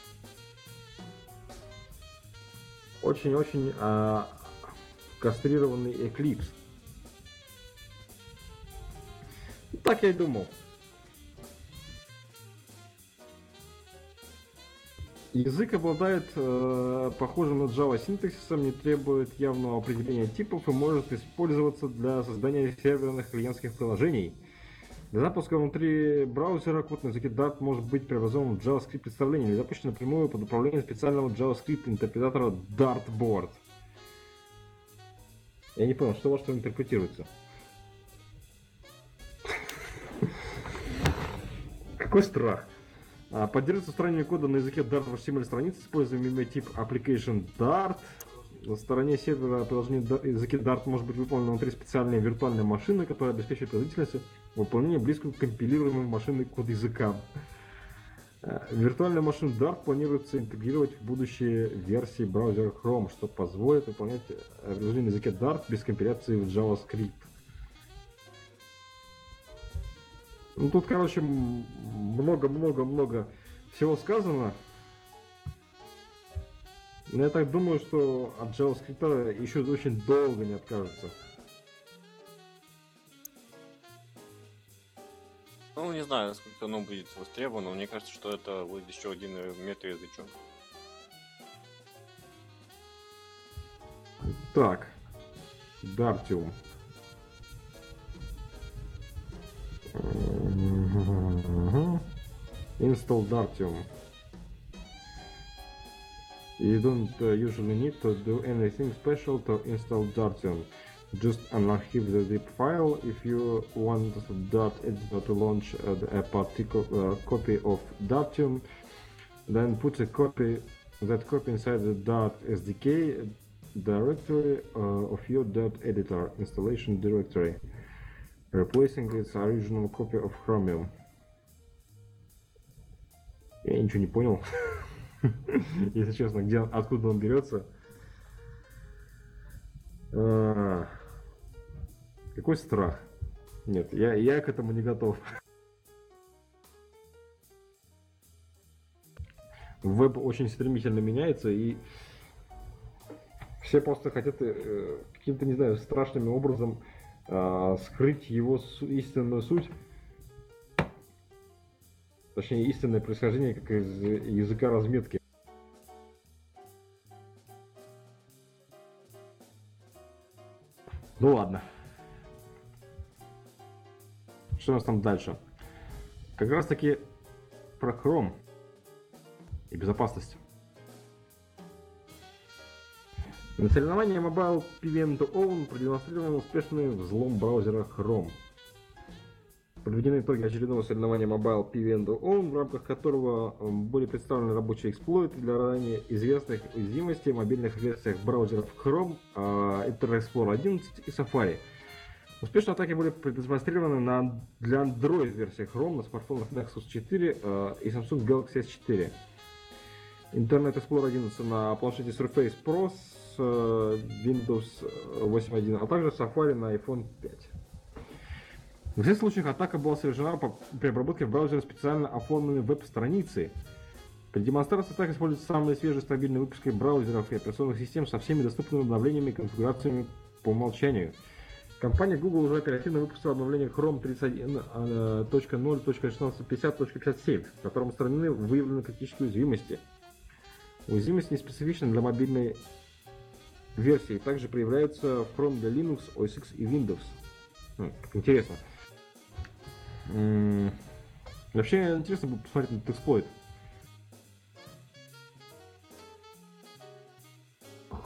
очень-очень кастрированный Eclipse. Так я и думал. Язык обладает похожим на Java синтаксисом, не требует явного определения типов и может использоваться для создания серверных клиентских приложений. Для запуска внутри браузера код на языке Dart может быть преобразован в JavaScript представление или запущен напрямую под управлением специального JavaScript интерпретатора Dartboard. Я не понял, что во что интерпретируется. Какой страх. Поддерживается устранение кода на языке Dart в HTML странице, используя мемный тип Application Dart. На стороне сервера приложение на языке Dart может быть выполнено внутри специальной виртуальной машины, которая обеспечивает производительность выполнения близкую к компилируемым машинный код языкам. Виртуальную машину Dart планируется интегрировать в будущие версии браузера Chrome, что позволит выполнять приложение на языке Dart без компиляции в JavaScript. Ну тут, короче, много-много-много всего сказано. Но я так думаю, что от JavaScript еще очень долго не откажется. Ну, не знаю, насколько оно будет востребовано, но мне кажется, что это будет еще один мета-язычок. Так, Dartium. Install Dartium. You don't usually need to do anything special to install Dartium. Just unarchive the zip file if you want Dart editor to launch a particular copy of Dartium. Then put that copy inside the Dart SDK directory of your Dart editor installation directory, replacing its original copy of Chromium. Я ничего не понял, если честно, откуда он берется. Какой страх? Нет, я к этому не готов. Веб очень стремительно меняется, и все просто хотят каким-то, не знаю, страшным образом скрыть его истинную суть. Точнее, истинное происхождение, как из языка разметки. Ну ладно. Что у нас там дальше? Как раз таки про Chrome и безопасность. На соревновании Mobile PVM2Own продемонстрирован успешный взлом браузера Chrome. Подведены итоги очередного соревнования Mobile PVM2Own, в рамках которого были представлены рабочие эксплойты для ранее известных уязвимостей в мобильных версиях браузеров Chrome, Internet Explorer 11 и Safari. Успешные атаки были продемонстрированы для Android-версии Chrome на смартфонах Nexus 4 и Samsung Galaxy S4. Internet Explorer 11 на планшете Surface Pro с Windows 8.1, а также Safari на iPhone 5. В всех случаях атака была совершена при обработке в браузере специально оформленной веб-страницы. При демонстрации атак используются самые свежие стабильные выпуски браузеров и операционных систем со всеми доступными обновлениями и конфигурациями по умолчанию. Компания Google уже оперативно выпустила обновление Chrome 31.0.1650.57, в котором устранены выявлены критические уязвимости. Уязвимость не специфична для мобильной версии, также проявляется в Chrome для Linux, OS X и Windows. Как интересно. Вообще интересно будет посмотреть на этот эксплойт.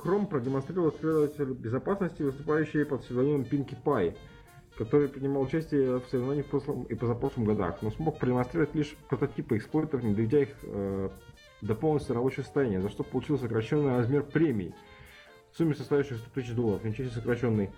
Chrome продемонстрировал исследователь безопасности, выступающий под псевдонимом Pinkie Pie, который принимал участие в соревнованиях в прошлом и позапрошлом годах, но смог продемонстрировать лишь прототипы эксплойтов, не доведя их до полностью рабочего состояния, за что получил сокращенный размер премий в сумме составивших $100 000, ничего себе сокращенный.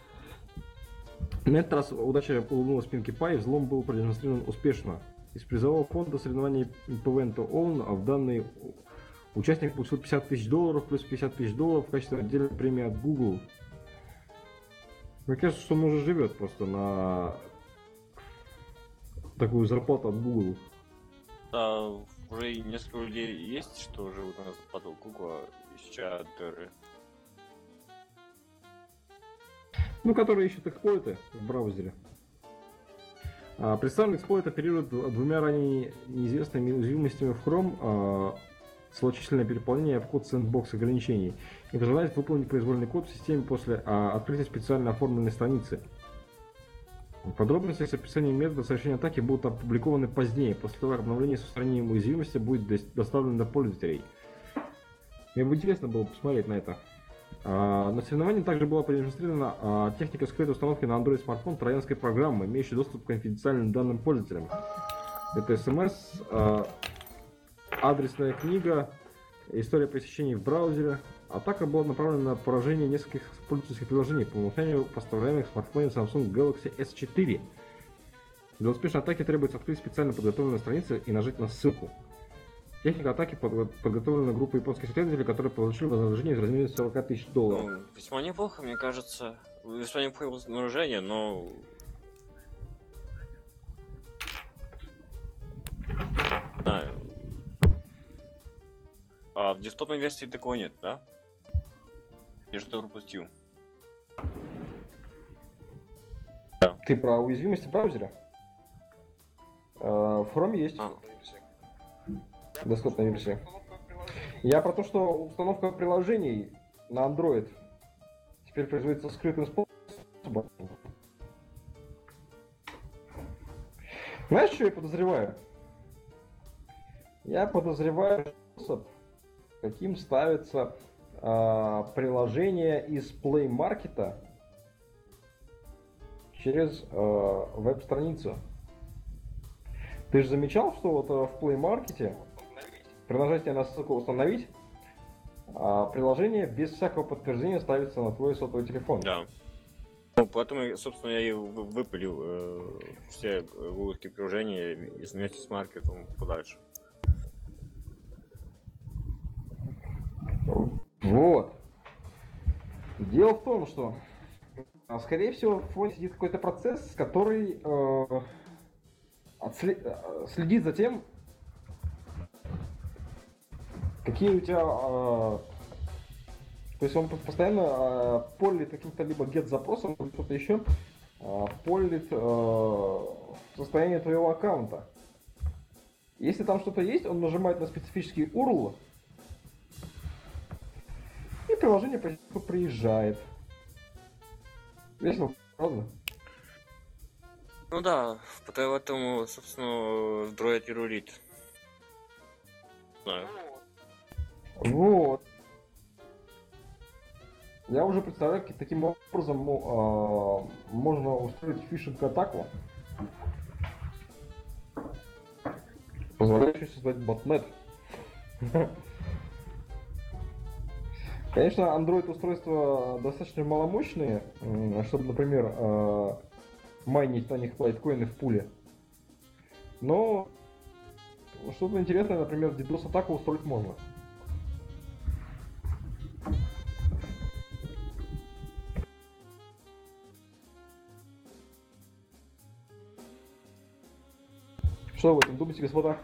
На этот раз удача улыбнулась Pinkie Pie, взлом был продемонстрирован успешно. Из призового фонда соревнований PVN to Own, а в данный участник получил $50 000 плюс $50 000 в качестве отдельной премии от Google. Мне кажется, что он уже живет просто на такую зарплату от Google. Да, уже и несколько людей есть, что живут на зарплату Google, ища дыры. Ну, которые ищут эксплойты в браузере. Представленный эксплойт оперирует двумя ранее неизвестными уязвимостями в Chrome, злочисленное переполнение в код сэндбокс ограничений и позволяет выполнить произвольный код в системе после открытия специально оформленной страницы. Подробности с описанием метода совершения атаки будут опубликованы позднее, после того, как обновление с устранением уязвимости будет доставлено до пользователей. Мне бы интересно было посмотреть на это. На соревновании также была продемонстрирована техника скрытой установки на Android смартфон троянской программы, имеющей доступ к конфиденциальным данным пользователям. Это смс, адресная книга, история посещений в браузере. Атака была направлена на поражение нескольких пользовательских приложений по умолчанию поставляемых в смартфоне Samsung Galaxy S4. Для успешной атаки требуется открыть специально подготовленную страницу и нажать на ссылку. Техника атаки подготовлена группой японских исследователей, которые получили вознаграждение в размере $40 000. Ну, весьма неплохо, мне кажется. Весьма неплохое вознаграждение, но... Знаю. А в десктопной версии такого нет, да? Я что-то пропустил. Ты про уязвимости в браузере? В Chrome есть доступная версия. Я про то, что установка приложений на Android теперь производится скрытым способом. Знаешь, что я подозреваю? Я подозреваю способ, каким ставится приложение из Play Market через веб-страницу. Ты же замечал, что вот в Play Market при нажатии на ссылку «Установить» приложение без всякого подтверждения ставится на твой сотовый телефон. Да. Ну, поэтому, собственно, я и выпилил все гугловские приложения вместе с маркетом подальше. Вот. Дело в том, что, скорее всего, в фоне сидит какой-то процесс, который следит за тем, какие у тебя... то есть он постоянно полит каким-то либо get-запросом, либо что-то еще, полит состояние твоего аккаунта. Если там что-то есть, он нажимает на специфический URL, и приложение потихоньку приезжает. Весело, правда? Ну да, поэтому, собственно, Android и рулит. Знаю. Вот. Я уже представляю, как таким образом можно устроить фишинг-атаку, позволяющую создать ботнет. Конечно, Android устройства достаточно маломощные, чтобы, например, майнить на них лайткоины в пуле. Но что-то интересное, например, DDoS-атаку устроить можно. Что вы там думаете, господа?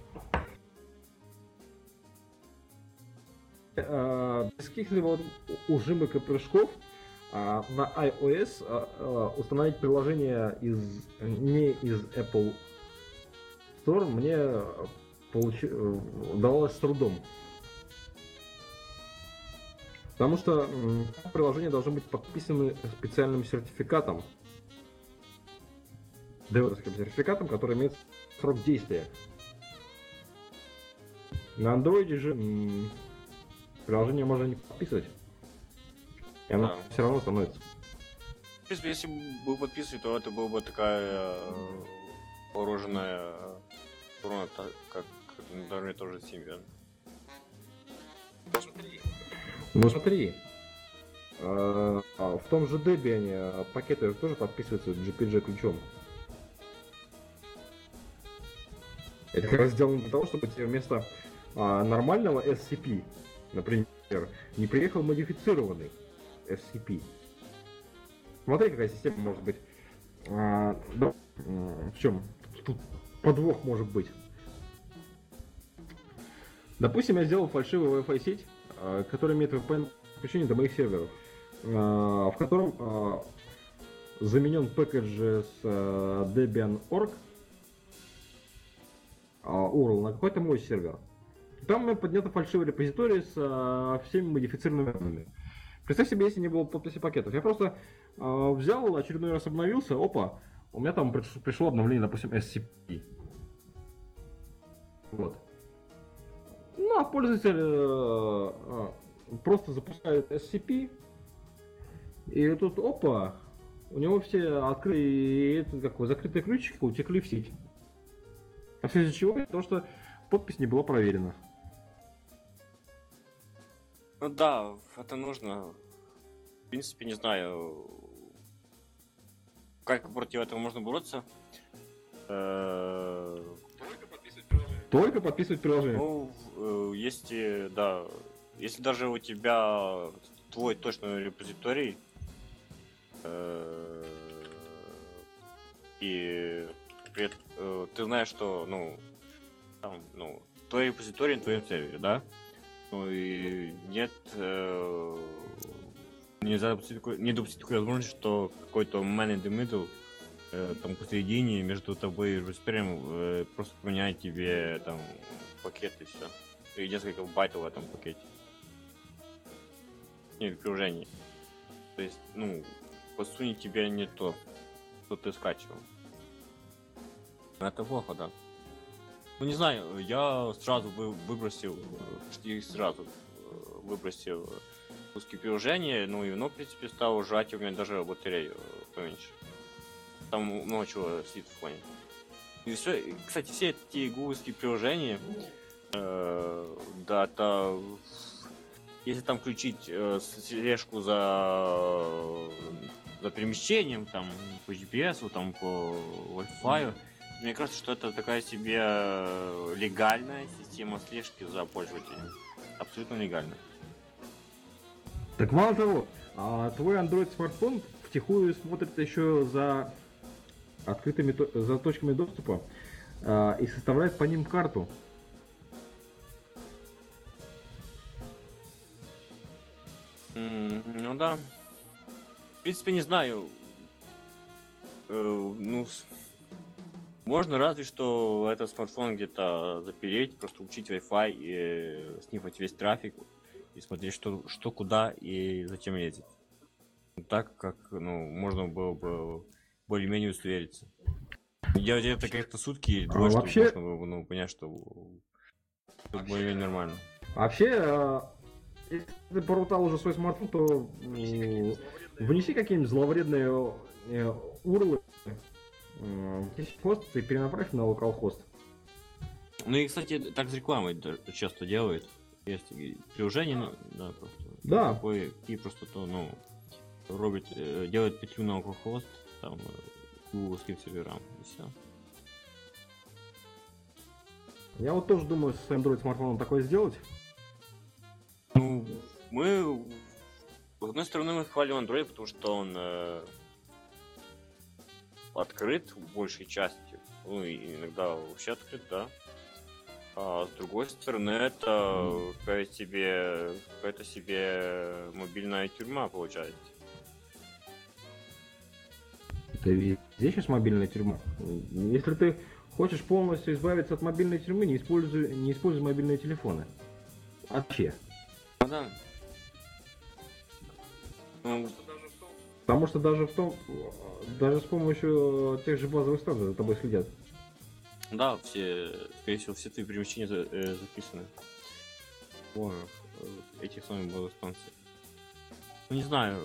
Без каких-либо ужимок и прыжков на iOS установить приложение не из Apple Store мне удавалось с трудом. Потому что приложения должны быть подписаны специальным сертификатом, девелоперским сертификатом, который имеет срок действия. На Android же приложение можно не подписывать. И оно Да. все равно становится. В принципе, если бы подписывать, то это была бы такая вооруженная урона, как даже тоже Симбиан. Ну смотри, в том же Debian пакеты тоже подписываются GPG ключом. Это как раз сделано для того, чтобы тебе вместо нормального SCP, например, не приехал модифицированный SCP. Смотри, какая система может быть. В чем тут подвох может быть? Допустим, я сделал фальшивую Wi-Fi сеть, которая имеет VPN подключение до моих серверов, в котором заменен пэкэдж с Debian.org URL на какой-то мой сервер. Там у меня поднято фальшивый репозиторий с всеми модифицированными данными. Представь себе, если не было подписи пакетов. Я просто взял, очередной раз обновился, опа, у меня там пришло обновление, допустим, SCP. Вот. Ну, а пользователь просто запускает SCP, и тут, опа, у него все закрытые ключики утекли в сеть. А все из-за чего? Потому что подпись не была проверена. Ну да, это нужно. В принципе, не знаю, как против этого можно бороться. Только подписывать приложение. Ну, если, да, если даже у тебя твой точный репозиторий, и ты знаешь, что, ну, там, ну, твой репозиторий на твоем сервере, да? Ну и нет, нельзя не допустить такой возможности, что какой-то man in the middle, там посередине между тобой и репозиторием просто поменяет тебе там пакет и все. И несколько байтов в этом пакете. Нет, приложений. То есть, ну, подсунет тебе не то, что ты скачивал. Это плохо, да. Ну не знаю, я сразу выбросил, почти сразу выбросил куски приложения, ну и оно, в принципе, стало жать, у меня даже батарею поменьше. Там много чего сидит в фоне. И все, кстати, все эти гугловские приложения, да, это если там включить слежку за перемещением, там по GPS, там по Wi-Fi, мне кажется, что это такая себе легальная система слежки за пользователем. Абсолютно легально. Так мало того, твой Android смартфон втихую смотрит еще за за точками доступа и составляет по ним карту. Ну да. В принципе, не знаю. Ну, можно разве что этот смартфон где-то запереть, просто учить Wi-Fi и снифать весь трафик и смотреть, что куда и зачем ездить. Так как, ну, можно было бы более-менее удостовериться. Делать это как-то сутки или двое, чтобы вообще... можно было бы, ну, понять, что более-менее нормально. Вообще, если ты порутал уже свой смартфон, то внеси какие-нибудь зловредные урлы в хост и перенаправь на localhost. Ну и, кстати, так с рекламой часто делают. Есть приложение, ну, да, просто. Да. И просто то, ну, делает петлю на localhost, там, гугловским серверам, и все. Я вот тоже думаю с Android смартфоном такое сделать. Ну, с одной стороны, мы хвалим Android, потому что он открыт в большей части. Ну, и иногда вообще открыт, да. А с другой стороны, это какая-то себе мобильная тюрьма получается. Это везде сейчас мобильная тюрьма. Если ты хочешь полностью избавиться от мобильной тюрьмы, не используй мобильные телефоны. Вообще. Ну да. Ну, Потому что даже с помощью тех же базовых станций за тобой следят. да, скорее всего, все твои перемещения записаны в этих самых базовых станций. Ну, не знаю.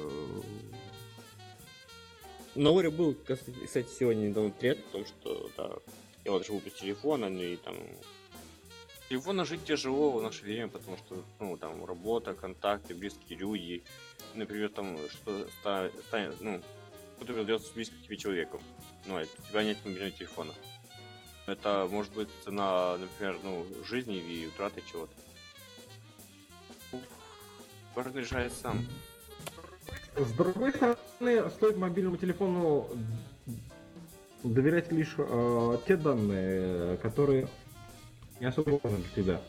На Лоре был, кстати, сегодня недавно тред о том, что да, я вот живу без телефона, ну и там. Телефона жить тяжело в наше время, потому что, ну, там, работа, контакты, близкие люди. Например, там, что станет, ну, кто-то придется с близким к тебе человеком. Ну, у тебя нет мобильного телефона. Это может быть цена, например, ну, жизни и утраты чего-то. Каждый решает сам. С другой стороны, стоит мобильному телефону доверять лишь те данные, которые не особо важны для тебя.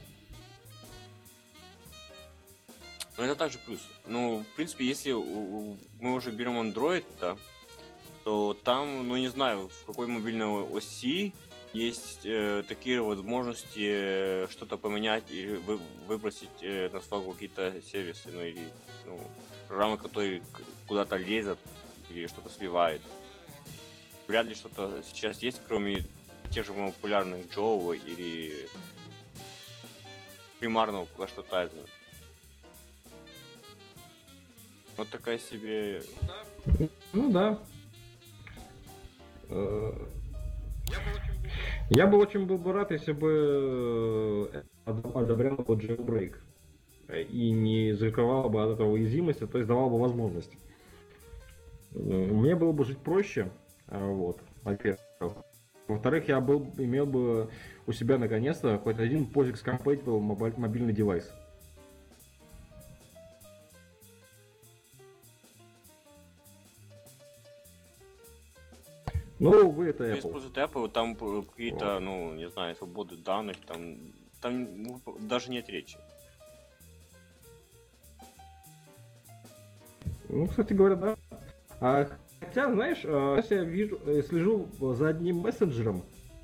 Но это также плюс. Ну, в принципе, если мы уже берем Android, да, то там, ну, не знаю, в какой мобильной оси есть такие возможности что-то поменять или выбросить на свалку какие-то сервисы, ну, или, ну, программы, которые куда-то лезут или что-то сливают. Вряд ли что-то сейчас есть, кроме тех же популярных Java или примарного Clash Titan. Вот такая себе... Ну да. Я бы очень был бы рад, если бы одобрял бы jailbreak и не закрывал бы от этого уязвимости, то есть давал бы возможность. Мне было бы жить проще, вот, во-первых. Во-вторых, я имел бы у себя наконец-то хоть один POSIX compatible мобильный девайс. Ну, увы, это Apple. Используют Apple, там какие-то, ну, не знаю, свободы данных, там ну, даже нет речи. Ну, кстати говоря, да. Хотя, знаешь, сейчас я слежу за одним мессенджером,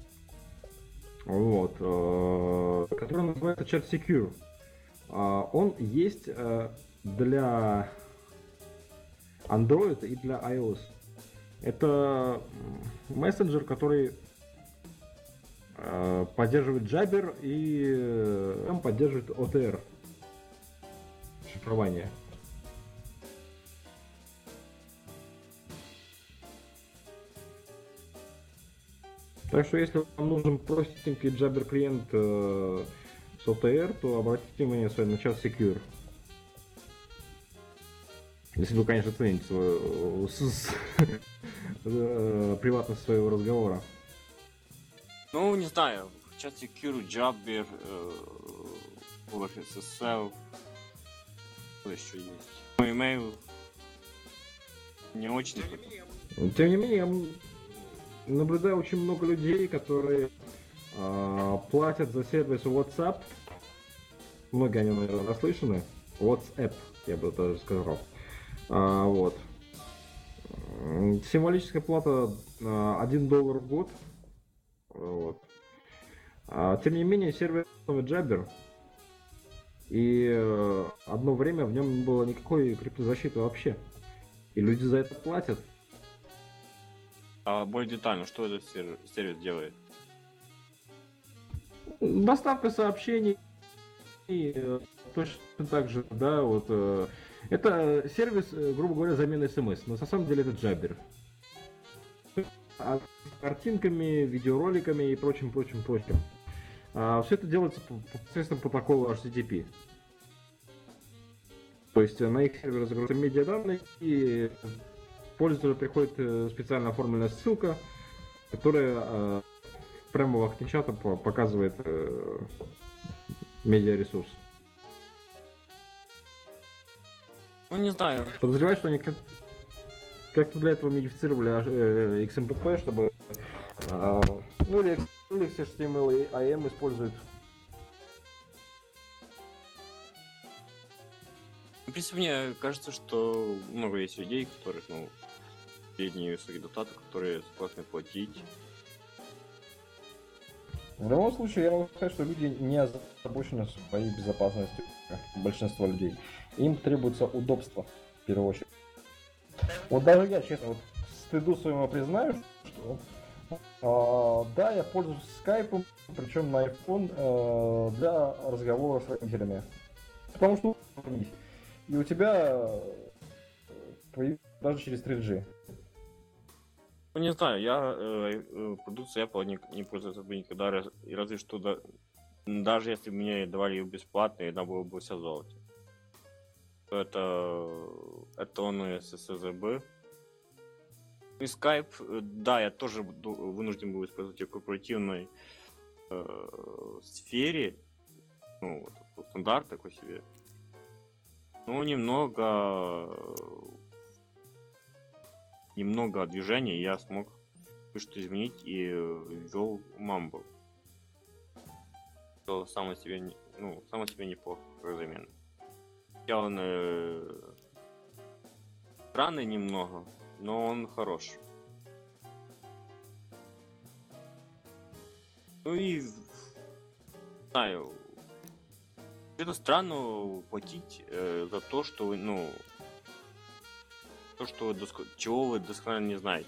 вот, который называется Chat Secure. Он есть для Android и для iOS. Это мессенджер, который поддерживает Jabber и поддерживает OTR шифрование. Так что если вам нужен простенький Jabber клиент с OTR, то обратите внимание на Chat Secure. Если вы, конечно, цените свою приватность своего разговора. Ну, не знаю, Chat Secure, Jabber, SSL, что еще есть? Ну, email не очень. Тем не менее, я наблюдаю очень много людей, которые платят за сервис WhatsApp. Многие они, наверное, наслышаны. WhatsApp, я бы даже сказал. Вот. Символическая плата $1 в год. Вот. Тем не менее, сервер Jabber. И одно время в нем не было никакой криптозащиты вообще. И люди за это платят. А более детально, что этот сервис делает? Доставка сообщений. И точно так же, да, вот. Это сервис, грубо говоря, замены смс, но на самом деле это Jabber. С картинками, видеороликами и прочим. Все это делается посредством протокола HTTP. То есть на их сервер загрузятся медиаданные, и пользователю приходит специально оформленная ссылка, которая прямо в окне чата показывает медиаресурс. Ну, не знаю. Подозреваю, что они как-то для этого модифицировали XMPP, чтобы ну или HTML и AM используют. В принципе, мне кажется, что много есть людей, которых, ну, средние и высокие доплаты, которые согласны платить. В любом случае, я могу сказать, что люди не озабочены своей безопасностью, большинство людей. Им требуется удобство, в первую очередь. Вот даже я, честно, вот стыду своему признаю, что да, я пользуюсь скайпом, причем на iPhone, для разговора с родителями. Потому что и у тебя появиться даже через 3G. Ну, не знаю, продукцию Apple не пользовался бы никогда, разве что даже если бы мне давали ее бесплатно, она была бы вся в золоте. Это он и СССРБ. И Skype, да, я тоже вынужден был использовать ее в корпоративной сфере. Ну, вот, стандарт такой себе. Ну, немного движения я смог кое-что изменить и ввел Mumble. Что само себе неплохо как замена. Хотя он странный немного, но он хорош. Ну и знаю, это странно платить за то, что вы, чего вы досконально не знаете.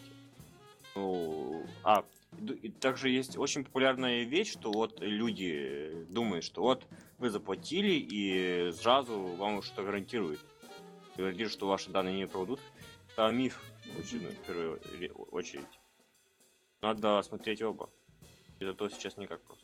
И также есть очень популярная вещь, что вот люди думают, что вот вы заплатили и сразу вам что-то гарантирует. Гарантирует, что ваши данные не пропадут. Это миф, в первую очередь. Надо смотреть оба. И зато сейчас никак просто.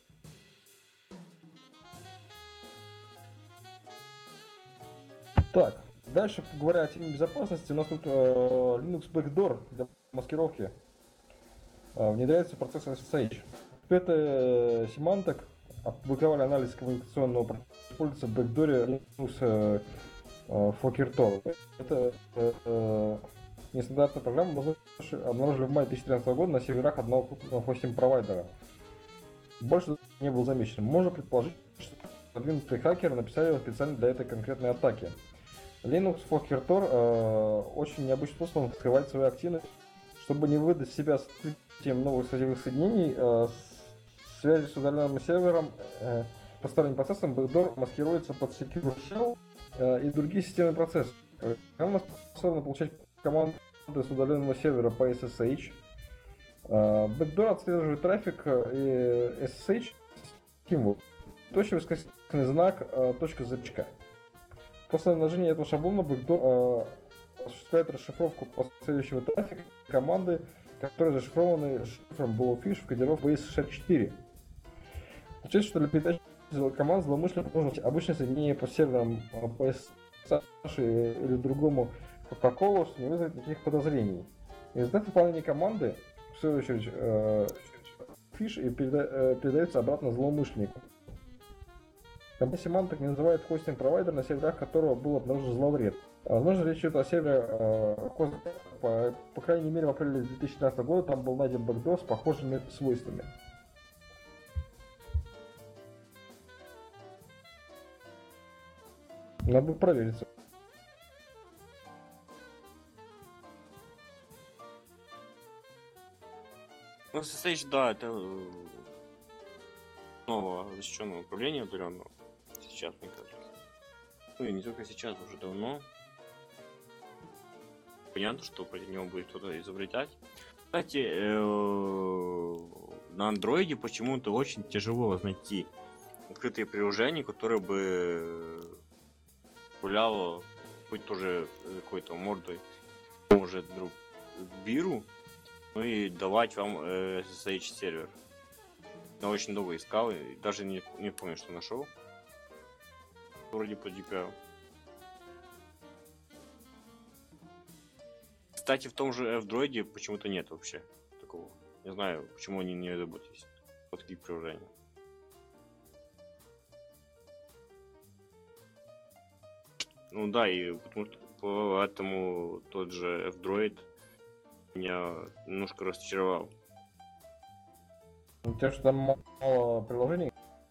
Так, дальше, говоря о теме безопасности, у нас тут Linux Backdoor для маскировки внедряется в процесс SSH. Это Symantec опубликовали анализ коммуникационного профиля, используется в бэкдоре Linux Forkertor. Это нестандартная программа, обнаружили в мае 2013 года на серверах одного крупного хостинг-провайдера. Больше не был замечен. Можно предположить, что продвинутые хакеры написали его специально для этой конкретной атаки. Linux Forkertor очень необычным способом скрывает свою активность, чтобы не выдать себя с открытием новых сетевых соединений, связи с удаленным сервером, по сторонним процессам Backdoor маскируется под Secure Shell и другие системные процессы. Она способна получать команды с удаленного сервера по SSH. Backdoor отслеживает трафик и SSH символ. Точно восклицательный знак, точка запечка. После нажатия этого шаблона Backdoor осуществляет расшифровку последующего трафика команды, которые зашифрованы шифром Blowfish в кодировке BSSH4. Получается, что для передачи команд злоумышленник нужно обычное соединение по серверам PSSH или другому протоколу, что не вызовет никаких подозрений. И результат выполнения команды, в свою очередь, фиш и передается обратно злоумышленнику. Компания Symantec не называет хостинг-провайдер, на серверах которого был обнаружен зловред. Возможно, речь идет о сервере по крайней мере в апреле 2013 года там был найден бэкдор с похожими свойствами. Надо бы проверить. Ну, SSH, да, это новое защищенное управление удаленного. Сейчас, мне кажется. Ну и не только сейчас, уже давно. Понятно, что против него будет кто-то изобретать. Кстати, на андроиде почему-то очень тяжело найти открытые приложения, которые бы гуляло хоть тоже какой-то мордой, может друг биру, ну и давать вам SSH сервер. Я очень долго искал и даже не помню, что нашел. Вроде по GPL. Кстати, в том же F-Droid почему-то нет вообще такого. Не знаю, почему они не заботились о таких приложениях. Ну да, и потому что поэтому тот же F-Droid меня немножко расчаровал. У тебя что там мало приложений?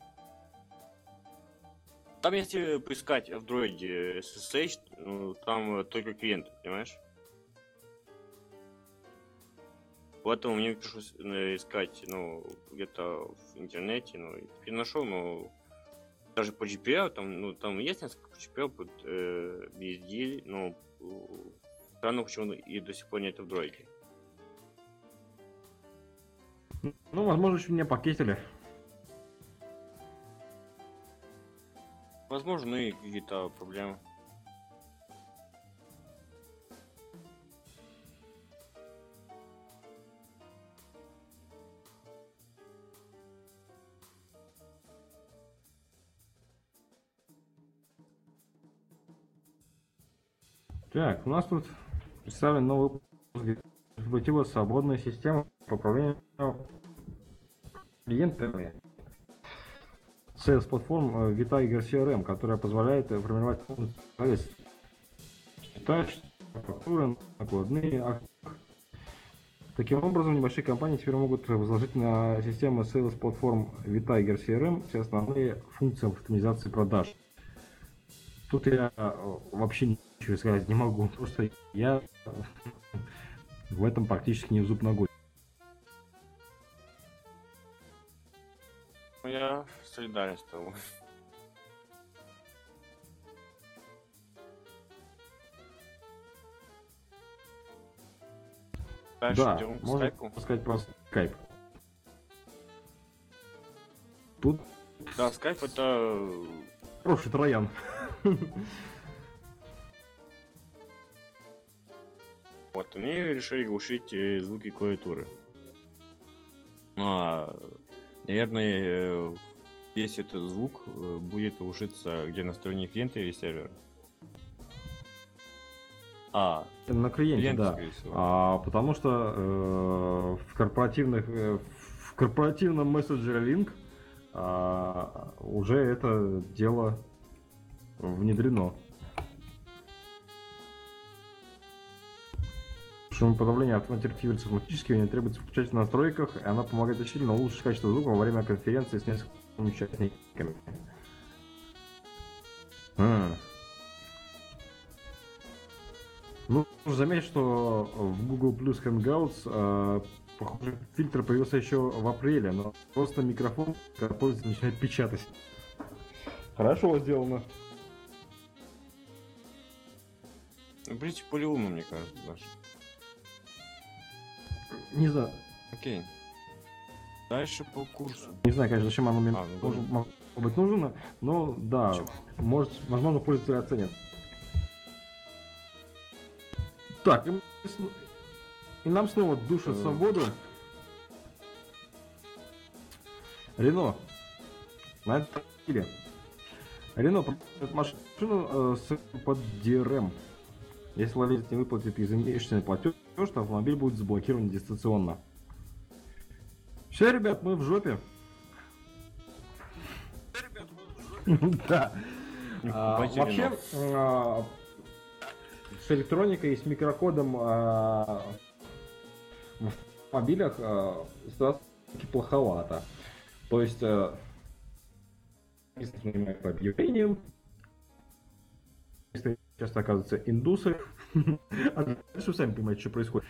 Там если поискать в Android SSH, ну, там только клиенты, понимаешь? Поэтому мне пришлось искать, ну, где-то в интернете, ну, и нашел, но даже по GPL, там есть несколько GPL под BSD, но странно, почему и до сих пор нет в Android. Ну, возможно, еще не пакетили. Возможно, и какие-то проблемы. Так, у нас тут представлен новый выпуск свободная система по управлению клиентами. Sales платформ Vitiger CRM, которая позволяет формировать функции, считать фактуры, накладные. Таким образом, небольшие компании теперь могут возложить на систему Sales платформ Vitiger CRM все основные функции оптимизации продаж. Тут я вообще ничего сказать не могу, потому что я в этом практически не в зуб ногой. Ну, я солидарен с тобой. Дальше Да, идем к можно скайпу. сказать про скайп. Тут Да, скайп это... хороший троян. Вот, они решили глушить звуки клавиатуры. Наверное, весь этот звук будет глушиться где на стороне клиента или сервера. На клиенте, Клиент, да. скорее всего. Потому что в корпоративном мессенджере Link уже это дело внедрено. Шумоподавление автоматизируется автоматически, не требуется включать в настройках, и она помогает значительно улучшить качество звука во время конференции с несколькими участниками. Ну, нужно заметить, что в Google Plus Hangouts, похоже, фильтр появился еще в апреле, но просто микрофон, когда пользователь начинает печатать. Хорошо сделано. В принципе, более умно, мне кажется, даже. Не знаю, Окей. Дальше по курсу. не знаю, конечно, зачем оно мне Ну, может быть нужно, но да, может, возможно, пользователи оценят. Так, и нам снова душат свободу. Рено. На этом деле. Рено продает машину под DRM. Если владелец не выплатит ежемесячный платеж, то автомобиль будет заблокирован дистанционно. Все, ребят, мы в жопе. Да. Вообще, с электроникой и с микрокодом в автомобилях ситуация плоховато. То есть, по объявлениям, часто оказываются индусы, а дальше вы сами понимаете, что происходит,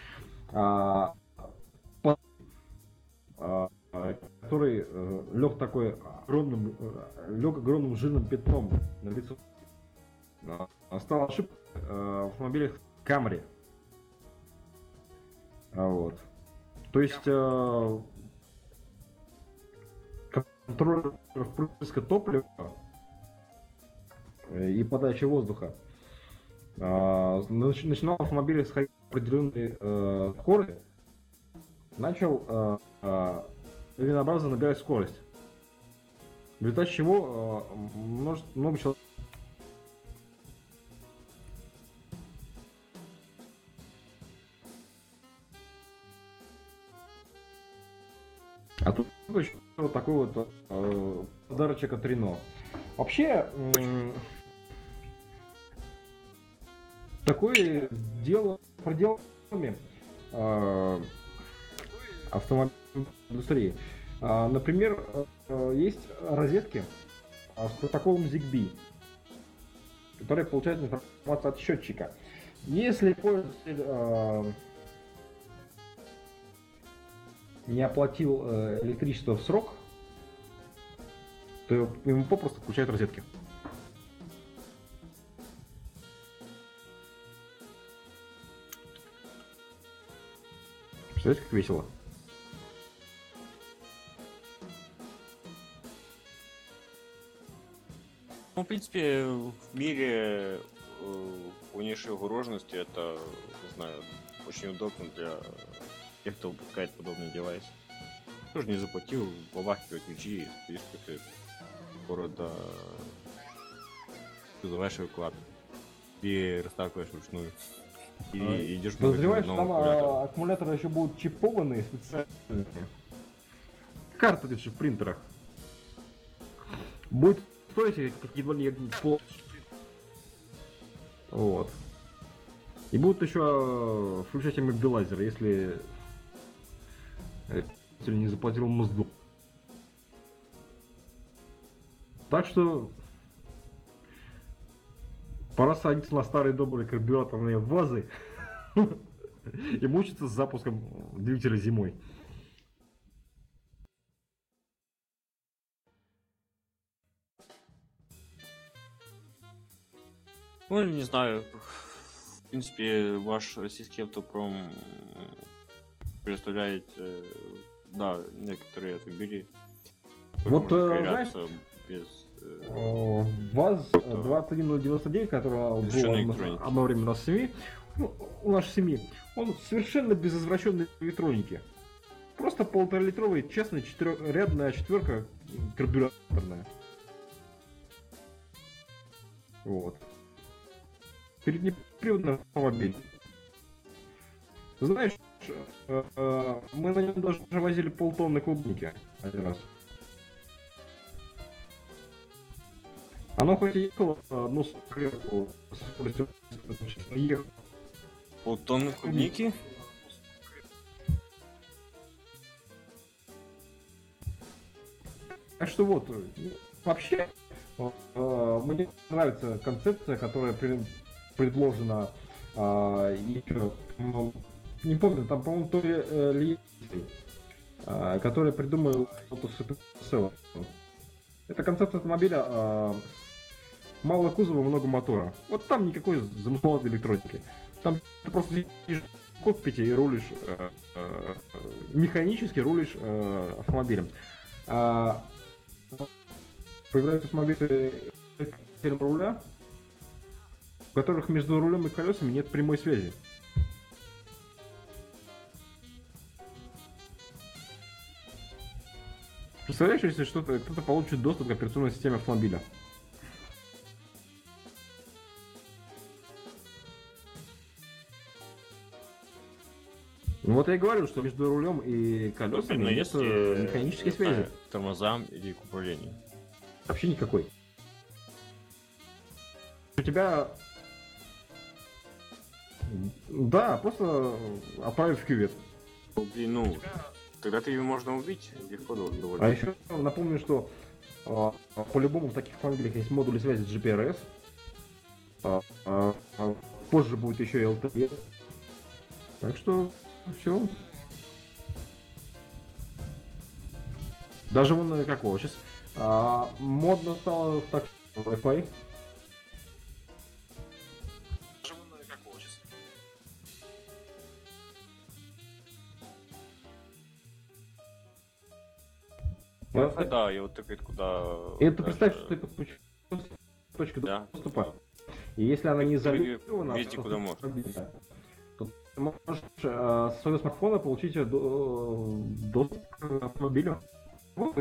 который лег такой огромным жирным пятном на лицо. Стала ошибка в автомобилях Camry. Вот. То есть контроль впрыска топлива и подачи воздуха начинал автомобиль сходить определенной скорости, начал лавинообразно набирать скорость. В результате чего много человек. А тут еще вот такой вот подарочек от Рено. Вообще, такое дело проделами автомобильной индустрии. Например, есть розетки с протоколом ZigBee, которые получают информацию от счетчика. Если пользователь не оплатил электричество в срок, то ему попросту включают розетки. Представляете, как весело? Ну, в принципе, в мире внешней огороженности это, не знаю, очень удобно для тех, кто выпускает подобный девайс. Тоже не заплатил, повахивать ключи, и ты города вызываешь вклад. и растакиваешь вручную. И идешь Подозреваешь, что нового там аккумулятора. аккумуляторы еще будут чипованные специальные. Картриджи в принтерах. Будет стоить как едва ли пол. Вот. И будут еще включать иммобилайзер, если не заплатил мзду. Так что пора садиться на старые добрые карбюраторные вазы и мучиться с запуском двигателя зимой. Ну, не знаю. В принципе, ваш российский автопром представляет, да, некоторые автомобили. Вот, знаешь, без... ВАЗ-21099, который Совершенно был электроники. одновременно у нас в семье, ну, у нашей семьи, он совершенно без извращенной электроники. Просто 1,5-литровый, честная рядная четверка карбюраторная. Вот. Переднеприводный автомобиль. Знаешь, мы на нем даже возили полтонны клубники один раз. Оно хоть и ехало одну стрелку со скоростью ехало. Полтонны клубники? Так что вот, вообще, мне нравится концепция, которая предложена еще, не помню, там, по-моему, то ли Лией, который придумал Auto. Это концепция автомобиля, мало кузова, много мотора. Вот там никакой замысловатой электроники. Там ты просто сидишь в кокпите и рулишь, механически рулишь автомобилем. Появляются автомобили руля, в которых между рулем и колесами нет прямой связи. Представляешь, если кто-то получит доступ к операционной системе автомобиля? Ну вот я и говорю, что между рулем и колесами нет механической связи. Тормозам или к управлению. Вообще никакой. У тебя... Да, просто отправить в кювет. Блин, ну, тогда ты ее можно убить легко довольно. А еще напомню, что по-любому в таких автомобилях есть модули связи с GPRS. Позже будет еще и LTE. Так что все. Даже вон какого сейчас модно стало так Wi-Fi. Да, и вот теперь куда... Это представь, что ты подключил точку Да. доступа. И если она не изолирована, Везде, куда можешь. то ты можешь со своего смартфона получить доступ к автомобилю. Вот,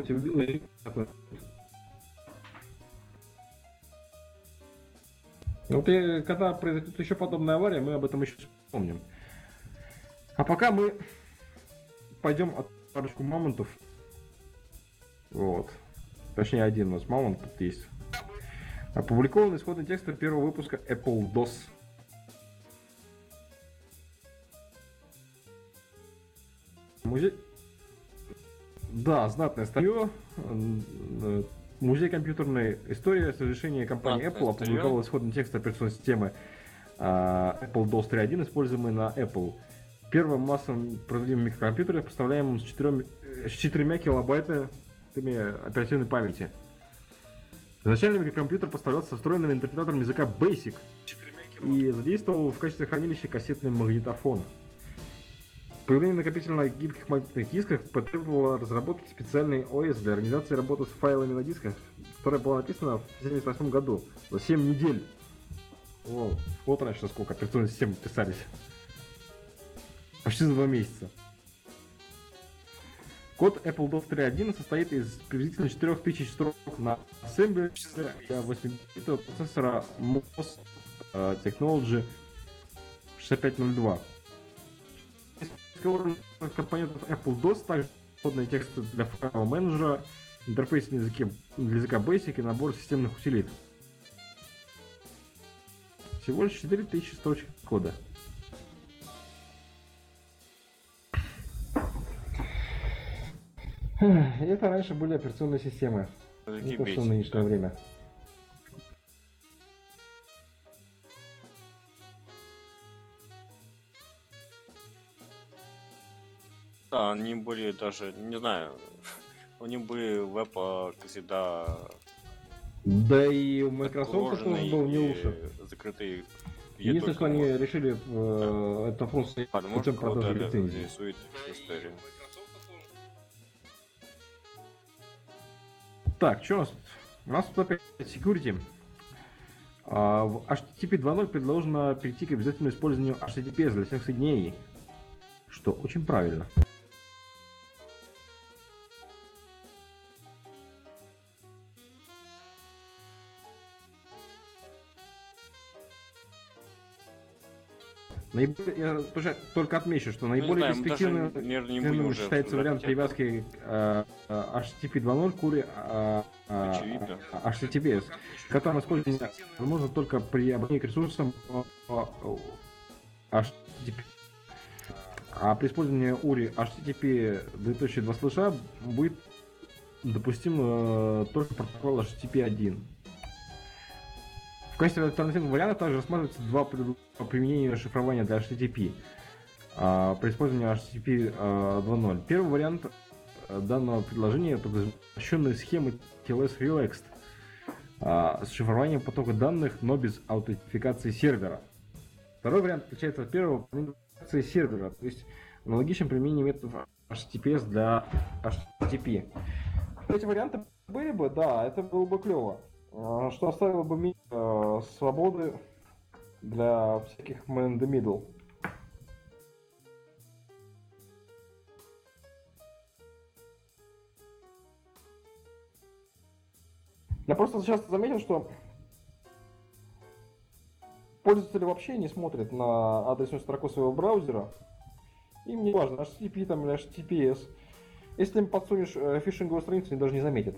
вот и когда произойдет еще подобная авария, мы об этом еще вспомним. А пока мы пойдем от парочку мамонтов. Вот. Точнее, один у нас мамонт тут есть. Опубликован исходный текст первого выпуска Apple DOS. Музей... Да, знатное старье. Музей компьютерной истории с разрешения компании Знатное Apple опубликовал исходный текст операционной системы Apple DOS 3.1, используемый на Apple. Первым массовым производимым микрокомпьютером, поставляемым с 4 килобайтами оперативной памяти. Изначально микрокомпьютер поставлялся со встроенным интерпретатором языка BASIC и задействовал в качестве хранилища кассетный магнитофон. Появление накопительно гибких магнитных дисков потребовало разработки специальной ОС для организации работы с файлами на дисках, которая была написана в 1978 году, за 7 недель. О, вот раньше сколько операционные системы писались. Почти за 2 месяца. Код Apple DOS 3.1 состоит из приблизительно 4000 строк на ассемблере для 8-битового процессора MOS Technology 6502. Компонентов Apple DOS, также вводные тексты для файлового менеджера, интерфейс для языка Basic и набор системных утилит. Всего лишь 4000 строчек кода. Это раньше были операционные системы. Не то, что в нынешнее время. Да, они были даже, не знаю, они были веб, как всегда, Да и у Microsoft тоже был не лучше. закрытый. Единственное, что они решили это просто путем продажи лицензии. Рисует историю. Так, что у нас тут? У нас тут опять security. В HTTP 2.0 предложено перейти к обязательному использованию HTTPS для всех соединений, что очень правильно. Я только отмечу, что наиболее эффективным считается вариант привязки HTTP 2.0 к URI HTTPS, который используется возможно только при обращении к ресурсам HTTP. А при использовании URI HTTP 2.2 будет допустим только протокол HTTP 1. В качестве альтернативного варианта также рассматриваются два применения шифрования для HTTP при использовании HTTP 2.0. Первый вариант данного предложения подразумевает упрощенные схемы TLS Relaxed с шифрованием потока данных, но без аутентификации сервера. Второй вариант отличается от первого аутентификации сервера, то есть аналогичным применением методов HTTPS для HTTP. Эти варианты были бы, да, это было бы клево. Что оставило бы свободы для всяких man in the middle. Я просто сейчас заметил, что пользователи вообще не смотрят на адресную строку своего браузера. Им не важно, HTTP там или HTTPS. Если им подсунешь фишинговую страницу, они даже не заметят.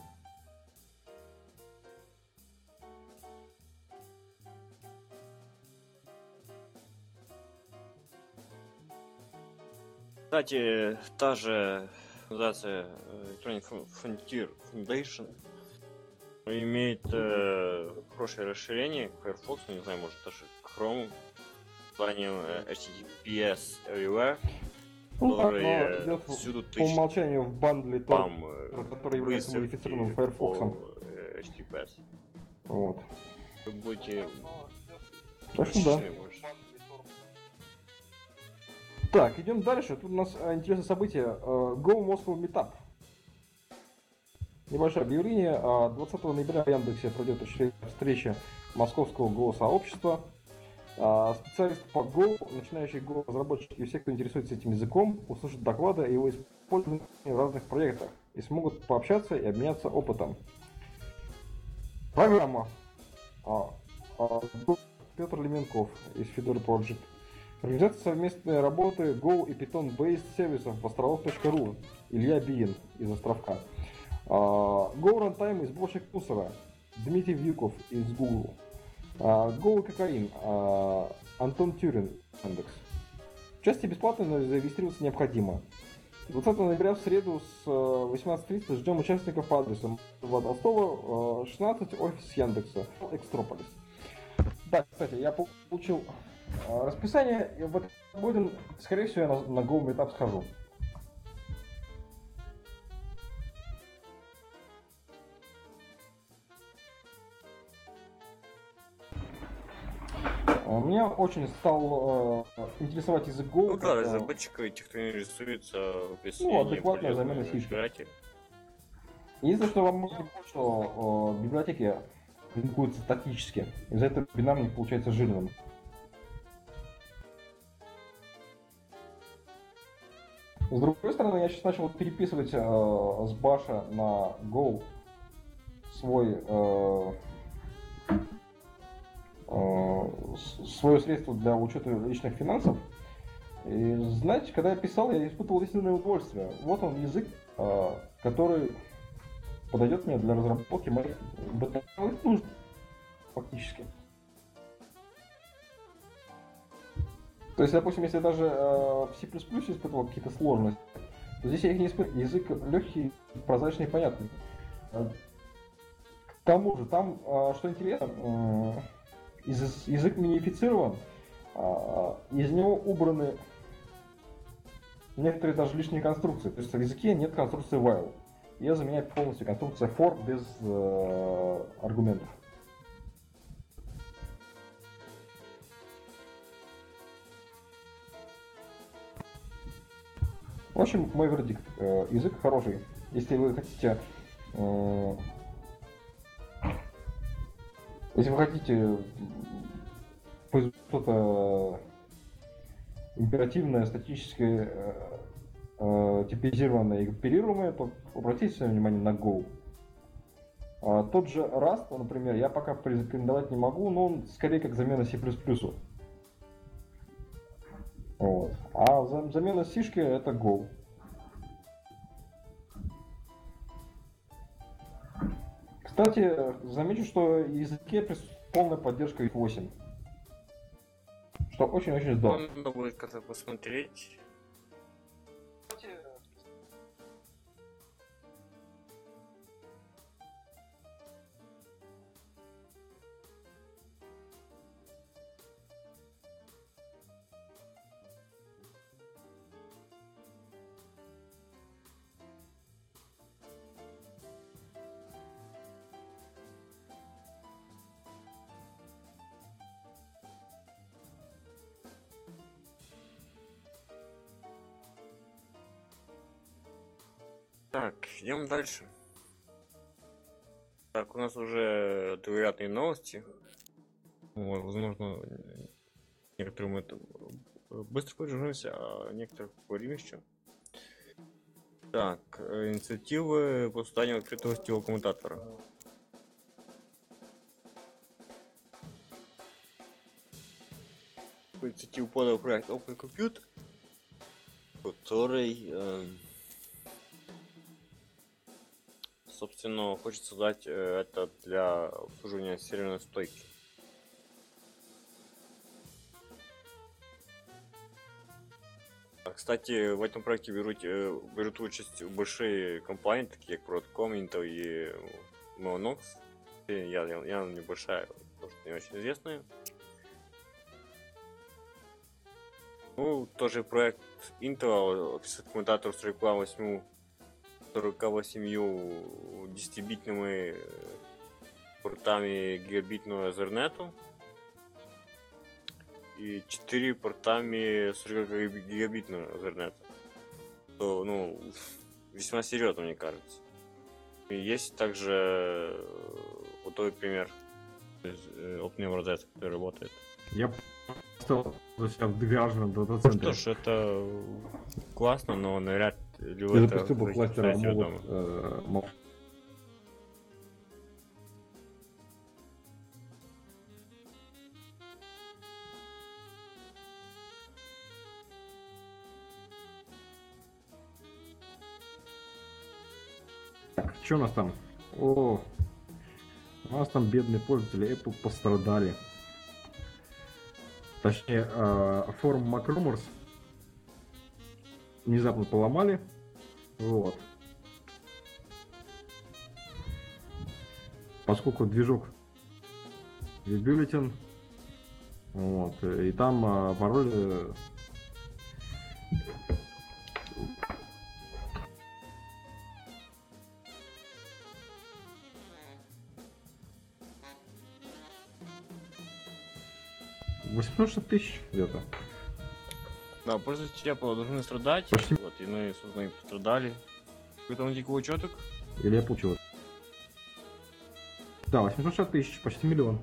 Кстати, та же организация Electronic Frontier Foundation имеет хорошее расширение Firefox, не знаю, может даже Chrome, с названием HTTPS Everywhere, который всюду по умолчанию в бандле там, который является модифицированным Firefox. HTTPS. Вот. Вы будете Так что да. Так, идем дальше. Тут у нас интересное событие. Go Moscow Meetup. Небольшое объявление. 20 ноября в Яндексе пройдет очередная встреча московского Go сообщества. Специалисты по Go, начинающие Go разработчики и все, кто интересуется этим языком, услышат доклады о его использовании в разных проектах и смогут пообщаться и обменяться опытом. Программа. Петр Леменков из Fedora Project. Организация совместной работы Go и Python-based сервисов в островок.ру. Илья Биин из Островка. Go Runtime из сборщик мусора. Дмитрий Вьюков из Google. Go и Кокаин. Антон Тюрин, Яндекс. Участие бесплатно, но зарегистрироваться необходимо. 20 ноября в среду с 18:30 ждем участников по адресу Толстого, 16, офис Яндекса, Экстрополис. Да, кстати, я получил расписание, и вот будем, скорее всего, я на Go Meetup схожу. Меня очень стал интересовать язык Go. Ну да, разработчик этих, кто интересуется адекватная замена фишки. Единственное, что вам может быть, что библиотеки линкуются статически. Из-за этого бинар не получается жирным. С другой стороны, я сейчас начал переписывать с баша на Go свой свое средство для учета личных финансов. И знаете, когда я писал, я испытывал истинное удовольствие. Вот он язык, который подойдет мне для разработки моих бытовых нужд, фактически. То есть, допустим, если даже в C++ испытывал какие-то сложности, то здесь я их не испытывал. Язык легкий, прозрачный и понятный. К тому же, там, что интересно, язык минифицирован, из него убраны некоторые даже лишние конструкции. То есть в языке нет конструкции while. Ее заменяет полностью конструкция for без аргументов. В общем, мой вердикт. Язык хороший. Если вы хотите... Если вы хотите что-то императивное, статическое, типизированное и оперируемое, то обратите свое внимание на Go. Тот же Rust, например, я пока порекомендовать не могу, но он скорее как замена C++. Вот. А замена C-шки это Go. Кстати, замечу, что в языке присутствует полная поддержка X8. Что очень-очень здорово. Надо будет как-то посмотреть. Так, идем дальше. Так, у нас уже вероятные новости. Вот, возможно, некоторым это быстро пробежимся, а некоторых поговорим еще. Так, инициативы по созданию открытого сетевого коммутатора. Инициативу подал проект OpenCompute, который собственно, хочет создать это для обслуживания серверной стойки. Кстати, в этом проекте берут участь большие компании, такие как Broadcom, Intel и Mellanox. Я небольшая, потому что не очень известная. Ну, тоже проект Intel, коммутатор 48 10-битными портами гигабитного Ethernet и 4 портами 40 гигабитного Ethernet. То, ну, весьма серьезно, мне кажется. И есть также готовый пример OpenRZ, который работает. Я поставил себя в гаражном Ну дата-центре. что ж, это классно, но навряд ли вы Я это запустил бы кластер захотите дома. могут... Так, что у нас там? О, у нас там бедные пользователи Apple пострадали. Точнее, форум Macrumors внезапно поломали. Вот. Поскольку движок Bbulletin, вот, и там пароль $860 тысяч где-то. Да, пользователи Apple должны страдать. Почти. Вот, и мы, собственно, и пострадали. Какой-то дикий учеток. Или я получил. Да, 860 тысяч, почти миллион.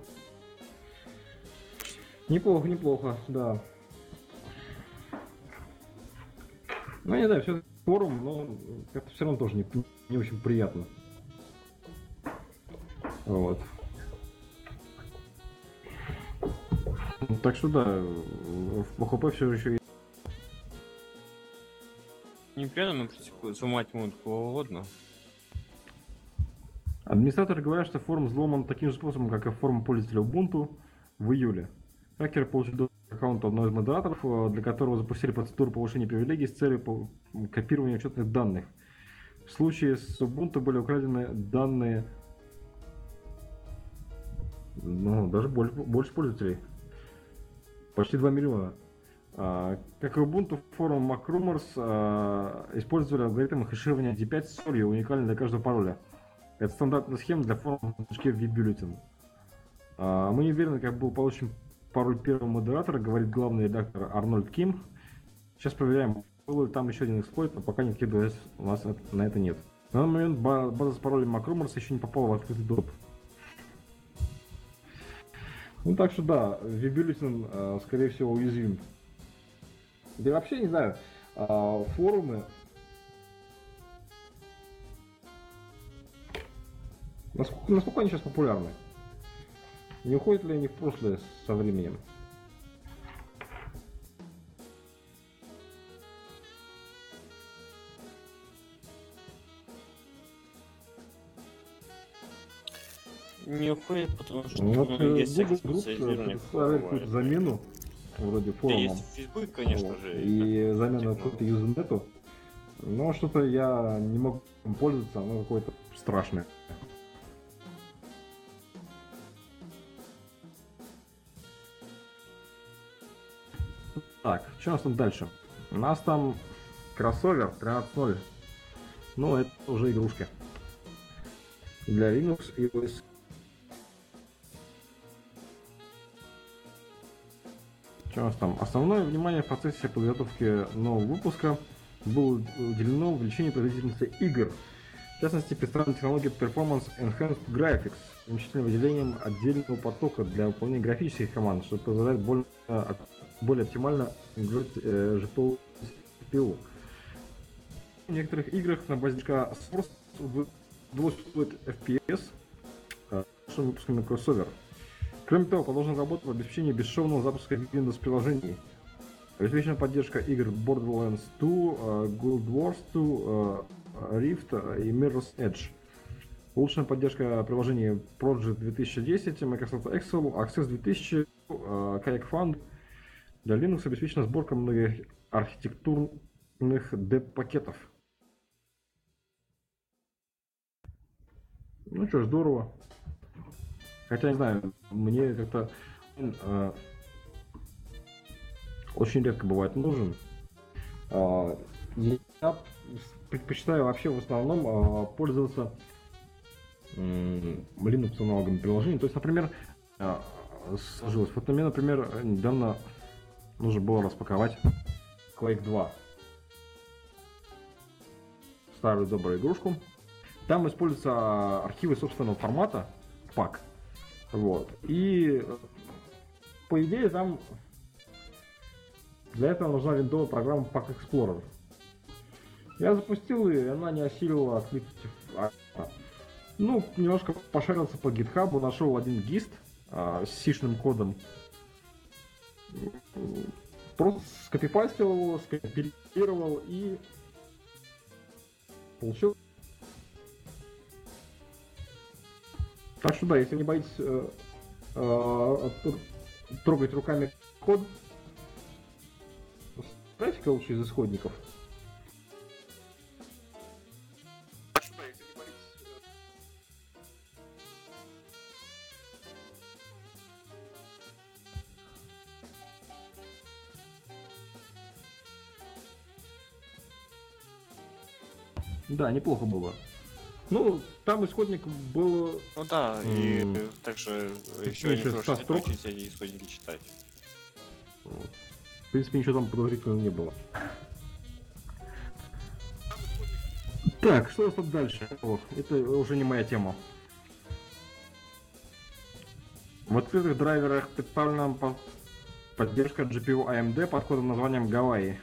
Неплохо, неплохо, да. Ну, я не знаю, все форум, но это все равно тоже не очень приятно. Вот. Так что да, в PHP все еще есть. Неприятно, но сломать могут кого угодно. Администраторы говорят, что форум взломан таким же способом, как и форум пользователя Ubuntu в июле. Хакеры получили доступ к аккаунту одного из модераторов, для которого запустили процедуру повышения привилегий с целью копирования учетных данных. В случае с Ubuntu были украдены данные, ну, даже больше пользователей. Почти 2 миллиона. Как и Ubuntu, форум MacRumors использовали алгоритм хеширования D5 с солью, уникальный для каждого пароля. Это стандартная схема для форума в vBulletin. Мы не уверены, как был получен пароль первого модератора, говорит главный редактор Арнольд Ким. Сейчас проверяем, был ли там еще один эксплойт, но пока никаких доказательств у нас на это нет. На данный момент база с паролем MacRumors еще не попала в открытый доступ. Ну так что да, vBulletin, скорее всего, уязвим. Да вообще не знаю, форумы... Насколько они сейчас популярны? Не уходят ли они в прошлое со временем? Не уходит, потому что Вот есть Google всякие Group специализированные представляет форумы. какую-то замену вроде Да, форума. есть Facebook, конечно Вот. же. И замена типа, какой-то юзнету. Но что-то я не могу им пользоваться, оно какое-то страшное. Так, что у нас там дальше? У нас там кроссовер 13.0. Ну, это уже игрушки. Для Linux и OS. Что у нас там? Основное внимание в процессе подготовки нового выпуска было уделено увеличению производительности игр. В частности, представлена технология Performance Enhanced Graphics с значительным выделением отдельного потока для выполнения графических команд, что позволяет более оптимально играть GPU. В некоторых играх на базе движка Source удалось устроить FPS нашим выпуском на кроссовер. Кроме того, продолжена работа по обеспечению бесшовного запуска Windows приложений. Обеспечена поддержка игр Borderlands 2, Guild Wars 2, Rift и Mirror's Edge. Улучшена поддержка приложений Project 2010, Microsoft Excel, Access 2000, Kayak Fund. Для Linux обеспечена сборка многих архитектурных деп-пакетов. Ну что ж, здорово. Хотя, не знаю, мне как-то очень редко бывает нужен. Я предпочитаю вообще в основном пользоваться Linux аналогами приложений. То есть, например, сложилось. Вот мне, например, недавно нужно было распаковать Quake 2. Старую добрую игрушку. Там используются архивы собственного формата, FAT. Вот. И по идее там для этого нужна виндовая программа Pack Explorer. Я запустил ее, и она не осилила открыть. Ну, немножко пошарился по GitHub, нашел один гист с сишным кодом. Просто скопипастил его, скомпилировал и получил. Так что да, если не боитесь трогать руками код, ставьте-ка лучше из исходников. Так что да, если не боитесь. Да, неплохо было. Ну, там исходник был... Ну да, и также еще меньше не 100 строк. научить эти исходники читать. В принципе, ничего там подозрительного не было. Так, что у нас тут дальше? О, это уже не моя тема. В открытых драйверах представлена поддержка GPU AMD под кодовым названием Гавайи.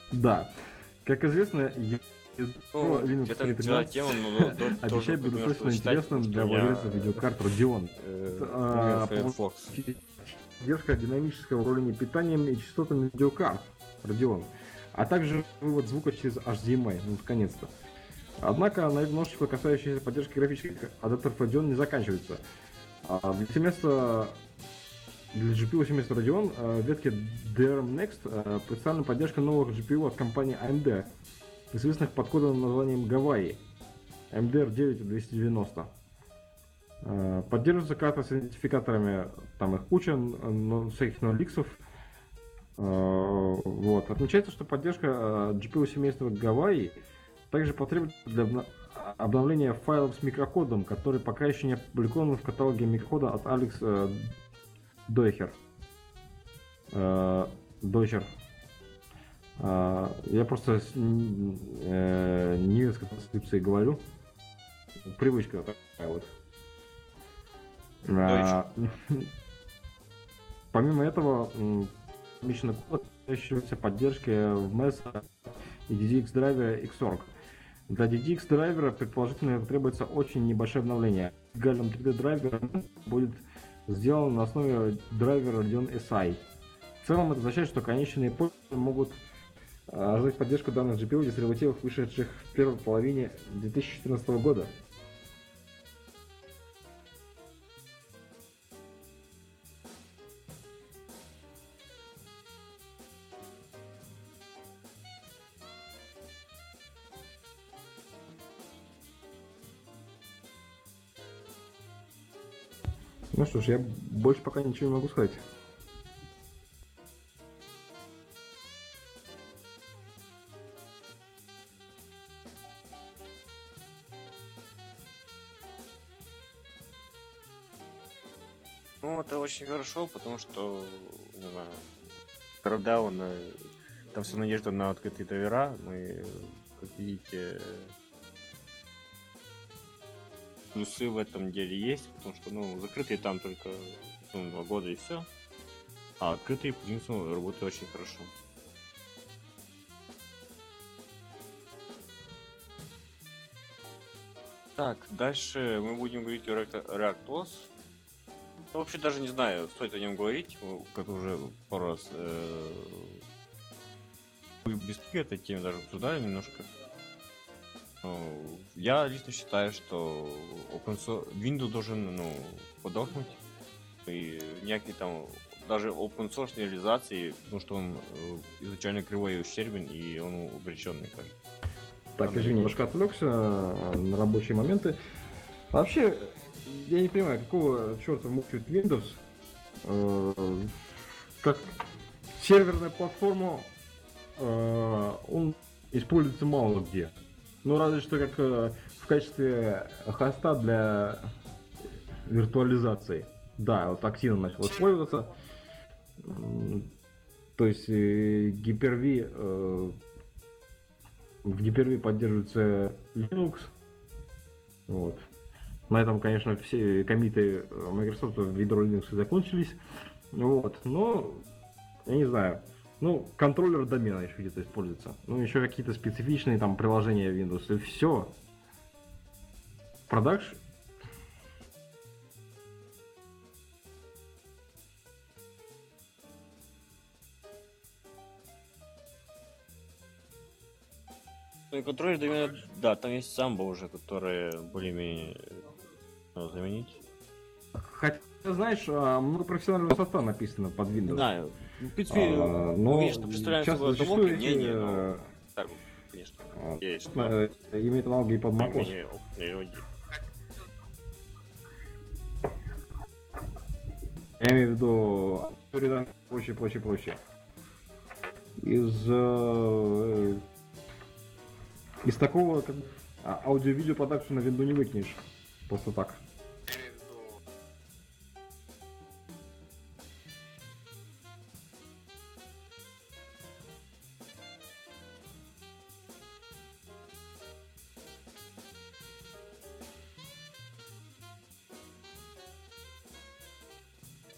Да. Как известно, Ну, Linux это 3.13 тема, но обещает быть достаточно интересным для владельцев видеокарт Radeon. Firefox. Поддержка динамического управления питанием и частотами видеокарт Radeon, а также вывод звука через HDMI, ну, наконец-то. Однако на этом множество, касающееся поддержки графических адаптеров Radeon, не заканчивается. Для GPU семейства Radeon в ветке DRM Next представлена поддержка новых GPU от компании AMD, известных под кодовым названием Гавайи, MDR 9290. Поддерживаются карты с идентификаторами, там их куча, всяких ноликсов. Вот. Отмечается, что поддержка GPU семейства Гавайи также потребуется для обновления файлов с микрокодом, который пока еще не опубликован в каталоге микрокода от Алекс Дойчер. Я просто немецкой транскрипцией говорю. Привычка такая вот. Помимо этого, отмечена код, касающаяся поддержки в MES и DDX драйвера Xorg. Для DDX драйвера предположительно требуется очень небольшое обновление. Gallium 3D драйвер будет сделан на основе драйвера Radeon SI. В целом это означает, что конечные пользователи могут ожидать поддержку данных GPU дистрибутивов, вышедших в первой половине 2014 года. Ну что ж, я больше пока ничего не могу сказать. Ну, это очень хорошо, потому что, не знаю, Crackdown, там вся надежда на открытые драйвера. Мы, как видите, плюсы в этом деле есть, потому что, ну, закрытые там только 2 года и все, а открытые, по принципу, работают очень хорошо. Так, дальше мы будем говорить о ReactOS. Ну, вообще даже не знаю, стоит о нем говорить, как уже пару раз без книги этой темы даже обсуждали немножко. Я лично считаю, что Windows должен, ну, подохнуть, и некие там даже open source реализации, потому что он изначально кривой и ущербен, и он обреченный, кажется. Так, извини, немножко отвлекся на рабочие моменты. Вообще, я не понимаю, какого черта мучает Windows. Как серверная платформа он используется мало где. Ну, разве что как в качестве хоста для виртуализации. Да, вот активно начал использоваться. То есть Hyper-V в Hyper-V поддерживается Linux. Вот. На этом, конечно, все коммиты Microsoft в ядро Linux закончились. Вот. Но, я не знаю. Ну, контроллер домена еще где-то используется. Ну, еще какие-то специфичные там приложения Windows. И все. Продакшн. Ну и контроллер домена, да, там есть самбо уже, которые более-менее заменить. Хотя, знаешь, много профессионального софта написано под Windows. Не знаю. В принципе, но конечно, представляем часто собой зачастую одного мнения, но так, конечно, есть. Имеет аналоги и под macOS. Я имею в виду прочее. Из такого как, аудио-видео продакшена винду не выкинешь. Просто так.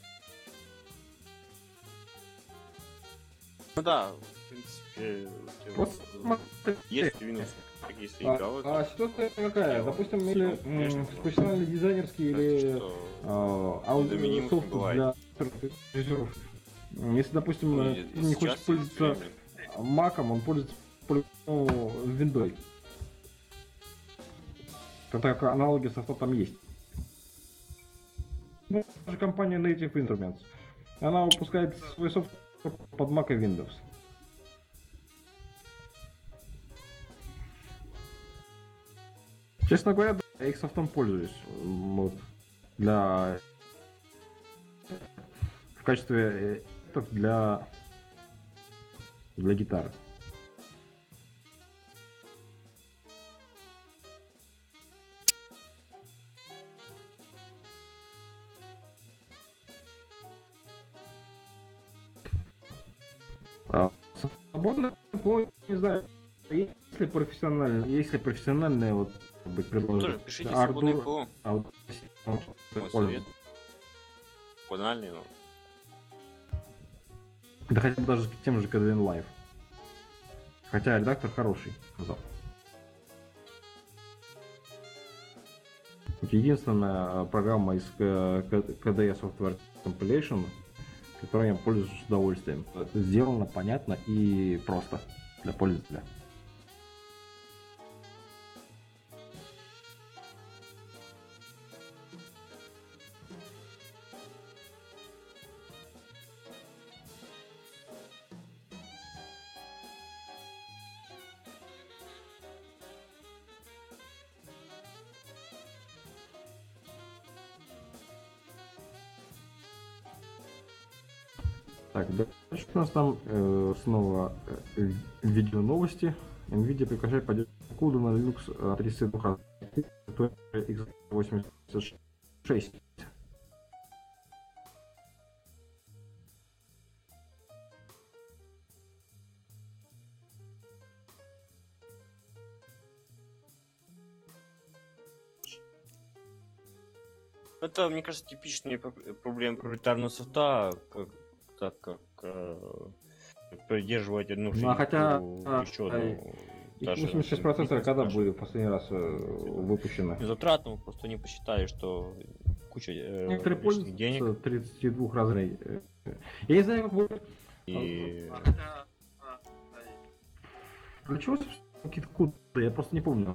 Ну да, в принципе, Вот смотри. Есть Windows, как если играл, Ситуация какая? Допустим, если конечно, профессиональный дизайнерский или незаменимых софт не бывает. для режиссеров. Если, допустим, Ну, ты не хочешь сейчас пользоваться время. Маком, он пользуется Windows. Так как аналоги софта там есть. Ну, даже компания Native Instruments. Она выпускает свой софт под Mac и Windows. Честно говоря, да, я их софтом пользуюсь. Вот, для... В качестве для гитары. Свободно, не знаю, если профессиональные вот быть предложить. Тоже пишите свободное ПО. Мой Пользуюсь. совет. Банальный, но Да хотя бы даже к тем же KDN Live. Хотя редактор хороший, сказал. Единственная программа из KDE Software Compilation, которой я пользуюсь с удовольствием. Это сделано понятно и просто для пользователя. Так, дальше у нас там снова видео новости. NVIDIA прекращает поддержку кода на Linux 32 x86. это, мне кажется, типичные проблемы проприетарного софта, так как поддерживать одну Ну, а хотя, еще одну. X86 процессоры когда были в последний раз выпущены? Затратно просто не посчитали, что куча Некоторые лишних пользуются денег. 32 разной. Я не знаю, как будет. И Для чего какие-то коды? Я просто не помню.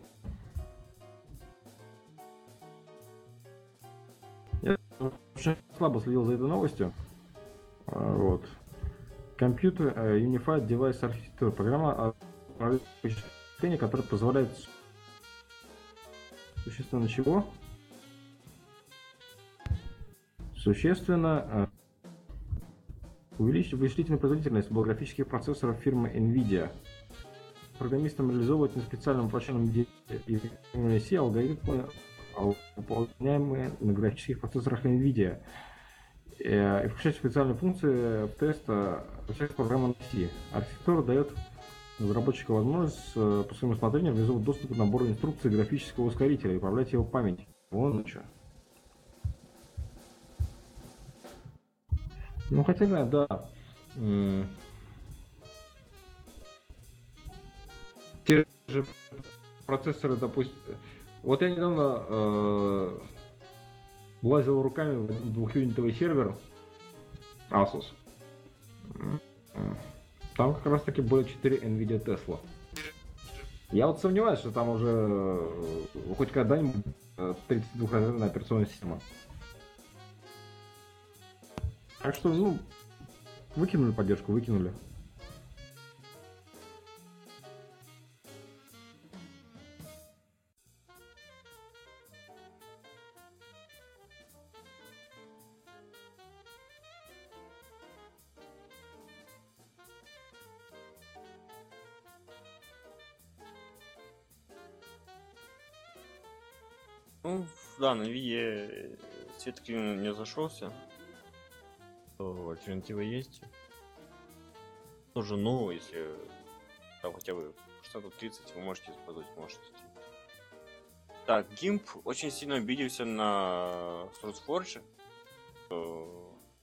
Я очень слабо следил за этой новостью. Вот. Компьютер Unified Device Architecture. Программа вычисления, которая позволяет существенно чего? Существенно увеличить вычислительную производительность графических процессоров фирмы NVIDIA. Программистам реализовывать на специальном упрощенном C алгоритмы, выполняемые на графических процессорах NVIDIA, и включать специальные функции в тест всех программ на C. Архитектура дает разработчику возможность по своему усмотрению реализовать доступ к набору инструкций графического ускорителя и управлять его память. Вон что. Ну хотя да. Те же процессоры, допустим. Вот я недавно лазил руками в двухюнитовый сервер Asus. Там как раз таки было 4 NVIDIA Tesla. Я вот сомневаюсь, что там уже хоть когда-нибудь 32-ядерная операционная система. Так что, ну, выкинули поддержку, выкинули. ну, да, на NVIDIA свет клин не зашелся. То альтернатива есть. Тоже, ну, если там хотя бы 630 вы можете использовать, можете. Так, GIMP очень сильно обиделся на SourceForge.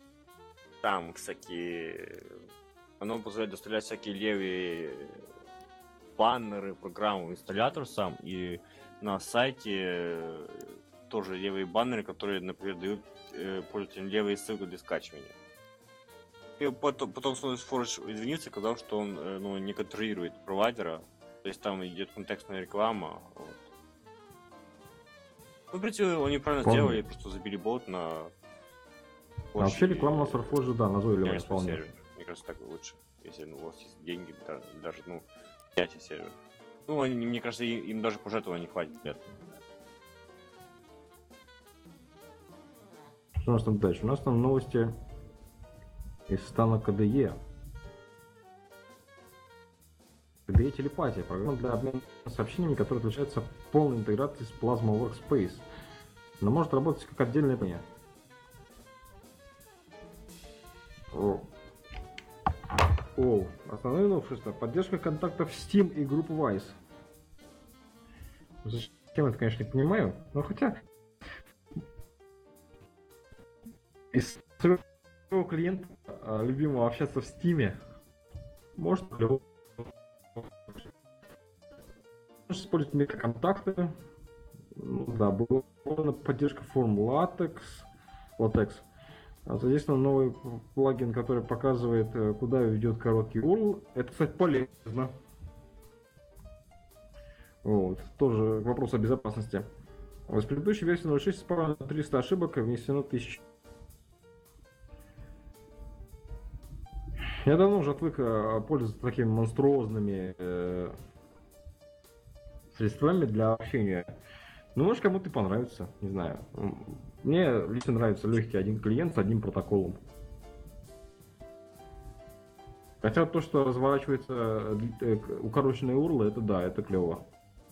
Там, кстати, оно позволяет доставлять всякие левые баннеры программы инсталлятор сам, и на сайте тоже левые баннеры, которые, например, дают пользователям левые ссылки для скачивания. И потом SourceForge извинился, сказал, что он не контролирует провайдера, то есть там идет контекстная реклама. Вот. Ну, в принципе, они правильно сделали, просто забили болт на... А вообще реклама на SourceForge, да, назойливая вполне. Сервер. Мне кажется, так лучше, если у вас есть деньги, даже, снять сервер. Ну, мне кажется, им даже пожертвования не хватит для этого. Что у нас там дальше? У нас там новости из стана KDE. KDE телепатия. Программа для обмена сообщениями, которая отличается полной интеграцией с Plasma Workspace. Но может работать как отдельное приложение. Основное новшество. Поддержка контактов Steam и группы Wise. Зачем это, конечно, не понимаю. Но хотя... Из своего клиента любимого общаться в Steam может использовать метаконтакты. Ну, да, была поддержка форм LaTeX. Соответственно, новый плагин, который показывает, куда ведет короткий URL. Это, кстати, полезно. Вот. Тоже к вопросу о безопасности. С предыдущей версии 0.6 исправлено 300 ошибок и внесено 1000. Я давно уже отвык пользоваться такими монструозными средствами для общения. Ну, может, кому-то и понравится, не знаю. Мне лично нравится легкий один клиент с одним протоколом. Хотя то, что разворачивается укороченные URL, это да, это клево.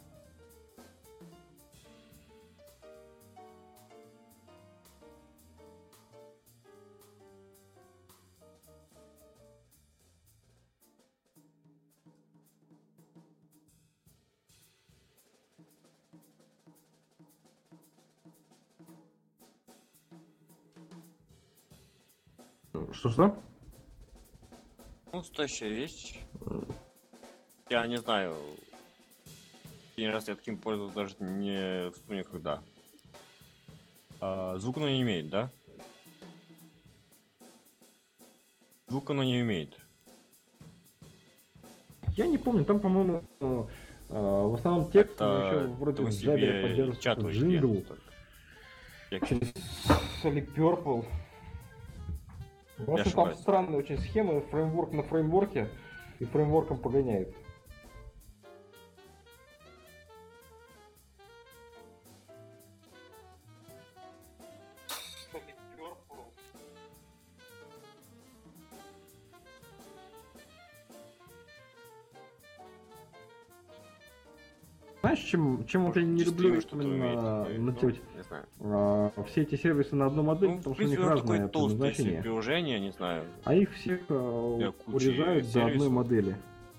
Что? Ну, стоящая вещь. Я не знаю. Один раз я таким пользовался, даже не вспомню когда. Звук оно не имеет, да? Звук оно не имеет. Я не помню, там, по-моему, в основном текст еще вроде в Java поддерживается джингл. Solid Purple. В общем, там странные очень схемы, фреймворк на фреймворке, и фреймворком погоняет. Знаешь, чем вот я не люблю именно натянуть все эти сервисы на одну модель, потому что у них разное предназначение. Приложение, не знаю. А их всех урезают до одной модели.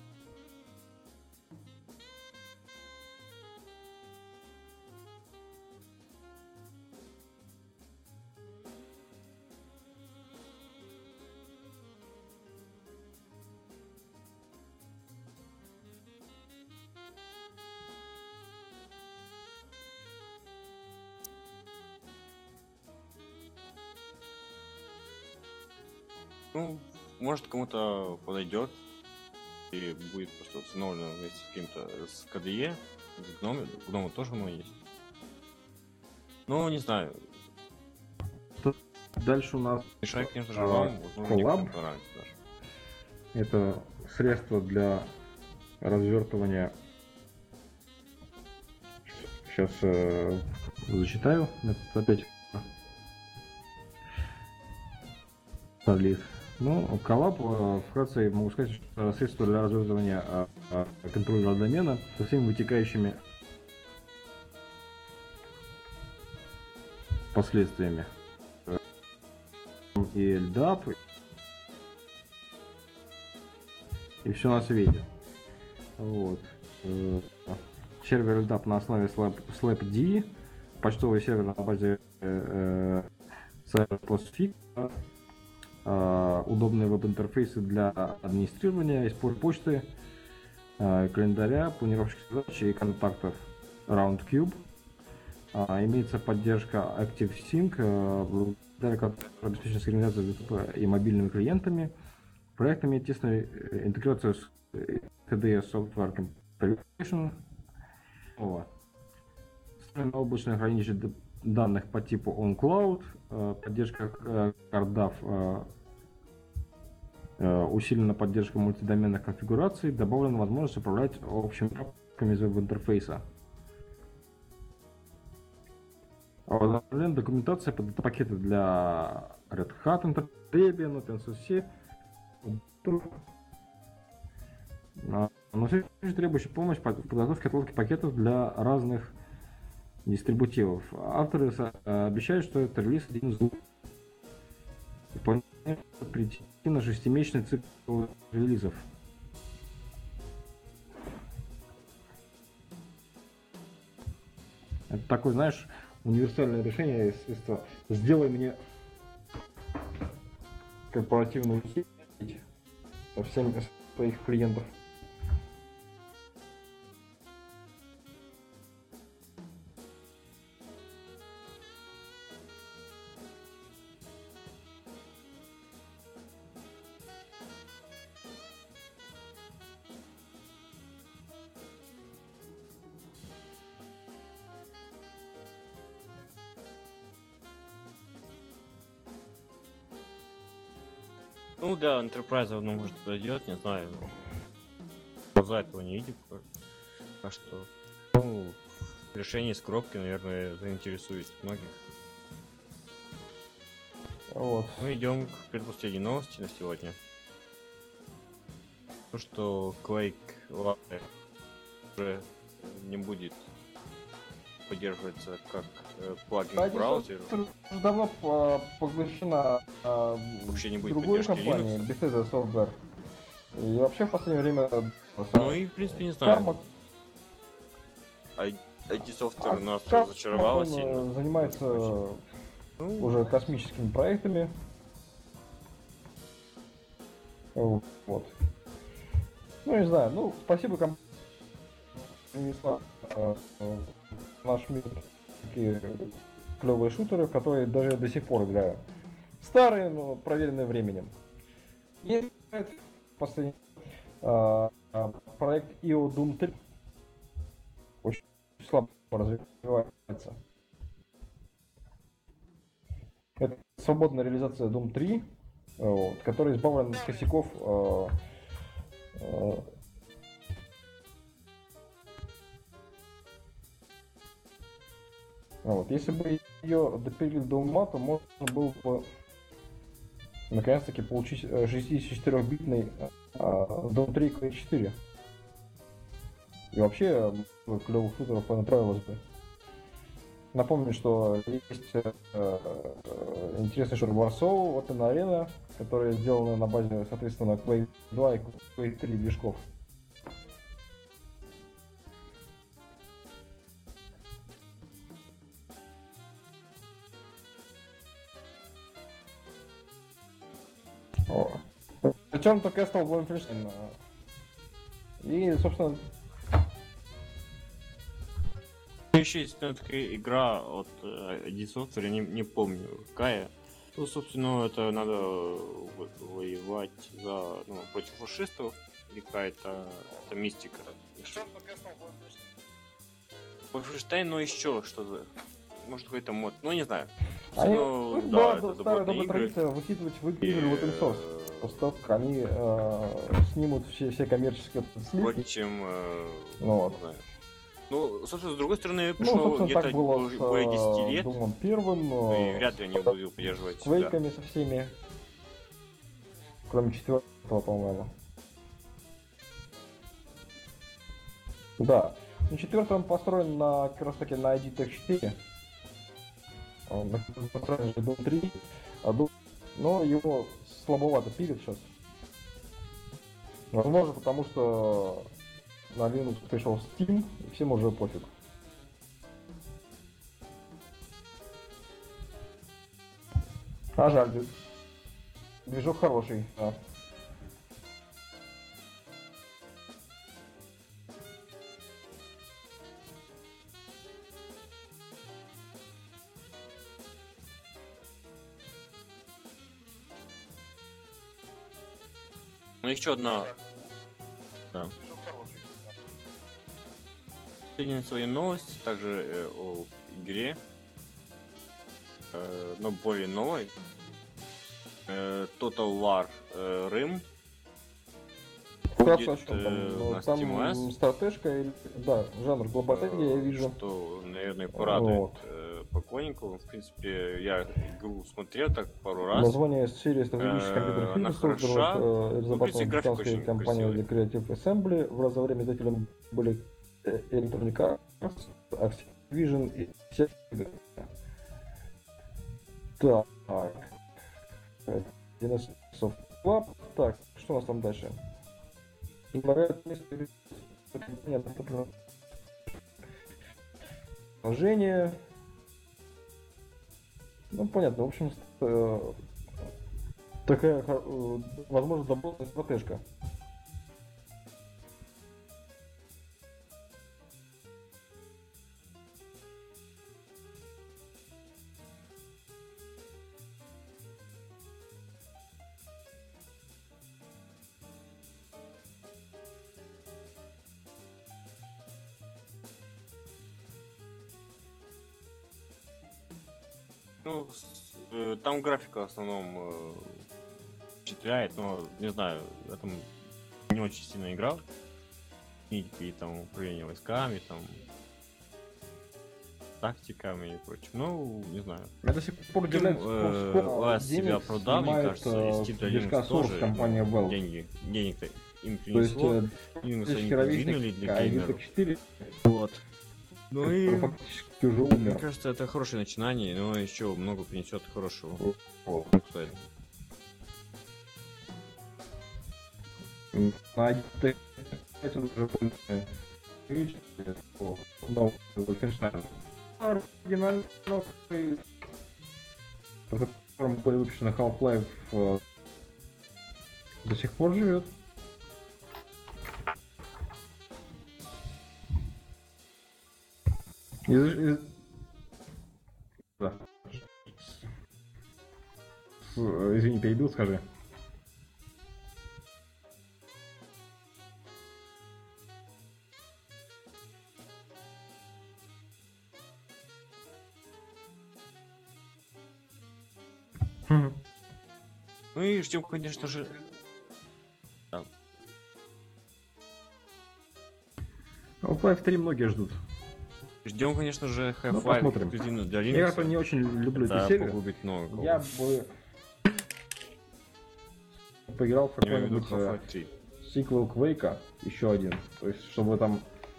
Ну, может кому-то подойдет и будет просто установлено вместе с каким-то с KDE, с GNOME, в GNOME тоже оно есть. Ну, не знаю. Дальше у нас мешает, конечно же, вам, Collab. Это средство для развертывания. Сейчас зачитаю. Опять таблиц. Ну, Collab, вкратце могу сказать, что средство для развертывания контроллера домена со всеми вытекающими последствиями. И LDAP, и все на свете. Вот. Сервер LDAP на основе SlapD, почтовый сервер на базе CyberPostfix, удобные веб-интерфейсы для администрирования, использования почты, календаря, планировщиков задач и контактов RoundCube. Имеется поддержка ActiveSync, благодаря которой обеспечена синхронизация доступа и мобильными клиентами. Проект имеет тесную интеграцию с KDE Software Compilation. Встроено облачное хранилище данных по типу OnCloud, поддержка CardDAV, усилена поддержка мультидоменных конфигураций, добавлена возможность управлять общими папками из веб-интерфейса. Обновлена документация под пакеты для Red Hat, Debian, OpenSUSE. Но все еще требующая помощь по подготовке отладки пакетов для разных дистрибутивов. Авторы обещают, что это релиз один из двух. И планируют прийти на 6-месячный цикл релизов. Это такое, знаешь, универсальное решение, естественно. Сделай мне корпоративную сеть со всеми своих клиентов. Ну, для Enterprise оно может подойдет, не знаю. Глаза этого не видел. А что? Ну, решение с коробки, наверное, заинтересует многих. Вот. Мы идем к предпоследней новости на сегодня. То, что Quake Live уже не будет поддерживаться как плагин в браузере. Давно поглощена Вообще не будет другой поддержки компанией, Linux. Bethesda Software. И вообще в последнее время... Ну и, в принципе, не знаю. Karma, ID Software нас Karma, разочаровала он, сильно. занимается Ну, уже космическими проектами. Вот. Ну, не знаю, ну, спасибо компании, принесла в наш мир такие клевые шутеры, в которые даже я до сих пор играю. Старые, но проверенные временем. И последний проект IO Doom 3 очень слабо развивается. Это свободная реализация Doom 3, вот, который избавлен от косяков вот. Если бы ее допилили до ума, то можно было бы наконец-таки получить 64-битный Doom 3 Quake 4. И вообще клевых шутеров понравилось бы. Напомню, что есть интересный шутер Warsaw, вот на арена, которые сделаны на базе, соответственно, Quake 2 и Quake 3 движков. Причем только я стал Wolfenstein. И, собственно, еще есть такая игра от ID Software, я не помню какая. Ну, собственно, это надо воевать за, против фашистов, или какая-то это мистика. Wolfenstein, но еще что-то. Может, какой-то мод, ну не знаю. они, Ну, да, это старая добротная добрая игры. традиция выкидывать в игры в open source. После того, как они снимут все коммерческие сливки. Впрочем, Ну вот. не знаю. Ну, собственно, с другой стороны, Ну, прошло собственно, где-то так было с более 10 лет, Думом первым, и вряд ли они будут поддерживать с сюда. Квейками со всеми, кроме 4-го, по-моему. Да. Ну, 4-й он построен на, как раз таки на ID Tech 4. Он построен же Doom 3, но его слабовато пилят сейчас. Возможно, потому что на Linux пришел Steam, и всем уже пофиг. А жаль, движок хороший. Да. Ну, еще одна... Да. Последняя своя новость, также о игре, но более новой. Total War Rim. Вкратце о Будет, чем там? Ну, на там SteamOS. стратежка, да, жанр глобатегия, я вижу. Что, наверное, порадует Вот. поклонников. В принципе, я игру смотрел так пару раз. Название серии стратегических компьютерных Она игр, созданных хороша. Ну, в принципе, разрабатываемой графика британской очень компанией красивая. Creative Assembly. В разное время издателем были Electronic Arts, Activision и Sega. Так. DNS Soft Club. Так, что у нас там дальше? Положение. Ну, понятно, в общем, такая, возможно, забавная стратежка. Ну, там графика в основном впечатляет, но не знаю, я там не очень сильно играл. И там управление войсками, там тактиками и прочим. Ну, не знаю. Я до сих пор удивляюсь, Вас себя продал, мне кажется, и Steam Linux тоже компания Valve. денег-то им То есть, принесло. Linux они продвинули для геймеров. 4 Вот. Ну и фактически уже мне умер. кажется, это хорошее начинание, но еще много принесет хорошего. Вот. Поэтому. На это уже полное количество нового Wolfenstein. Оригинально, по которому были выпущены Half-Life, до сих пор живет. Да. Извини, перебил, скажи. Ну и ждем, конечно же. Да. Half-Life 3 многие ждут. Ждем, конечно же, Ну, Half-Life посмотрим. эксклюзивно для Я просто Linux. не очень люблю эту Да, серию. погубит много. Я бы поиграл в Я имею в виду какой-нибудь Half-Life 3. сиквел Quake, еще один. То есть, чтобы там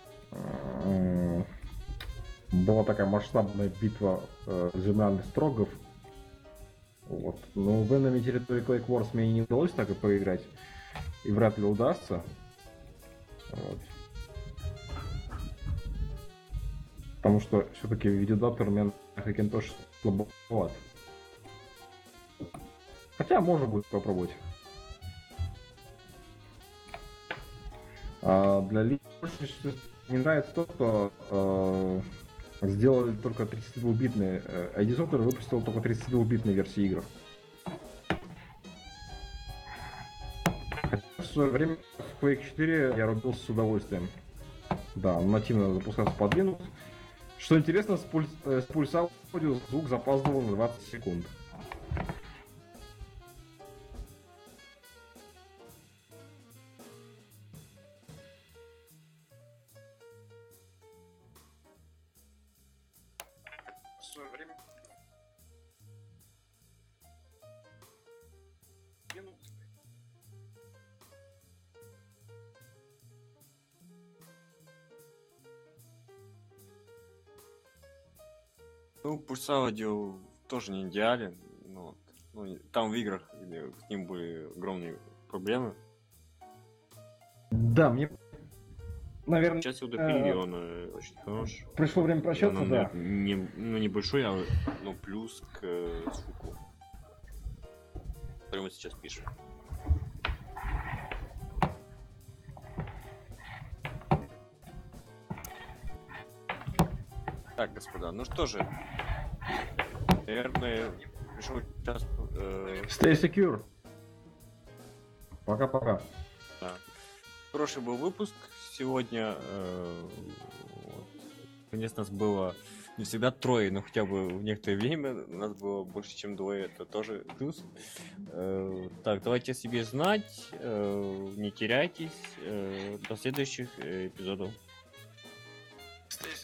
была такая масштабная битва земляных строгов. Вот. Но в энеми территории Quake Wars мне не удалось так и поиграть. И вряд ли удастся. Вот. Потому что все-таки видеоадаптер у меня на Hackintosh слабоват. Хотя можно будет попробовать. Для личности не нравится то, что сделали только 32-битные. ID Software выпустил только 32-битные версии игр. Хотя в свое время в Quake 4 я рубился с удовольствием. Да, он нативно запускался под Linux. Что интересно, с пульса аудио звук запаздывал на 20 секунд. В свое время Ну, пульс аудио тоже не идеален. Но, вот. Ну, там в играх к ним были огромные проблемы. Да, мне, наверное, Сейчас его допилили, он очень хорош. пришло время прощаться, Он, да. ну, небольшой, но плюс к звуку. Который мы сейчас пишем. Так, господа, ну что же. Наверное, пришел час... Stay secure. Пока-пока. Да. Хороший был выпуск сегодня. Вот. Наконец нас было не всегда трое, но хотя бы в некоторое время нас было больше, чем двое. Это тоже плюс. Так, давайте о себе знать. Не теряйтесь. До следующих эпизодов.